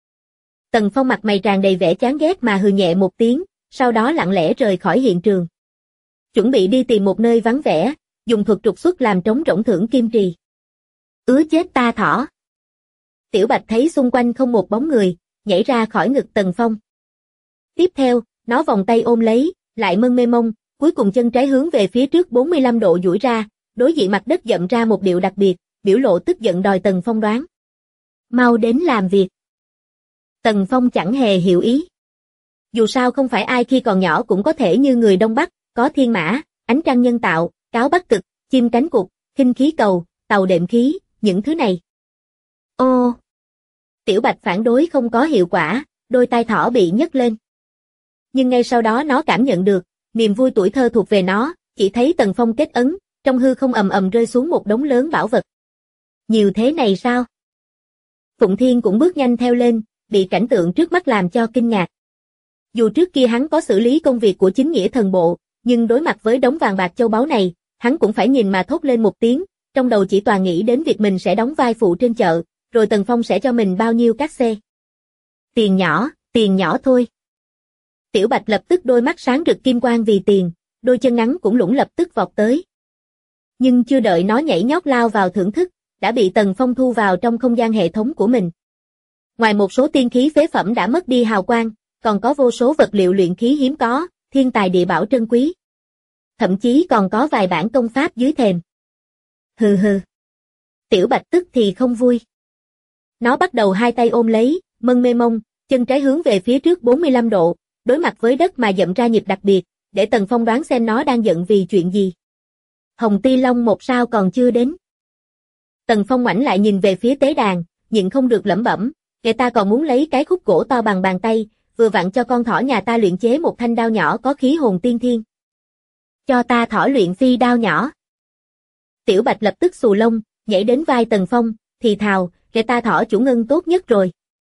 Tần Phong mặt mày tràn đầy vẻ chán ghét mà hừ nhẹ một tiếng, sau đó lặng lẽ rời khỏi hiện trường. Chuẩn bị đi tìm một nơi vắng vẻ, dùng thuật trục xuất làm trống rỗng thưởng kim trì. Chết ta thỏ. Tiểu Bạch thấy xung quanh không một bóng người, nhảy ra khỏi ngực Tần Phong. Tiếp theo, nó vòng tay ôm lấy, lại mân mê mông, cuối cùng chân trái hướng về phía trước 45 độ duỗi ra, đối diện mặt đất dậm ra một điệu đặc biệt, biểu lộ tức giận đòi Tần Phong đoán. Mau đến làm việc. Tần Phong chẳng hề hiểu ý. Dù sao không phải ai khi còn nhỏ cũng có thể như người Đông Bắc, có thiên mã, ánh trăng nhân tạo, cáo Bắc Cực, chim cánh cụt, khinh khí cầu, tàu đệm khí, những thứ này. Ô! Tiểu Bạch phản đối không có hiệu quả, đôi tai thỏ bị nhấc lên. Nhưng ngay sau đó nó cảm nhận được, niềm vui tuổi thơ thuộc về nó, chỉ thấy Tần Phong kết ấn, trong hư không ầm ầm rơi xuống một đống lớn bảo vật. Nhiều thế này sao? Phụng Thiên cũng bước nhanh theo lên, bị cảnh tượng trước mắt làm cho kinh ngạc. Dù trước kia hắn có xử lý công việc của chính nghĩa thần bộ, nhưng đối mặt với đống vàng bạc châu báu này, hắn cũng phải nhìn mà thốt lên một tiếng, trong đầu chỉ toàn nghĩ đến việc mình sẽ đóng vai phụ trên chợ, rồi Tần Phong sẽ cho mình bao nhiêu cát xê. Tiền nhỏ thôi. Tiểu Bạch lập tức đôi mắt sáng rực kim quang vì tiền, đôi chân ngắn cũng lủng lập tức vọt tới. Nhưng chưa đợi nó nhảy nhót lao vào thưởng thức, đã bị Tần Phong thu vào trong không gian hệ thống của mình. Ngoài một số tiên khí phế phẩm đã mất đi hào quang, còn có vô số vật liệu luyện khí hiếm có, thiên tài địa bảo trân quý. Thậm chí còn có vài bản công pháp dưới thềm. Hừ hừ. Tiểu Bạch tức thì không vui. Nó bắt đầu hai tay ôm lấy, mân mê mông, chân trái hướng về phía trước 45 độ, đối mặt với đất mà dậm ra nhịp đặc biệt, để Tần Phong đoán xem nó đang giận vì chuyện gì. Hồng Ti Long Một sao còn chưa đến. Tần Phong ngoảnh lại nhìn về phía tế đàn, nhịn không được lẩm bẩm, người ta còn muốn lấy cái khúc gỗ to bằng bàn tay, vừa vặn cho con thỏ nhà ta luyện chế một thanh đao nhỏ có khí hồn tiên thiên. Cho ta thỏ luyện phi đao nhỏ. Tiểu Bạch lập tức xù lông, nhảy đến vai Tần Phong, thì thào, người ta thỏ chủ ngân tốt nhất rồi.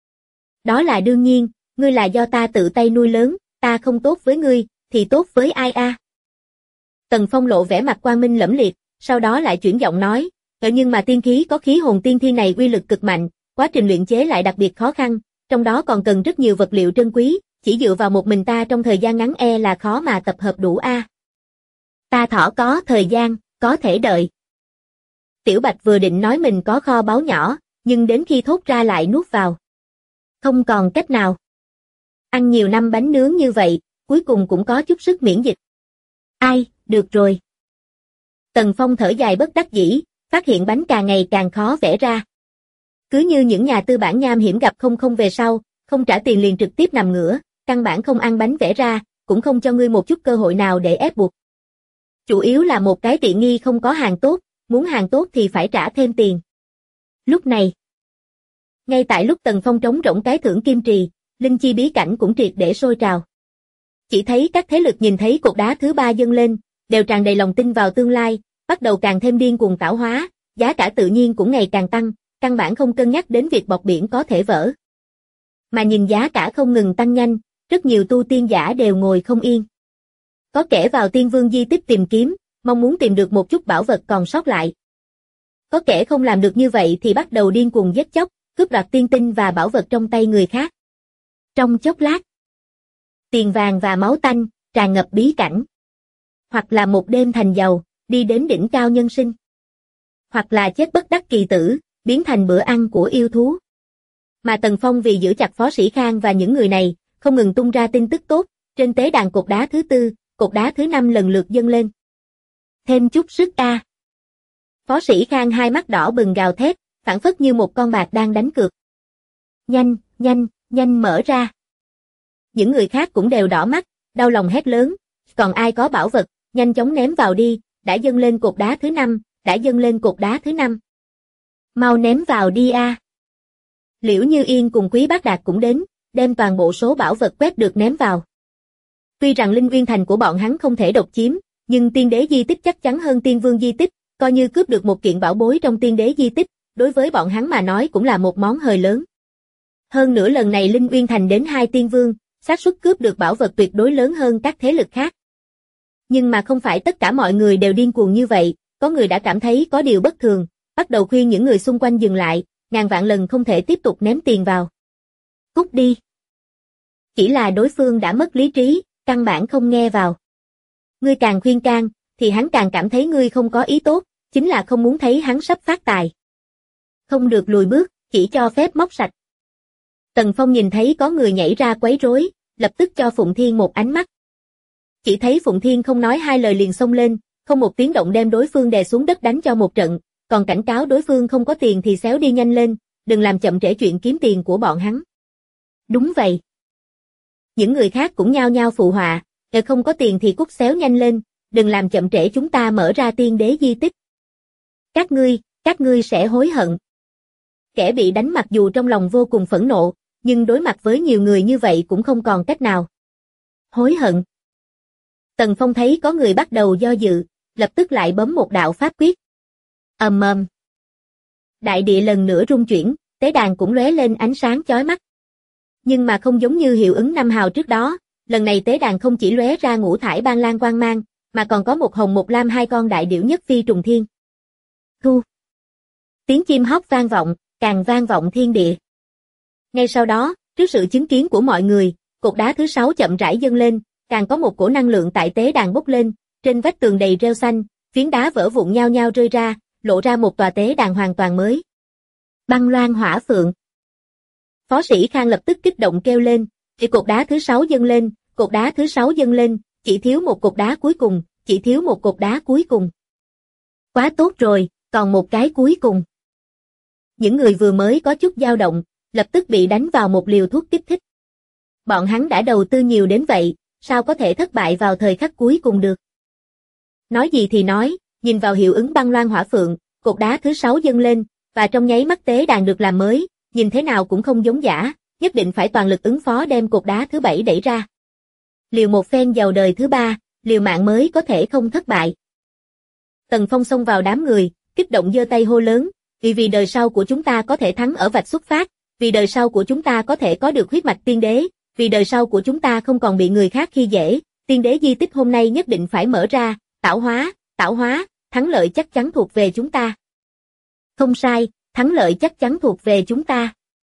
Đó là đương nhiên, ngươi là do ta tự tay nuôi lớn, ta không tốt với ngươi, thì tốt với ai a? Tần Phong lộ vẻ mặt quang minh lẫm liệt, sau đó lại chuyển giọng nói, nhưng mà tiên khí có khí hồn tiên thiên này uy lực cực mạnh, quá trình luyện chế lại đặc biệt khó khăn, trong đó còn cần rất nhiều vật liệu trân quý, chỉ dựa vào một mình ta trong thời gian ngắn là khó mà tập hợp đủ a. Ta thỏ có thời gian, có thể đợi. Tiểu Bạch vừa định nói mình có kho báu nhỏ, nhưng đến khi thốt ra lại nuốt vào. Không còn cách nào. Ăn nhiều năm bánh nướng như vậy, cuối cùng cũng có chút sức miễn dịch. Ai, được rồi. Tần Phong thở dài bất đắc dĩ, phát hiện bánh càng ngày càng khó vẽ ra. Cứ như những nhà tư bản nham hiểm gặp không về sau, không trả tiền liền trực tiếp nằm ngửa, căn bản không ăn bánh vẽ ra, cũng không cho ngươi một chút cơ hội nào để ép buộc. Chủ yếu là một cái tiện nghi không có hàng tốt, muốn hàng tốt thì phải trả thêm tiền. Lúc này, ngay tại lúc Tần Phong trống rỗng cái thưởng kim trì, linh chi bí cảnh cũng triệt để sôi trào. Chỉ thấy các thế lực nhìn thấy cột đá thứ ba dâng lên, đều tràn đầy lòng tin vào tương lai, bắt đầu càng thêm điên cuồng tảo hóa, giá cả tự nhiên cũng ngày càng tăng, căn bản không cân nhắc đến việc bọt biển có thể vỡ. Mà nhìn giá cả không ngừng tăng nhanh, rất nhiều tu tiên giả đều ngồi không yên. Có kẻ vào Tiên Vương di tích tìm kiếm, mong muốn tìm được một chút bảo vật còn sót lại. Có kẻ không làm được như vậy thì bắt đầu điên cuồng giết chóc, cướp đoạt tiên tinh và bảo vật trong tay người khác. Trong chốc lát, tiền vàng và máu tanh tràn ngập bí cảnh. Hoặc là một đêm thành giàu, đi đến đỉnh cao nhân sinh. Hoặc là chết bất đắc kỳ tử, biến thành bữa ăn của yêu thú. Mà Tần Phong vì giữ chặt Phó Sĩ Khang và những người này, không ngừng tung ra tin tức tốt, trên tế đàn cột đá thứ 4, cột đá thứ 5 lần lượt dâng lên. Thêm chút sức a. Phó Sĩ Khang hai mắt đỏ bừng gào thét, phảng phất như một con bạc đang đánh cược. Nhanh, nhanh, nhanh mở ra. Những người khác cũng đều đỏ mắt, đau lòng hét lớn, còn ai có bảo vật, nhanh chóng ném vào đi, đã dâng lên cột đá thứ 5, đã dâng lên cột đá thứ 5. Mau ném vào đi a. Liễu Như Yên cùng Quý Bác Đạt cũng đến, đem toàn bộ số bảo vật quét được ném vào. Tuy rằng Linh Uyên Thành của bọn hắn không thể độc chiếm, nhưng tiên đế di tích chắc chắn hơn Tiên Vương di tích, coi như cướp được một kiện bảo bối trong tiên đế di tích, đối với bọn hắn mà nói cũng là một món hời lớn. Hơn nữa lần này Linh Uyên Thành đến 2 tiên vương, xác suất cướp được bảo vật tuyệt đối lớn hơn các thế lực khác. Nhưng mà không phải tất cả mọi người đều điên cuồng như vậy, có người đã cảm thấy có điều bất thường, bắt đầu khuyên những người xung quanh dừng lại, ngàn vạn lần không thể tiếp tục ném tiền vào. Cút đi. Chỉ là đối phương đã mất lý trí, căn bản không nghe vào. Ngươi càng khuyên can, thì hắn càng cảm thấy ngươi không có ý tốt, chính là không muốn thấy hắn sắp phát tài. Không được lùi bước, chỉ cho phép móc sạch. Tần Phong nhìn thấy có người nhảy ra quấy rối, lập tức cho Phụng Thiên một ánh mắt. Chỉ thấy Phụng Thiên không nói hai lời liền xông lên, không một tiếng động đem đối phương đè xuống đất đánh cho một trận, còn cảnh cáo đối phương không có tiền thì xéo đi nhanh lên, đừng làm chậm trễ chuyện kiếm tiền của bọn hắn. Đúng vậy. Những người khác cũng nhao nhao phụ họa, không có tiền thì cút xéo nhanh lên, đừng làm chậm trễ chúng ta mở ra tiên đế di tích. Các ngươi sẽ hối hận. Kẻ bị đánh mặc dù trong lòng vô cùng phẫn nộ, nhưng đối mặt với nhiều người như vậy cũng không còn cách nào. Hối hận. Tần Phong thấy có người bắt đầu do dự, lập tức lại bấm một đạo pháp quyết. Ầm ầm. Đại địa lần nữa rung chuyển, tế đàn cũng lóe lên ánh sáng chói mắt. Nhưng mà không giống như hiệu ứng năm hào trước đó, lần này tế đàn không chỉ lóe ra ngũ thải ban lan quang mang, mà còn có một hồng một lam hai con đại điểu nhất phi trùng thiên. Thu. Tiếng chim hót vang vọng, càng vang vọng thiên địa. Ngay sau đó, trước sự chứng kiến của mọi người, cột đá thứ 6 chậm rãi dâng lên, càng có một cổ năng lượng tại tế đàn bốc lên, trên vách tường đầy rêu xanh, phiến đá vỡ vụn nhao nhao rơi ra, lộ ra một tòa tế đàn hoàn toàn mới. Băng loan hỏa phượng. Phó Sĩ Khang lập tức kích động kêu lên, thì cột đá thứ 6 dâng lên, cột đá thứ 6 dâng lên, chỉ thiếu một cột đá cuối cùng, chỉ thiếu một cột đá cuối cùng. Quá tốt rồi, còn một cái cuối cùng. Những người vừa mới có chút dao động, lập tức bị đánh vào một liều thuốc kích thích. Bọn hắn đã đầu tư nhiều đến vậy, sao có thể thất bại vào thời khắc cuối cùng được? Nói gì thì nói, nhìn vào hiệu ứng băng loan hỏa phượng, cột đá thứ 6 dâng lên, và trong nháy mắt tế đàn được làm mới, nhìn thế nào cũng không giống giả, nhất định phải toàn lực ứng phó đem cột đá thứ 7 đẩy ra. Liều một phen giàu đời thứ 3, liều mạng mới có thể không thất bại. Tần Phong xông vào đám người, kích động giơ tay hô lớn, vì đời sau của chúng ta có thể thắng ở vạch xuất phát, vì đời sau của chúng ta có thể có được huyết mạch tiên đế, vì đời sau của chúng ta không còn bị người khác khi dễ, tiên đế di tích hôm nay nhất định phải mở ra, tảo hóa, thắng lợi chắc chắn thuộc về chúng ta. Không sai, thắng lợi chắc chắn thuộc về chúng ta.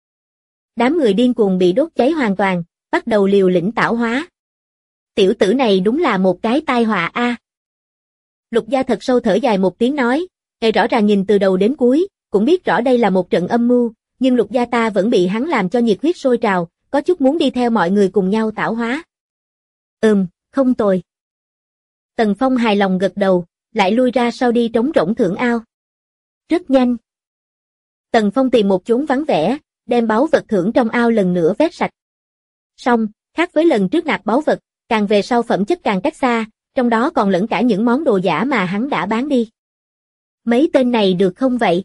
Đám người điên cuồng bị đốt cháy hoàn toàn, bắt đầu liều lĩnh tảo hóa. Tiểu tử này đúng là một cái tai họa a. Lục Gia thật sâu thở dài một tiếng nói, rõ ràng nhìn từ đầu đến cuối, cũng biết rõ đây là một trận âm mưu, nhưng Lục Gia ta vẫn bị hắn làm cho nhiệt huyết sôi trào, có chút muốn đi theo mọi người cùng nhau tảo hóa. Không tồi. Tần Phong hài lòng gật đầu, lại lui ra sau đi trống rỗng thưởng ao. Rất nhanh. Tần Phong tìm một chốn vắng vẻ, đem báu vật thưởng trong ao lần nữa vét sạch. Xong, khác với lần trước nạp báu vật, càng về sau phẩm chất càng cách xa, trong đó còn lẫn cả những món đồ giả mà hắn đã bán đi. Mấy tên này được không vậy?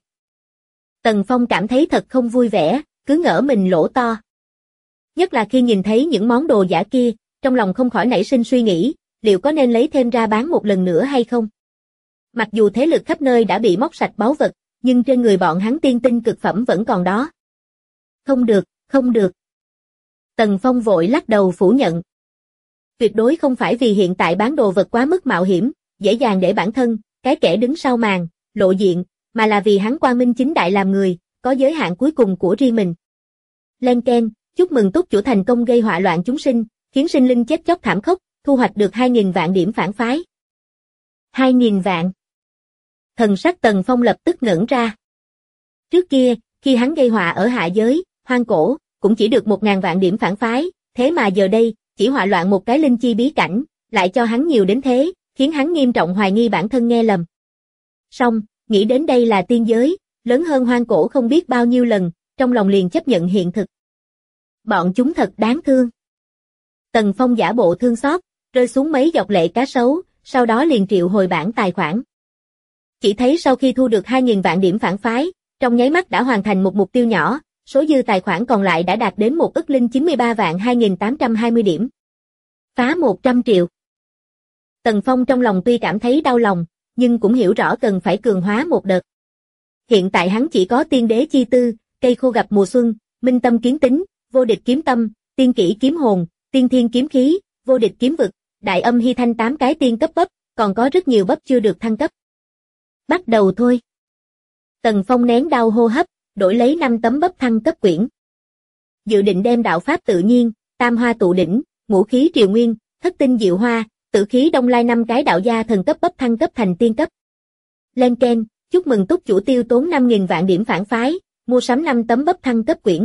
Tần Phong cảm thấy thật không vui vẻ, cứ ngỡ mình lỗ to. Nhất là khi nhìn thấy những món đồ giả kia, trong lòng không khỏi nảy sinh suy nghĩ, liệu có nên lấy thêm ra bán một lần nữa hay không? Mặc dù thế lực khắp nơi đã bị móc sạch báu vật, nhưng trên người bọn hắn tiên tinh cực phẩm vẫn còn đó. Không được, không được. Tần Phong vội lắc đầu phủ nhận. Tuyệt đối không phải vì hiện tại bán đồ vật quá mức mạo hiểm, dễ dàng để bản thân, cái kẻ đứng sau màn, lộ diện, mà là vì hắn quang minh chính đại làm người, có giới hạn cuối cùng của riêng mình. Len keng, chúc mừng túc chủ thành công gây họa loạn chúng sinh, khiến sinh linh chết chóc thảm khốc, thu hoạch được 2.000 vạn điểm phản phái. 2.000 vạn. Thần sắc Tần Phong lập tức ngẩn ra. Trước kia, khi hắn gây họa ở hạ giới, hoang cổ, cũng chỉ được 1.000 vạn điểm phản phái, thế mà giờ đây, chỉ họa loạn một cái linh chi bí cảnh, lại cho hắn nhiều đến thế, khiến hắn nghiêm trọng hoài nghi bản thân nghe lầm. Song, nghĩ đến đây là tiên giới, lớn hơn hoang cổ không biết bao nhiêu lần, trong lòng liền chấp nhận hiện thực. Bọn chúng thật đáng thương. Tần Phong giả bộ thương xót, rơi xuống mấy giọt lệ cá sấu, sau đó liền triệu hồi bản tài khoản. Chỉ thấy sau khi thu được 2.000 vạn điểm phản phái, trong nháy mắt đã hoàn thành một mục tiêu nhỏ, số dư tài khoản còn lại đã đạt đến 1.093 vạn 2.820 điểm. Phá 100 triệu. Tần Phong trong lòng tuy cảm thấy đau lòng, nhưng cũng hiểu rõ cần phải cường hóa một đợt. Hiện tại hắn chỉ có tiên đế chi tư, cây khô gặp mùa xuân, minh tâm kiến tính, vô địch kiếm tâm, tiên kỷ kiếm hồn, tiên thiên kiếm khí, vô địch kiếm vực, đại âm hy thanh 8 cái tiên cấp bắp, còn có rất nhiều bắp chưa được thăng cấp. Bắt đầu thôi. Tần Phong nén đau hô hấp, đổi lấy 5 tấm bắp thăng cấp quyển. Dự định đem đạo pháp tự nhiên, tam hoa tụ đỉnh, ngũ khí triều nguyên, thất tinh diệu hoa, tử khí đông lai 5 cái đạo gia thần cấp bắp thăng cấp thành tiên cấp. Len keng, chúc mừng túc chủ tiêu tốn 5.000 vạn điểm phản phái, mua sắm 5 tấm bắp thăng cấp quyển.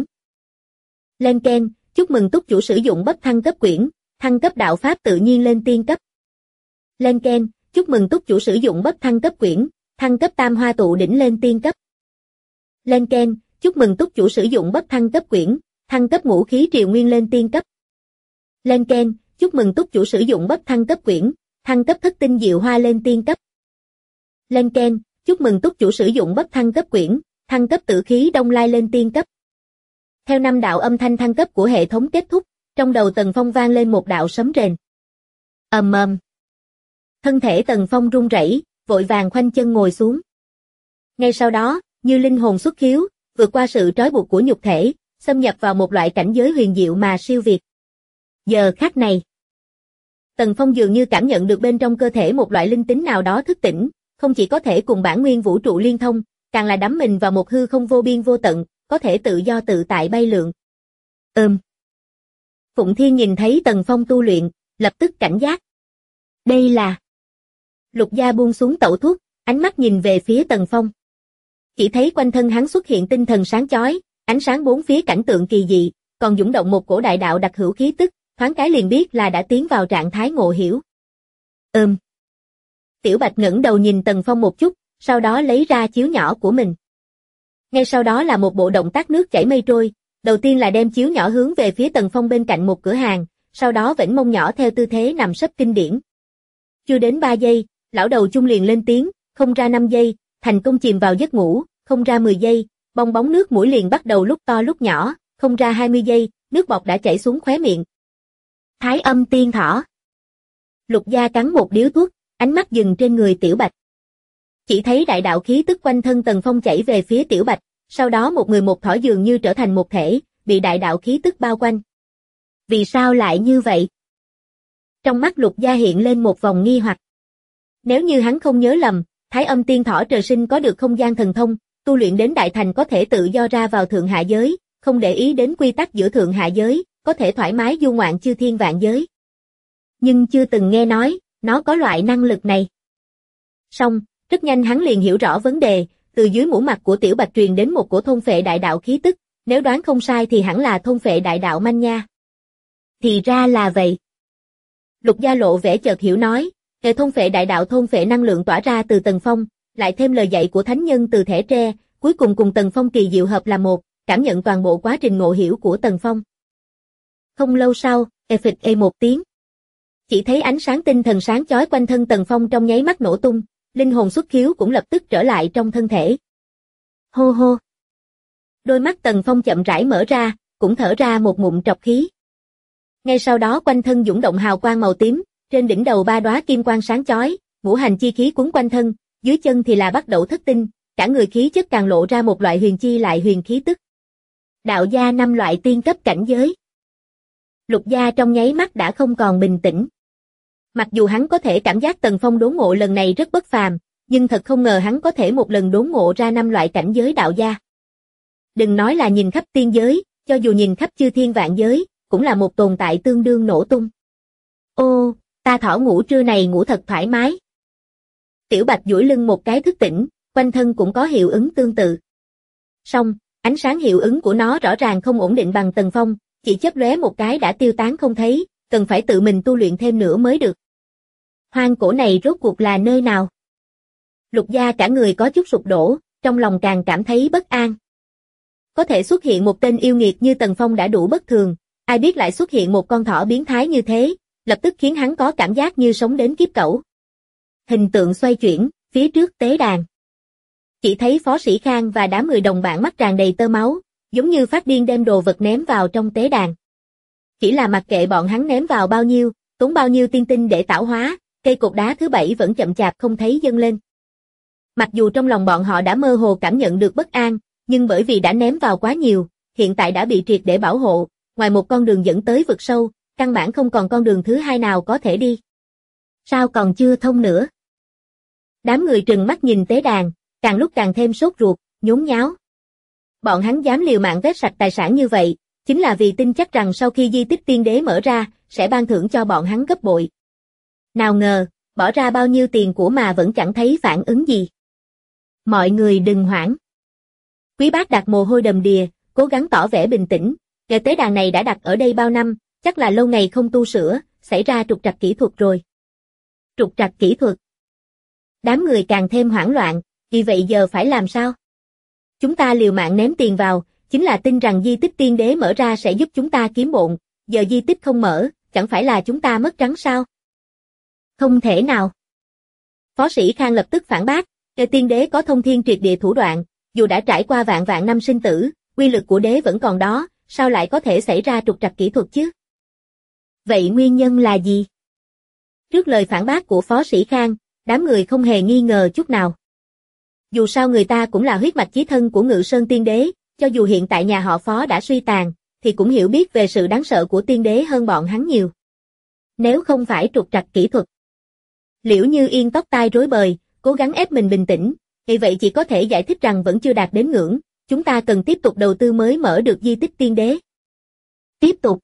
Len keng, chúc mừng túc chủ sử dụng bắp thăng cấp quyển, thăng cấp đạo pháp tự nhiên lên tiên cấp. Len keng, chúc mừng túc chủ sử dụng bắp thăng cấp quyển, thăng cấp tam hoa tụ đỉnh lên tiên cấp. Len keng, chúc mừng túc chủ sử dụng bắp thăng cấp quyển, thăng cấp ngũ khí triều nguyên lên tiên cấp. Len keng, chúc mừng túc chủ sử dụng bắp thăng cấp quyển, thăng cấp thất tinh diệu hoa lên tiên cấp. Len keng, chúc mừng túc chủ sử dụng bắp thăng cấp quyển, thăng cấp tử khí đông lai lên tiên cấp. Theo 5 đạo âm thanh thăng cấp của hệ thống kết thúc, trong đầu Tần Phong vang lên một đạo sấm rền. Ầm ầm. Thân thể Tần Phong run rẩy, vội vàng khoanh chân ngồi xuống. Ngay sau đó, như linh hồn xuất khiếu, vượt qua sự trói buộc của nhục thể, xâm nhập vào một loại cảnh giới huyền diệu mà siêu việt. Giờ khắc này, Tần Phong dường như cảm nhận được bên trong cơ thể một loại linh tính nào đó thức tỉnh, không chỉ có thể cùng bản nguyên vũ trụ liên thông, càng là đắm mình vào một hư không vô biên vô tận, có thể tự do tự tại bay lượn. Phụng Thiên nhìn thấy Tần Phong tu luyện, lập tức cảnh giác. Đây là... Lục Gia buông xuống tẩu thuốc, ánh mắt nhìn về phía Tần Phong. Chỉ thấy quanh thân hắn xuất hiện tinh thần sáng chói, ánh sáng bốn phía cảnh tượng kỳ dị, còn dũng động một cổ đại đạo đặc hữu khí tức, thoáng cái liền biết là đã tiến vào trạng thái ngộ hiểu. Tiểu Bạch ngẩng đầu nhìn Tần Phong một chút, sau đó lấy ra chiếu nhỏ của mình. Ngay sau đó là một bộ động tác nước chảy mây trôi, đầu tiên là đem chiếu nhỏ hướng về phía Tần Phong bên cạnh một cửa hàng, sau đó vểnh mông nhỏ theo tư thế nằm sấp kinh điển. Chưa đến 3 giây, lão đầu chung liền lên tiếng, không ra 5 giây, thành công chìm vào giấc ngủ, không ra 10 giây, bong bóng nước mũi liền bắt đầu lúc to lúc nhỏ, không ra 20 giây, nước bọt đã chảy xuống khóe miệng. Thái âm tiên thỏ. Lục Gia cắn một điếu thuốc, ánh mắt dừng trên người Tiểu Bạch. Chỉ thấy đại đạo khí tức quanh thân Tần Phong chảy về phía Tiểu Bạch, sau đó một người một thỏ dường như trở thành một thể, bị đại đạo khí tức bao quanh. Vì sao lại như vậy? Trong mắt Lục Gia hiện lên một vòng nghi hoặc. Nếu như hắn không nhớ lầm, Thái âm tiên thỏ trời sinh có được không gian thần thông, tu luyện đến đại thành có thể tự do ra vào thượng hạ giới, không để ý đến quy tắc giữa thượng hạ giới, có thể thoải mái du ngoạn chư thiên vạn giới. Nhưng chưa từng nghe nói, nó có loại năng lực này. Song, rất nhanh hắn liền hiểu rõ vấn đề, từ dưới mũ mặt của Tiểu Bạch truyền đến một cổ thôn phệ đại đạo khí tức, nếu đoán không sai thì hẳn là thôn phệ đại đạo manh nha. Thì ra là vậy. Lục Gia lộ vẻ chợt hiểu nói, hệ thôn phệ đại đạo thôn phệ năng lượng tỏa ra từ Tần Phong, lại thêm lời dạy của thánh nhân từ thẻ tre, cuối cùng cùng Tần Phong kỳ diệu hợp là một, cảm nhận toàn bộ quá trình ngộ hiểu của Tần Phong. Không lâu sau, phịch một tiếng. Chỉ thấy ánh sáng tinh thần sáng chói quanh thân Tần Phong trong nháy mắt nổ tung, linh hồn xuất khiếu cũng lập tức trở lại trong thân thể. Hô hô. Đôi mắt Tần Phong chậm rãi mở ra, cũng thở ra một ngụm trọc khí. Ngay sau đó quanh thân dũng động hào quang màu tím, trên đỉnh đầu 3 đóa kim quang sáng chói, ngũ hành chi khí cuốn quanh thân, dưới chân thì là bắt đầu thất tinh, cả người khí chất càng lộ ra một loại huyền chi lại huyền khí tức. Đạo gia 5 loại tiên cấp cảnh giới. Lục Gia trong nháy mắt đã không còn bình tĩnh. Mặc dù hắn có thể cảm giác Tần Phong đốn ngộ lần này rất bất phàm, nhưng thật không ngờ hắn có thể một lần đốn ngộ ra 5 loại cảnh giới đạo gia. Đừng nói là nhìn khắp tiên giới, cho dù nhìn khắp chư thiên vạn giới, cũng là một tồn tại tương đương nổ tung. Ô, ta thỏ ngủ trưa này ngủ thật thoải mái. Tiểu Bạch duỗi lưng một cái thức tỉnh, quanh thân cũng có hiệu ứng tương tự. Song, ánh sáng hiệu ứng của nó rõ ràng không ổn định bằng Tần Phong, chỉ chớp lóe một cái đã tiêu tán không thấy, cần phải tự mình tu luyện thêm nữa mới được. Hoang cổ này rốt cuộc là nơi nào? Lục Gia cả người có chút sụp đổ, trong lòng càng cảm thấy bất an. Có thể xuất hiện một tên yêu nghiệt như Tần Phong đã đủ bất thường, ai biết lại xuất hiện một con thỏ biến thái như thế, lập tức khiến hắn có cảm giác như sống đến kiếp cẩu. Hình tượng xoay chuyển, phía trước tế đàn. Chỉ thấy Phó Sĩ Khang và đám người đồng bạn mắt tràn đầy tơ máu, giống như phát điên đem đồ vật ném vào trong tế đàn. Chỉ là mặc kệ bọn hắn ném vào bao nhiêu, tốn bao nhiêu tiên tinh để tảo hóa, cây cột đá thứ 7 vẫn chậm chạp không thấy dâng lên. Mặc dù trong lòng bọn họ đã mơ hồ cảm nhận được bất an, nhưng bởi vì đã ném vào quá nhiều, hiện tại đã bị triệt để bảo hộ, ngoài một con đường dẫn tới vực sâu, căn bản không còn con đường thứ hai nào có thể đi. Sao còn chưa thông nữa? Đám người trừng mắt nhìn tế đàn, càng lúc càng thêm sốt ruột, nhốn nháo. Bọn hắn dám liều mạng vét sạch tài sản như vậy, chính là vì tin chắc rằng sau khi di tích tiên đế mở ra, sẽ ban thưởng cho bọn hắn gấp bội. Nào ngờ, bỏ ra bao nhiêu tiền của mà vẫn chẳng thấy phản ứng gì. Mọi người đừng hoảng. Quý Bác đặt mồ hôi đầm đìa, cố gắng tỏ vẻ bình tĩnh. Cái tế đàn này đã đặt ở đây bao năm, chắc là lâu ngày không tu sửa, xảy ra trục trặc kỹ thuật rồi. Trục trặc kỹ thuật. Đám người càng thêm hoảng loạn, vì vậy giờ phải làm sao? Chúng ta liều mạng ném tiền vào, chính là tin rằng di tích tiên đế mở ra sẽ giúp chúng ta kiếm bộn, giờ di tích không mở, chẳng phải là chúng ta mất trắng sao? Không thể nào. Phó Sĩ Khang lập tức phản bác, tiên đế có thông thiên triệt địa thủ đoạn, dù đã trải qua vạn vạn năm sinh tử, uy lực của đế vẫn còn đó, sao lại có thể xảy ra trục trặc kỹ thuật chứ? Vậy nguyên nhân là gì? Trước lời phản bác của Phó Sĩ Khang, đám người không hề nghi ngờ chút nào. Dù sao người ta cũng là huyết mạch chí thân của Ngự Sơn tiên đế, cho dù hiện tại nhà họ Phó đã suy tàn, thì cũng hiểu biết về sự đáng sợ của tiên đế hơn bọn hắn nhiều. Nếu không phải trục trặc kỹ thuật. Liễu Như Yên tóc tai rối bời, cố gắng ép mình bình tĩnh, vì vậy chỉ có thể giải thích rằng vẫn chưa đạt đến ngưỡng, chúng ta cần tiếp tục đầu tư mới mở được di tích tiên đế. Tiếp tục.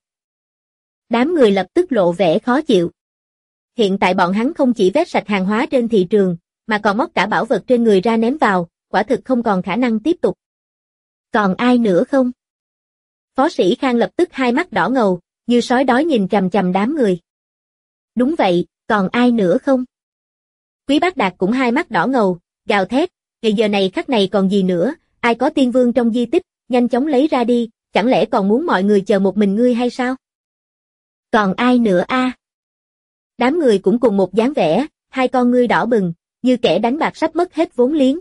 Đám người lập tức lộ vẻ khó chịu. Hiện tại bọn hắn không chỉ vét sạch hàng hóa trên thị trường, mà còn móc cả bảo vật trên người ra ném vào, quả thực không còn khả năng tiếp tục. Còn ai nữa không? Phó Sĩ Khang lập tức hai mắt đỏ ngầu, như sói đói nhìn chằm chằm đám người. Đúng vậy, còn ai nữa không? Quý Bác Đạt cũng hai mắt đỏ ngầu, gào thét, ngày giờ này khắc này còn gì nữa, ai có tiên vương trong di tích, nhanh chóng lấy ra đi, chẳng lẽ còn muốn mọi người chờ một mình ngươi hay sao? Còn ai nữa a? Đám người cũng cùng một dáng vẻ, hai con ngươi đỏ bừng, như kẻ đánh bạc sắp mất hết vốn liếng.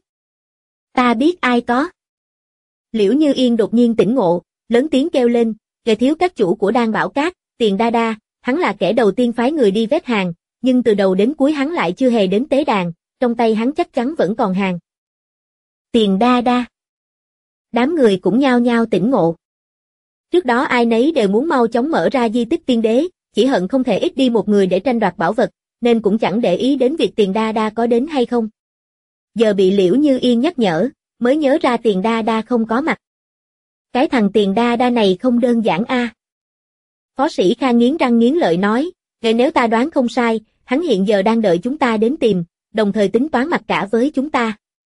Ta biết ai có. Liễu Như Yên đột nhiên tỉnh ngộ, lớn tiếng kêu lên, kẻ thiếu các chủ của Đan Bảo Các, Tiền Đa Đa, hắn là kẻ đầu tiên phái người đi vét hàng, nhưng từ đầu đến cuối hắn lại chưa hề đến tế đàn, trong tay hắn chắc chắn vẫn còn hàng. Tiền Đa Đa. Đám người cũng nhao nhao tỉnh ngộ. Trước đó ai nấy đều muốn mau chóng mở ra di tích tiên đế, chỉ hận không thể ít đi một người để tranh đoạt bảo vật, nên cũng chẳng để ý đến việc Tiền Đa Đa có đến hay không. Giờ bị Liễu Như Yên nhắc nhở, mới nhớ ra Tiền Đa Đa không có mặt. Cái thằng Tiền Đa Đa này không đơn giản a. Phó Sĩ Khang nghiến răng nghiến lợi nói, nếu ta đoán không sai, hắn hiện giờ đang đợi chúng ta đến tìm, đồng thời tính toán mặt cả với chúng ta.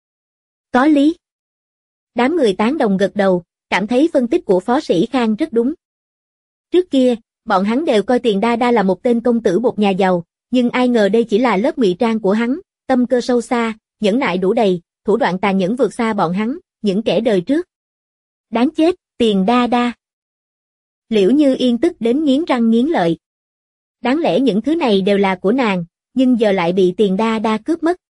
Có lý. Đám người tán đồng gật đầu, cảm thấy phân tích của Phó Sĩ Khang rất đúng. Trước kia, bọn hắn đều coi Tiền Đa Đa là một tên công tử bột nhà giàu, nhưng ai ngờ đây chỉ là lớp ngụy trang của hắn, tâm cơ sâu xa, nhẫn nại đủ đầy, thủ đoạn tàn nhẫn vượt xa bọn hắn, những kẻ đời trước. Đáng chết, Tiền Đa Đa. Liễu Như Yên tức đến nghiến răng nghiến lợi. Đáng lẽ những thứ này đều là của nàng, nhưng giờ lại bị Tiền Đa Đa cướp mất.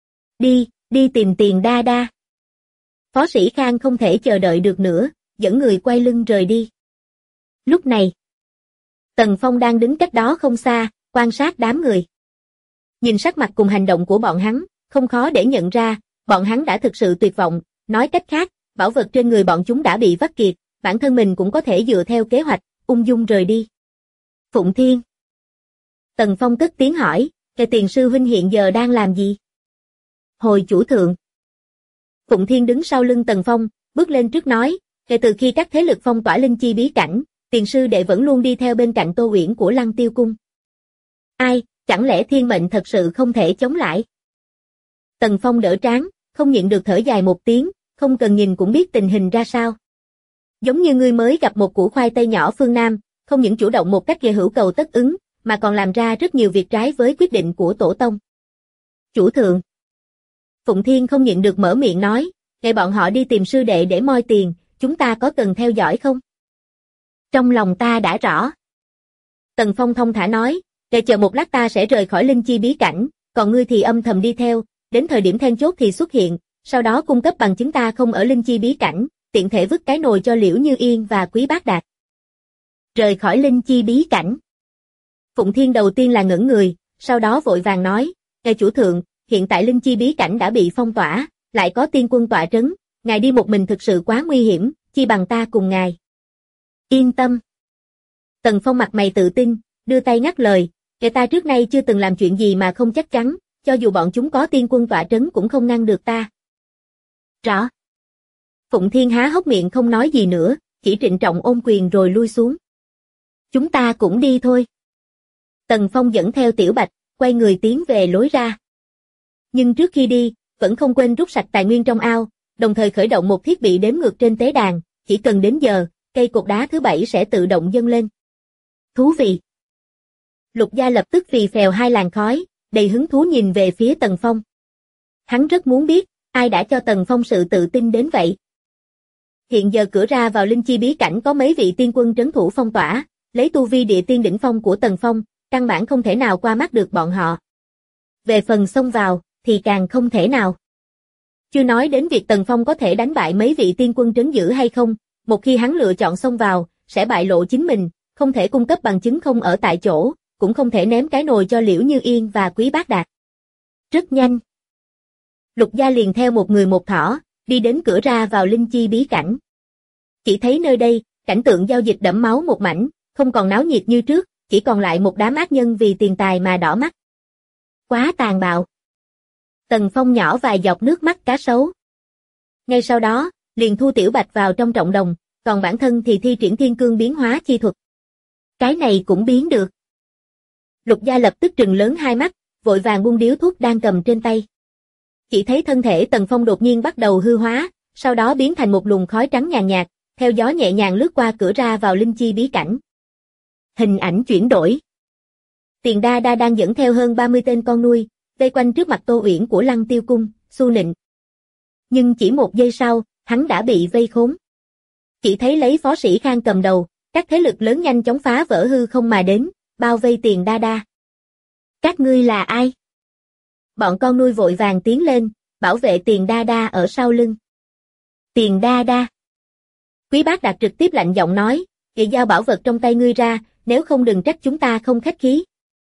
Đi tìm Tiền Đa Đa. Phó Sĩ Khang không thể chờ đợi được nữa, dẫn người quay lưng rời đi. Lúc này, Tần Phong đang đứng cách đó không xa, quan sát đám người. Nhìn sắc mặt cùng hành động của bọn hắn, không khó để nhận ra, bọn hắn đã thực sự tuyệt vọng, nói cách khác, bảo vật trên người bọn chúng đã bị vắt kiệt, bản thân mình cũng có thể dựa theo kế hoạch, ung dung rời đi. Phụng Thiên. Tần Phong cất tiếng hỏi, Kề Tiền sư huynh hiện giờ đang làm gì? Hồi chủ thượng. Phụng Thiên đứng sau lưng Tần Phong, bước lên trước nói, kể từ khi các thế lực phong tỏa linh chi bí cảnh, tiền sư đệ vẫn luôn đi theo bên cạnh Tô Uyển của Lăng Tiêu Cung. Ai, chẳng lẽ thiên mệnh thật sự không thể chống lại? Tần Phong đỡ trán, không nhịn được thở dài một tiếng, không cần nhìn cũng biết tình hình ra sao. Giống như ngươi mới gặp một củ khoai tây nhỏ phương Nam, không những chủ động một cách gây hữu cầu tất ứng, mà còn làm ra rất nhiều việc trái với quyết định của tổ tông. Chủ thượng. Phụng Thiên không nhịn được mở miệng nói, để bọn họ đi tìm sư đệ để moi tiền, chúng ta có cần theo dõi không? Trong lòng ta đã rõ. Tần Phong thông thả nói, để chờ một lát ta sẽ rời khỏi linh chi bí cảnh, còn ngươi thì âm thầm đi theo, đến thời điểm then chốt thì xuất hiện, sau đó cung cấp bằng chứng ta không ở linh chi bí cảnh, tiện thể vứt cái nồi cho Liễu Như Yên và Quý Bác Đạt. Rời khỏi linh chi bí cảnh. Phụng Thiên đầu tiên là ngẩn người, sau đó vội vàng nói, ngài chủ thượng, hiện tại linh chi bí cảnh đã bị phong tỏa, lại có tiên quân tọa trấn, ngài đi một mình thực sự quá nguy hiểm, chi bằng ta cùng ngài. Yên tâm. Tần Phong mặt mày tự tin, đưa tay ngắt lời, kẻ ta trước nay chưa từng làm chuyện gì mà không chắc chắn, cho dù bọn chúng có tiên quân tọa trấn cũng không ngăn được ta. Rõ. Phụng Thiên há hốc miệng không nói gì nữa, chỉ trịnh trọng ôm quyền rồi lui xuống. Chúng ta cũng đi thôi. Tần Phong dẫn theo Tiểu Bạch, quay người tiến về lối ra. Nhưng trước khi đi, vẫn không quên rút sạch tài nguyên trong ao, đồng thời khởi động một thiết bị đếm ngược trên tế đàn, chỉ cần đến giờ, cây cột đá thứ 7 sẽ tự động dâng lên. Thú vị. Lục Gia lập tức phì phèo hai làn khói, đầy hứng thú nhìn về phía Tần Phong. Hắn rất muốn biết, ai đã cho Tần Phong sự tự tin đến vậy. Hiện giờ cửa ra vào linh chi bí cảnh có mấy vị tiên quân trấn thủ phong tỏa, lấy tu vi địa tiên đỉnh phong của Tần Phong, căn bản không thể nào qua mắt được bọn họ. Về phần xông vào, thì càng không thể nào. Chưa nói đến việc Tần Phong có thể đánh bại mấy vị tiên quân trấn giữ hay không, một khi hắn lựa chọn xông vào, sẽ bại lộ chính mình, không thể cung cấp bằng chứng không ở tại chỗ, cũng không thể ném cái nồi cho Liễu Như Yên và Quý Bác Đạt. Rất nhanh. Lục Gia liền theo một người một thỏ, đi đến cửa ra vào linh chi bí cảnh. Chỉ thấy nơi đây, cảnh tượng giao dịch đẫm máu một mảnh, không còn náo nhiệt như trước, chỉ còn lại một đám ác nhân vì tiền tài mà đỏ mắt. Quá tàn bạo. Tần Phong nhỏ vài giọt nước mắt cá sấu. Ngay sau đó, liền thu Tiểu Bạch vào trong trọng đồng, còn bản thân thì thi triển thiên cương biến hóa chi thuật. Cái này cũng biến được. Lục Gia lập tức trừng lớn hai mắt, vội vàng buông điếu thuốc đang cầm trên tay. Chỉ thấy thân thể Tần Phong đột nhiên bắt đầu hư hóa, sau đó biến thành một luồng khói trắng nhàn nhạt, theo gió nhẹ nhàng lướt qua cửa ra vào linh chi bí cảnh. Hình ảnh chuyển đổi. Tiền Đa Đa đang dẫn theo hơn 30 tên con nuôi, vây quanh trước mặt Tô Uyển của Lăng Tiêu Cung, xu nịnh. Nhưng chỉ một giây sau, hắn đã bị vây khốn. Chỉ thấy lấy Phó Sĩ Khang cầm đầu, các thế lực lớn nhanh chóng phá vỡ hư không mà đến, bao vây Tiền Đa Đa. Các ngươi là ai? Bọn con nuôi vội vàng tiến lên, bảo vệ Tiền Đa Đa ở sau lưng. Tiền Đa Đa. Quý Bác Đạt trực tiếp lạnh giọng nói, "Vậy giao bảo vật trong tay ngươi ra, nếu không đừng trách chúng ta không khách khí."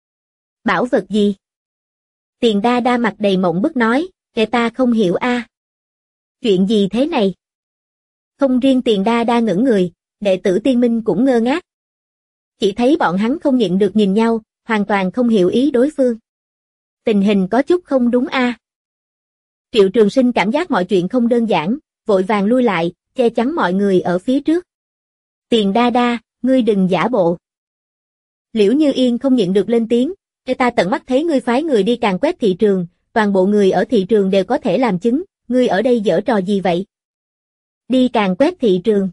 Bảo vật gì? Tiền Đa Đa mặt đầy mộng bức nói, "Kệ ta không hiểu a." Chuyện gì thế này? Không riêng Tiền Đa Đa ngẩn người, đệ tử Tiên Minh cũng ngơ ngác. Chỉ thấy bọn hắn không nhịn được nhìn nhau, hoàn toàn không hiểu ý đối phương. Tình hình có chút không đúng a. Triệu Trường Sinh cảm giác mọi chuyện không đơn giản, vội vàng lui lại, che chắn mọi người ở phía trước. Tiền Đa Đa, ngươi đừng giả bộ. Liễu Như Yên không nhịn được lên tiếng, "Để ta tận mắt thấy ngươi phái người đi càn quét thị trường, toàn bộ người ở thị trường đều có thể làm chứng, ngươi ở đây giở trò gì vậy?" Đi càn quét thị trường.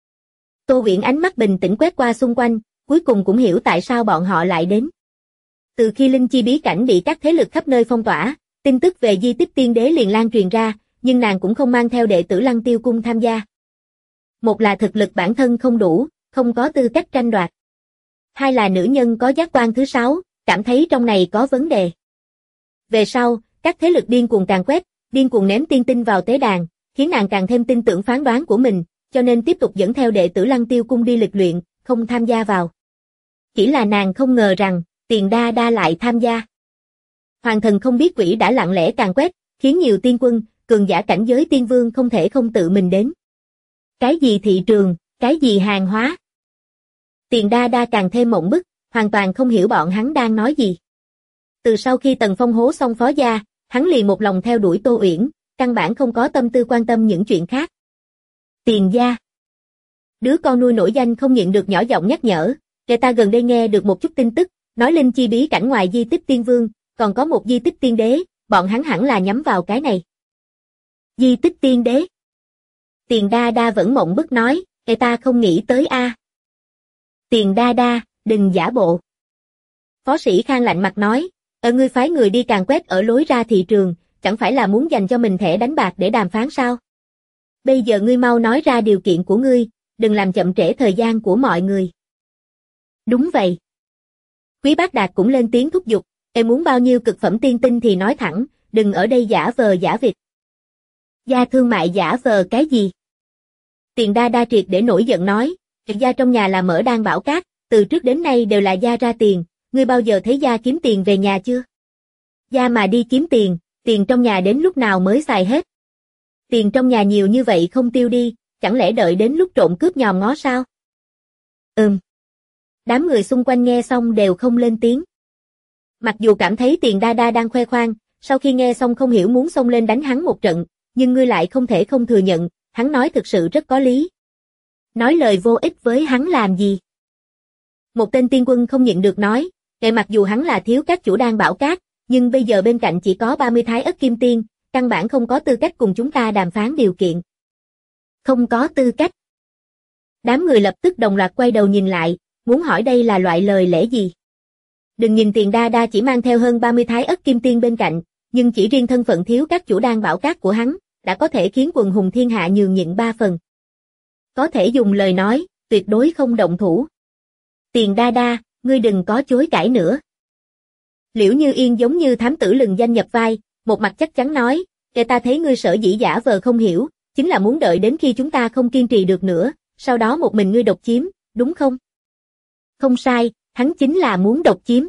Tô Uyển ánh mắt bình tĩnh quét qua xung quanh, cuối cùng cũng hiểu tại sao bọn họ lại đến. Từ khi linh chi bí cảnh bị các thế lực khắp nơi phong tỏa, tin tức về di tích tiên đế liền lan truyền ra, nhưng nàng cũng không mang theo đệ tử Lăng Tiêu Cung tham gia. Một là thực lực bản thân không đủ, không có tư cách tranh đoạt. Hai là nữ nhân có giác quan thứ 6, cảm thấy trong này có vấn đề. Về sau, các thế lực điên cuồng càn quét, điên cuồng ném tiên tinh vào tế đàn, khiến nàng càng thêm tin tưởng phán đoán của mình, cho nên tiếp tục dẫn theo đệ tử Lăng Tiêu Cung đi lịch luyện, không tham gia vào. Chỉ là nàng không ngờ rằng, Tiền Đa Đa lại tham gia. Hoàng thần không biết quỷ đã lặng lẽ càn quét, khiến nhiều tiên quân, cường giả cảnh giới tiên vương không thể không tự mình đến. Cái gì thị trường, cái gì hàng hóa? Tiền Đa Đa càng thêm mộng bức, hoàn toàn không hiểu bọn hắn đang nói gì. Từ sau khi Tần Phong hố xong phó gia, hắn liền một lòng theo đuổi Tô Uyển, căn bản không có tâm tư quan tâm những chuyện khác. Tiền gia. Đứa con nuôi nổi danh không nhịn được nhỏ giọng nhắc nhở, kẻ ta gần đây nghe được một chút tin tức, nói linh chi bí cảnh ngoài di tích tiên vương, còn có một di tích tiên đế, bọn hắn hẳn là nhắm vào cái này. Di tích tiên đế. Tiền Đa Đa vẫn mộng bức nói, kẻ ta không nghĩ tới a. Tiền Đa Đa, đừng giả bộ. Phó Sĩ Khang lạnh mặt nói, ngươi phái người đi càn quét ở lối ra thị trường, chẳng phải là muốn dành cho mình thẻ đánh bạc để đàm phán sao? Bây giờ ngươi mau nói ra điều kiện của ngươi, đừng làm chậm trễ thời gian của mọi người. Đúng vậy. Quý Bác Đạt cũng lên tiếng thúc giục, em muốn bao nhiêu cực phẩm tiên tinh thì nói thẳng, đừng ở đây giả vờ giả vịt. Gia thương mại giả vờ cái gì? Tiền Đa Đa triệt để nổi giận nói, gia trong nhà là mở đan bảo cát, từ trước đến nay đều là gia ra tiền, ngươi bao giờ thấy gia kiếm tiền về nhà chưa? Gia mà đi kiếm tiền, tiền trong nhà đến lúc nào mới xài hết? Tiền trong nhà nhiều như vậy không tiêu đi, chẳng lẽ đợi đến lúc trộm cướp nhòm ngó sao? Đám người xung quanh nghe xong đều không lên tiếng. Mặc dù cảm thấy Tiền Đa Đa đang khoe khoang, sau khi nghe xong không hiểu muốn xông lên đánh hắn một trận, nhưng ngươi lại không thể không thừa nhận, hắn nói thực sự rất có lý. Nói lời vô ích với hắn làm gì? Một tên tiên quân không nhịn được nói, mặc dù hắn là thiếu các chủ đan bảo cát, nhưng bây giờ bên cạnh chỉ có 30 thái ất kim tiên, căn bản không có tư cách cùng chúng ta đàm phán điều kiện. Không có tư cách. Đám người lập tức đồng loạt quay đầu nhìn lại, muốn hỏi đây là loại lời lẽ gì. Đừng nhìn Tiền Đa Đa chỉ mang theo hơn 30 thái ất kim tiên bên cạnh, nhưng chỉ riêng thân phận thiếu các chủ đan bảo cát của hắn, đã có thể khiến quần hùng thiên hạ nhường nhịn 3 phần. Có thể dùng lời nói, tuyệt đối không động thủ. Tiền Đa Đa, ngươi đừng có chối cãi nữa. Liễu Như Yên giống như thám tử lừng danh nhập vai, một mặt chắc chắn nói, kẻ ta thấy ngươi sở dĩ giả vờ không hiểu, chính là muốn đợi đến khi chúng ta không kiên trì được nữa, sau đó một mình ngươi độc chiếm, đúng không? Không sai, hắn chính là muốn độc chiếm.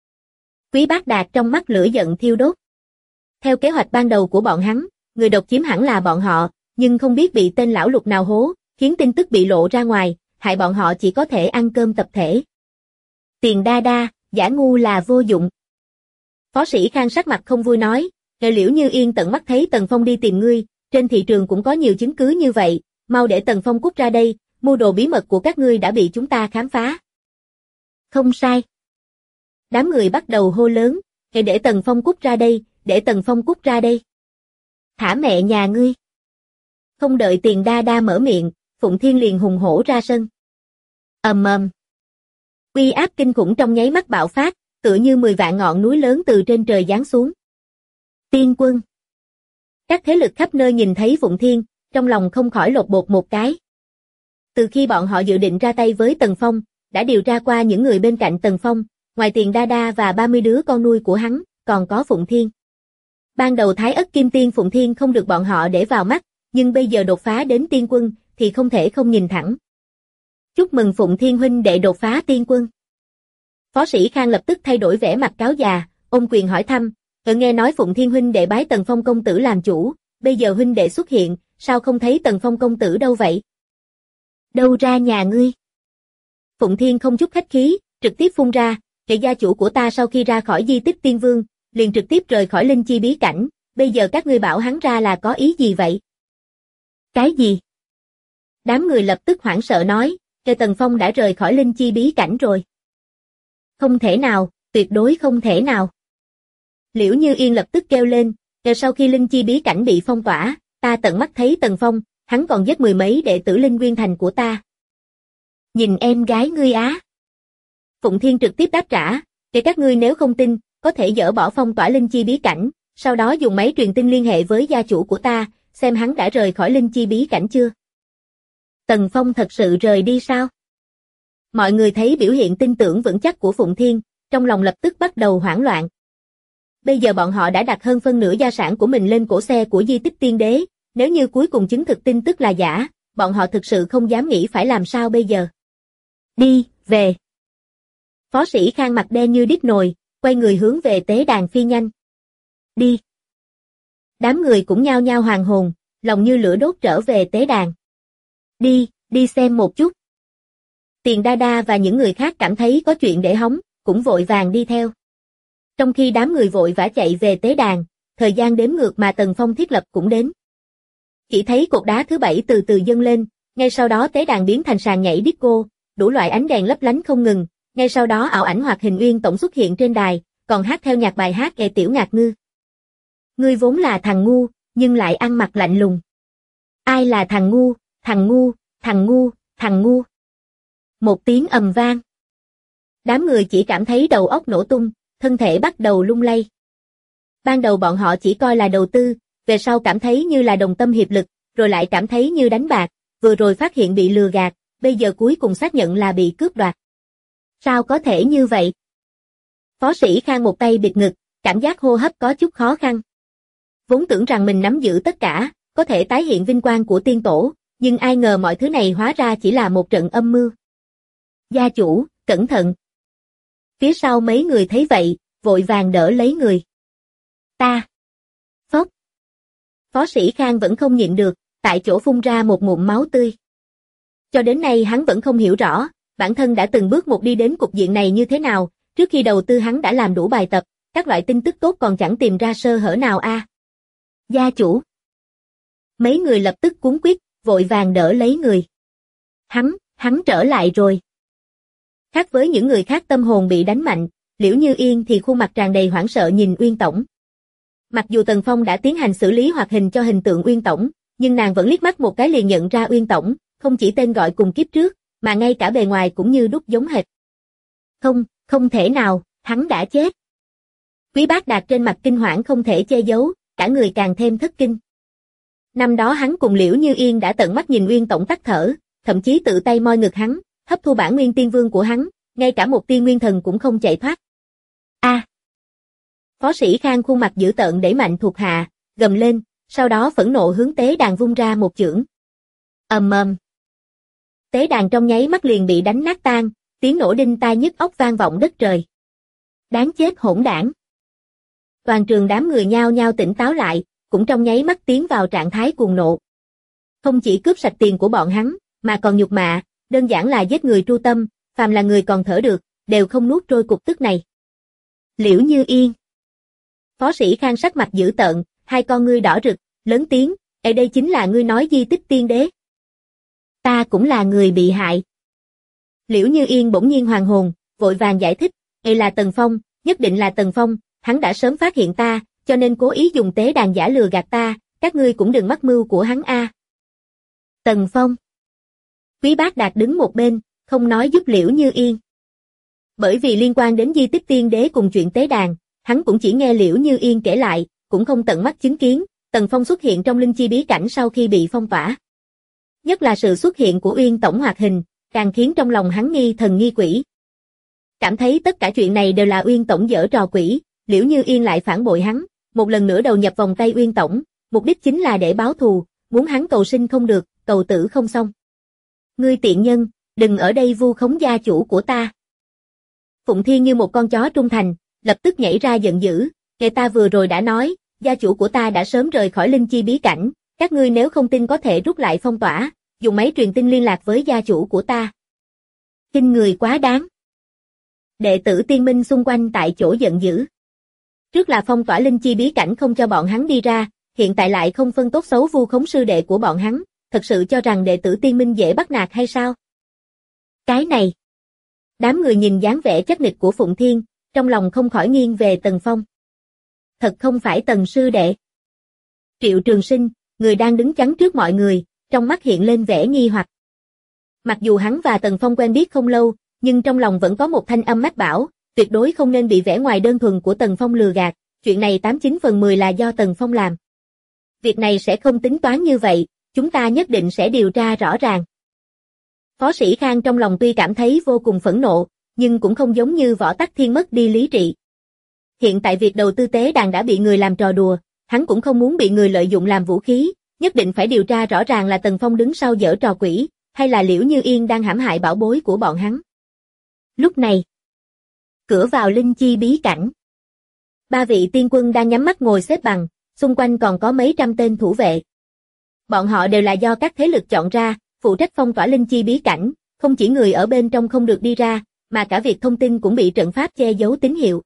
Quý Bác Đạt trong mắt lửa giận thiêu đốt. Theo kế hoạch ban đầu của bọn hắn, người độc chiếm hẳn là bọn họ, nhưng không biết bị tên lão Lục nào hố, khiến tin tức bị lộ ra ngoài, hại bọn họ chỉ có thể ăn cơm tập thể. Tiền Đa Đa, giả ngu là vô dụng. Phó Sĩ Khang sắc mặt không vui nói, Liễu Như Yên tận mắt thấy Tần Phong đi tìm ngươi, trên thị trường cũng có nhiều chứng cứ như vậy, mau để Tần Phong cút ra đây, mưu đồ bí mật của các ngươi đã bị chúng ta khám phá. Không sai. Đám người bắt đầu hô lớn, để Tần Phong cút ra đây, để Tần Phong cút ra đây. Thả mẹ nhà ngươi. Không đợi Tiền Đa Đa mở miệng, Phụng Thiên liền hùng hổ ra sân. Ầm ầm. Uy áp kinh khủng trong nháy mắt bạo phát, tựa như 10 vạn ngọn núi lớn từ trên trời giáng xuống. Tiên quân. Các thế lực khắp nơi nhìn thấy Phụng Thiên, trong lòng không khỏi lột bột một cái. Từ khi bọn họ dự định ra tay với Tần Phong, đã điều tra qua những người bên cạnh Tần Phong, ngoài Tiền Đa Đa và 30 đứa con nuôi của hắn, còn có Phụng Thiên. Ban đầu Thái Ất Kim Tiên Phụng Thiên không được bọn họ để vào mắt, nhưng bây giờ đột phá đến tiên quân, thì không thể không nhìn thẳng. Chúc mừng Phụng Thiên huynh đệ đột phá tiên quân. Phó Sĩ Khang lập tức thay đổi vẻ mặt cáo già, ôm quyền hỏi thăm, nghe nói Phụng Thiên huynh đệ bái Tần Phong công tử làm chủ, bây giờ huynh đệ xuất hiện, sao không thấy Tần Phong công tử đâu vậy? Đâu ra nhà ngươi? Phụng Thiên không chút khách khí, trực tiếp phun ra, kẻ gia chủ của ta sau khi ra khỏi di tích tiên vương, liền trực tiếp rời khỏi linh chi bí cảnh, bây giờ các ngươi bảo hắn ra là có ý gì vậy? Cái gì? Đám người lập tức hoảng sợ nói, kẻ Tần Phong đã rời khỏi linh chi bí cảnh rồi. Không thể nào, tuyệt đối không thể nào. Liễu Như Yên lập tức kêu lên, sau khi linh chi bí cảnh bị phong tỏa, ta tận mắt thấy Tần Phong, hắn còn giết 10 mấy đệ tử Linh Nguyên Thành của ta. Nhìn em gái ngươi á. Phụng Thiên trực tiếp đáp trả, để các ngươi nếu không tin, có thể dỡ bỏ phong tỏa linh chi bí cảnh, sau đó dùng máy truyền tin liên hệ với gia chủ của ta, xem hắn đã rời khỏi linh chi bí cảnh chưa. Tần Phong thật sự rời đi sao? Mọi người thấy biểu hiện tin tưởng vững chắc của Phụng Thiên, trong lòng lập tức bắt đầu hoảng loạn. Bây giờ bọn họ đã đặt hơn phân nửa gia sản của mình lên cổ xe của di tích tiên đế, nếu như cuối cùng chứng thực tin tức là giả, bọn họ thực sự không dám nghĩ phải làm sao bây giờ. Đi, về. Phó Sĩ Khang mặt đen như đít nồi, quay người hướng về tế đàn phi nhanh. Đi. Đám người cũng nhao nhao hoàn hồn, lòng như lửa đốt trở về tế đàn. Đi xem một chút. Tiền Đa Đa và những người khác cảm thấy có chuyện để hóng, cũng vội vàng đi theo. Trong khi đám người vội vã chạy về tế đàn, thời gian đếm ngược mà Tần Phong thiết lập cũng đến. Chỉ thấy cột đá thứ 7 từ từ dâng lên, ngay sau đó tế đàn biến thành sàn nhảy disco, đủ loại ánh đèn lấp lánh không ngừng, ngay sau đó ảo ảnh hoạt hình Uyên Tổng xuất hiện trên đài, còn hát theo nhạc bài hát Ê Tiểu Ngạc Ngư. Ngươi vốn là thằng ngu, nhưng lại ăn mặc lạnh lùng. Ai là thằng ngu, thằng ngu, thằng ngu, thằng ngu. Một tiếng ầm vang. Đám người chỉ cảm thấy đầu óc nổ tung, thân thể bắt đầu lung lay. Ban đầu bọn họ chỉ coi là đầu tư, về sau cảm thấy như là đồng tâm hiệp lực, rồi lại cảm thấy như đánh bạc, vừa rồi phát hiện bị lừa gạt, bây giờ cuối cùng xác nhận là bị cướp đoạt. Sao có thể như vậy? Phó Sĩ Khang một tay bịt ngực, cảm giác hô hấp có chút khó khăn. Vốn tưởng rằng mình nắm giữ tất cả, có thể tái hiện vinh quang của tiên tổ, nhưng ai ngờ mọi thứ này hóa ra chỉ là một trận âm mưu. Gia chủ, cẩn thận. Phía sau mấy người thấy vậy, vội vàng đỡ lấy người. Ta. Phốc. Phó Sĩ Khang vẫn không nhịn được, tại chỗ phun ra một ngụm máu tươi. Cho đến nay hắn vẫn không hiểu rõ, bản thân đã từng bước một đi đến cục diện này như thế nào, trước khi đầu tư hắn đã làm đủ bài tập, các loại tin tức tốt còn chẳng tìm ra sơ hở nào a. Gia chủ. Mấy người lập tức cuống quýt, vội vàng đỡ lấy người. Hắn trở lại rồi. Khác với những người khác tâm hồn bị đánh mạnh, Liễu Như Yên thì khuôn mặt tràn đầy hoảng sợ nhìn Uyên Tổng. Mặc dù Tần Phong đã tiến hành xử lý hoạt hình cho hình tượng Uyên Tổng, nhưng nàng vẫn liếc mắt một cái liền nhận ra Uyên Tổng, không chỉ tên gọi cùng kiếp trước, mà ngay cả bề ngoài cũng như đúc giống hệt. Không thể nào, hắn đã chết. Quý Bác Đạt trên mặt kinh hoảng không thể che giấu, cả người càng thêm thất kinh. Năm đó hắn cùng Liễu Như Yên đã tận mắt nhìn Uyên Tổng tắt thở, thậm chí tự tay moi ngực hắn, hấp thu bản nguyên tiên vương của hắn, ngay cả một tia nguyên thần cũng không chạy thoát. A! Phó Sĩ Khang khuôn mặt dữ tợn đẩy mạnh thuộc hạ, gầm lên, sau đó phẫn nộ hướng tế đàn vung ra một chưởng. Ầm ầm. Tế đàn trong nháy mắt liền bị đánh nát tan, tiếng nổ đinh tai nhức óc vang vọng đất trời. Đáng chết hỗn đảng. Toàn trường đám người nhao nhao tỉnh táo lại, cũng trong nháy mắt tiến vào trạng thái cuồng nộ. Không chỉ cướp sạch tiền của bọn hắn, mà còn nhục mạ, đơn giản là giết người tru tâm, phàm là người còn thở được, đều không nuốt trôi cục tức này. Liễu Như Yên. Phó Sĩ Khang sắc mặt dữ tợn, hai con ngươi đỏ rực, lớn tiếng, "Ê, đây chính là ngươi nói di tích tiên đế. Ta cũng là người bị hại." Liễu Như Yên bỗng nhiên hoàn hồn, vội vàng giải thích, "Ê, là Tần Phong, nhất định là Tần Phong, hắn đã sớm phát hiện ta, cho nên cố ý dùng tế đàn giả lừa gạt ta, các ngươi cũng đừng mắc mưu của hắn a." Tần Phong. Quý Bác Đạt đứng một bên, không nói giúp Liễu Như Yên. Bởi vì liên quan đến di tích tiên đế cùng chuyện tế đàn, hắn cũng chỉ nghe Liễu Như Yên kể lại, cũng không tận mắt chứng kiến, Tần Phong xuất hiện trong linh chi bí cảnh sau khi bị phong tỏa. Nhất là sự xuất hiện của Uyên Tổng hoạt hình, càng khiến trong lòng hắn nghi thần nghi quỷ. Cảm thấy tất cả chuyện này đều là Uyên Tổng giở trò quỷ, Liễu Như Yên lại phản bội hắn, một lần nữa đầu nhập vòng tay Uyên Tổng, mục đích chính là để báo thù, muốn hắn cầu sinh không được, cầu tử không xong. Ngươi tiện nhân, đừng ở đây vu khống gia chủ của ta. Phụng Thiên như một con chó trung thành, lập tức nhảy ra giận dữ, người ta vừa rồi đã nói, gia chủ của ta đã sớm rời khỏi linh chi bí cảnh, các ngươi nếu không tin có thể rút lại phong tỏa, dùng máy truyền tin liên lạc với gia chủ của ta. Kinh người quá đáng. Đệ tử tiên minh xung quanh tại chỗ giận dữ. Trước là phong tỏa linh chi bí cảnh không cho bọn hắn đi ra, hiện tại lại không phân tốt xấu vu khống sư đệ của bọn hắn, thật sự cho rằng đệ tử tiên minh dễ bắt nạt hay sao? Cái này. Đám người nhìn dáng vẻ chắc nịch của Phụng Thiên, trong lòng không khỏi nghiêng về Tần Phong. Thật không phải Tần sư đệ. Triệu Trường Sinh, người đang đứng chắn trước mọi người, trong mắt hiện lên vẻ nghi hoặc. Mặc dù hắn và Tần Phong quen biết không lâu, nhưng trong lòng vẫn có một thanh âm mách bảo, tuyệt đối không nên bị vẻ ngoài đơn thuần của Tần Phong lừa gạt, chuyện này 89 phần 10 là do Tần Phong làm. Việc này sẽ không tính toán như vậy, chúng ta nhất định sẽ điều tra rõ ràng. Phó Sĩ Khang trong lòng tuy cảm thấy vô cùng phẫn nộ, nhưng cũng không giống như Võ Tắc Thiên mất đi lý trị. Hiện tại việc đầu tư tế đàn đã bị người làm trò đùa, hắn cũng không muốn bị người lợi dụng làm vũ khí, nhất định phải điều tra rõ ràng là Tần Phong đứng sau giở trò quỷ, hay là Liễu Như Yên đang hãm hại bảo bối của bọn hắn. Lúc này, cửa vào linh chi bí cảnh. Ba vị tiên quân đang nhắm mắt ngồi xếp bằng, xung quanh còn có mấy trăm tên thủ vệ. Bọn họ đều là do các thế lực chọn ra, phụ trách phong tỏa linh chi bí cảnh, không chỉ người ở bên trong không được đi ra, mà cả việc thông tin cũng bị trận pháp che giấu tín hiệu.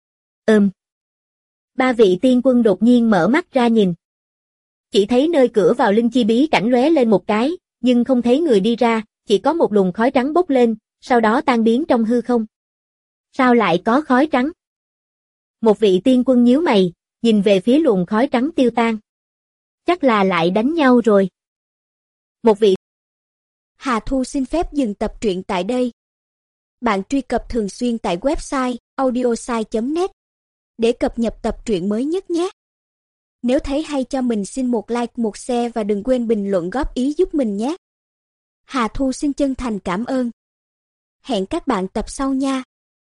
Ba vị tiên quân đột nhiên mở mắt ra nhìn. Chỉ thấy nơi cửa vào linh chi bí cảnh lóe lên một cái, nhưng không thấy người đi ra, chỉ có một luồng khói trắng bốc lên, sau đó tan biến trong hư không. Sao lại có khói trắng? Một vị tiên quân nhíu mày, nhìn về phía luồng khói trắng tiêu tan. Chắc là lại đánh nhau rồi. Một vị. Hà Thu xin phép dừng tập truyện tại đây. Bạn truy cập thường xuyên tại website audiosai.net để cập nhật tập truyện mới nhất nhé. Nếu thấy hay cho mình xin một like, một share và đừng quên bình luận góp ý giúp mình nhé. Hà Thu xin chân thành cảm ơn. Hẹn các bạn tập sau nha.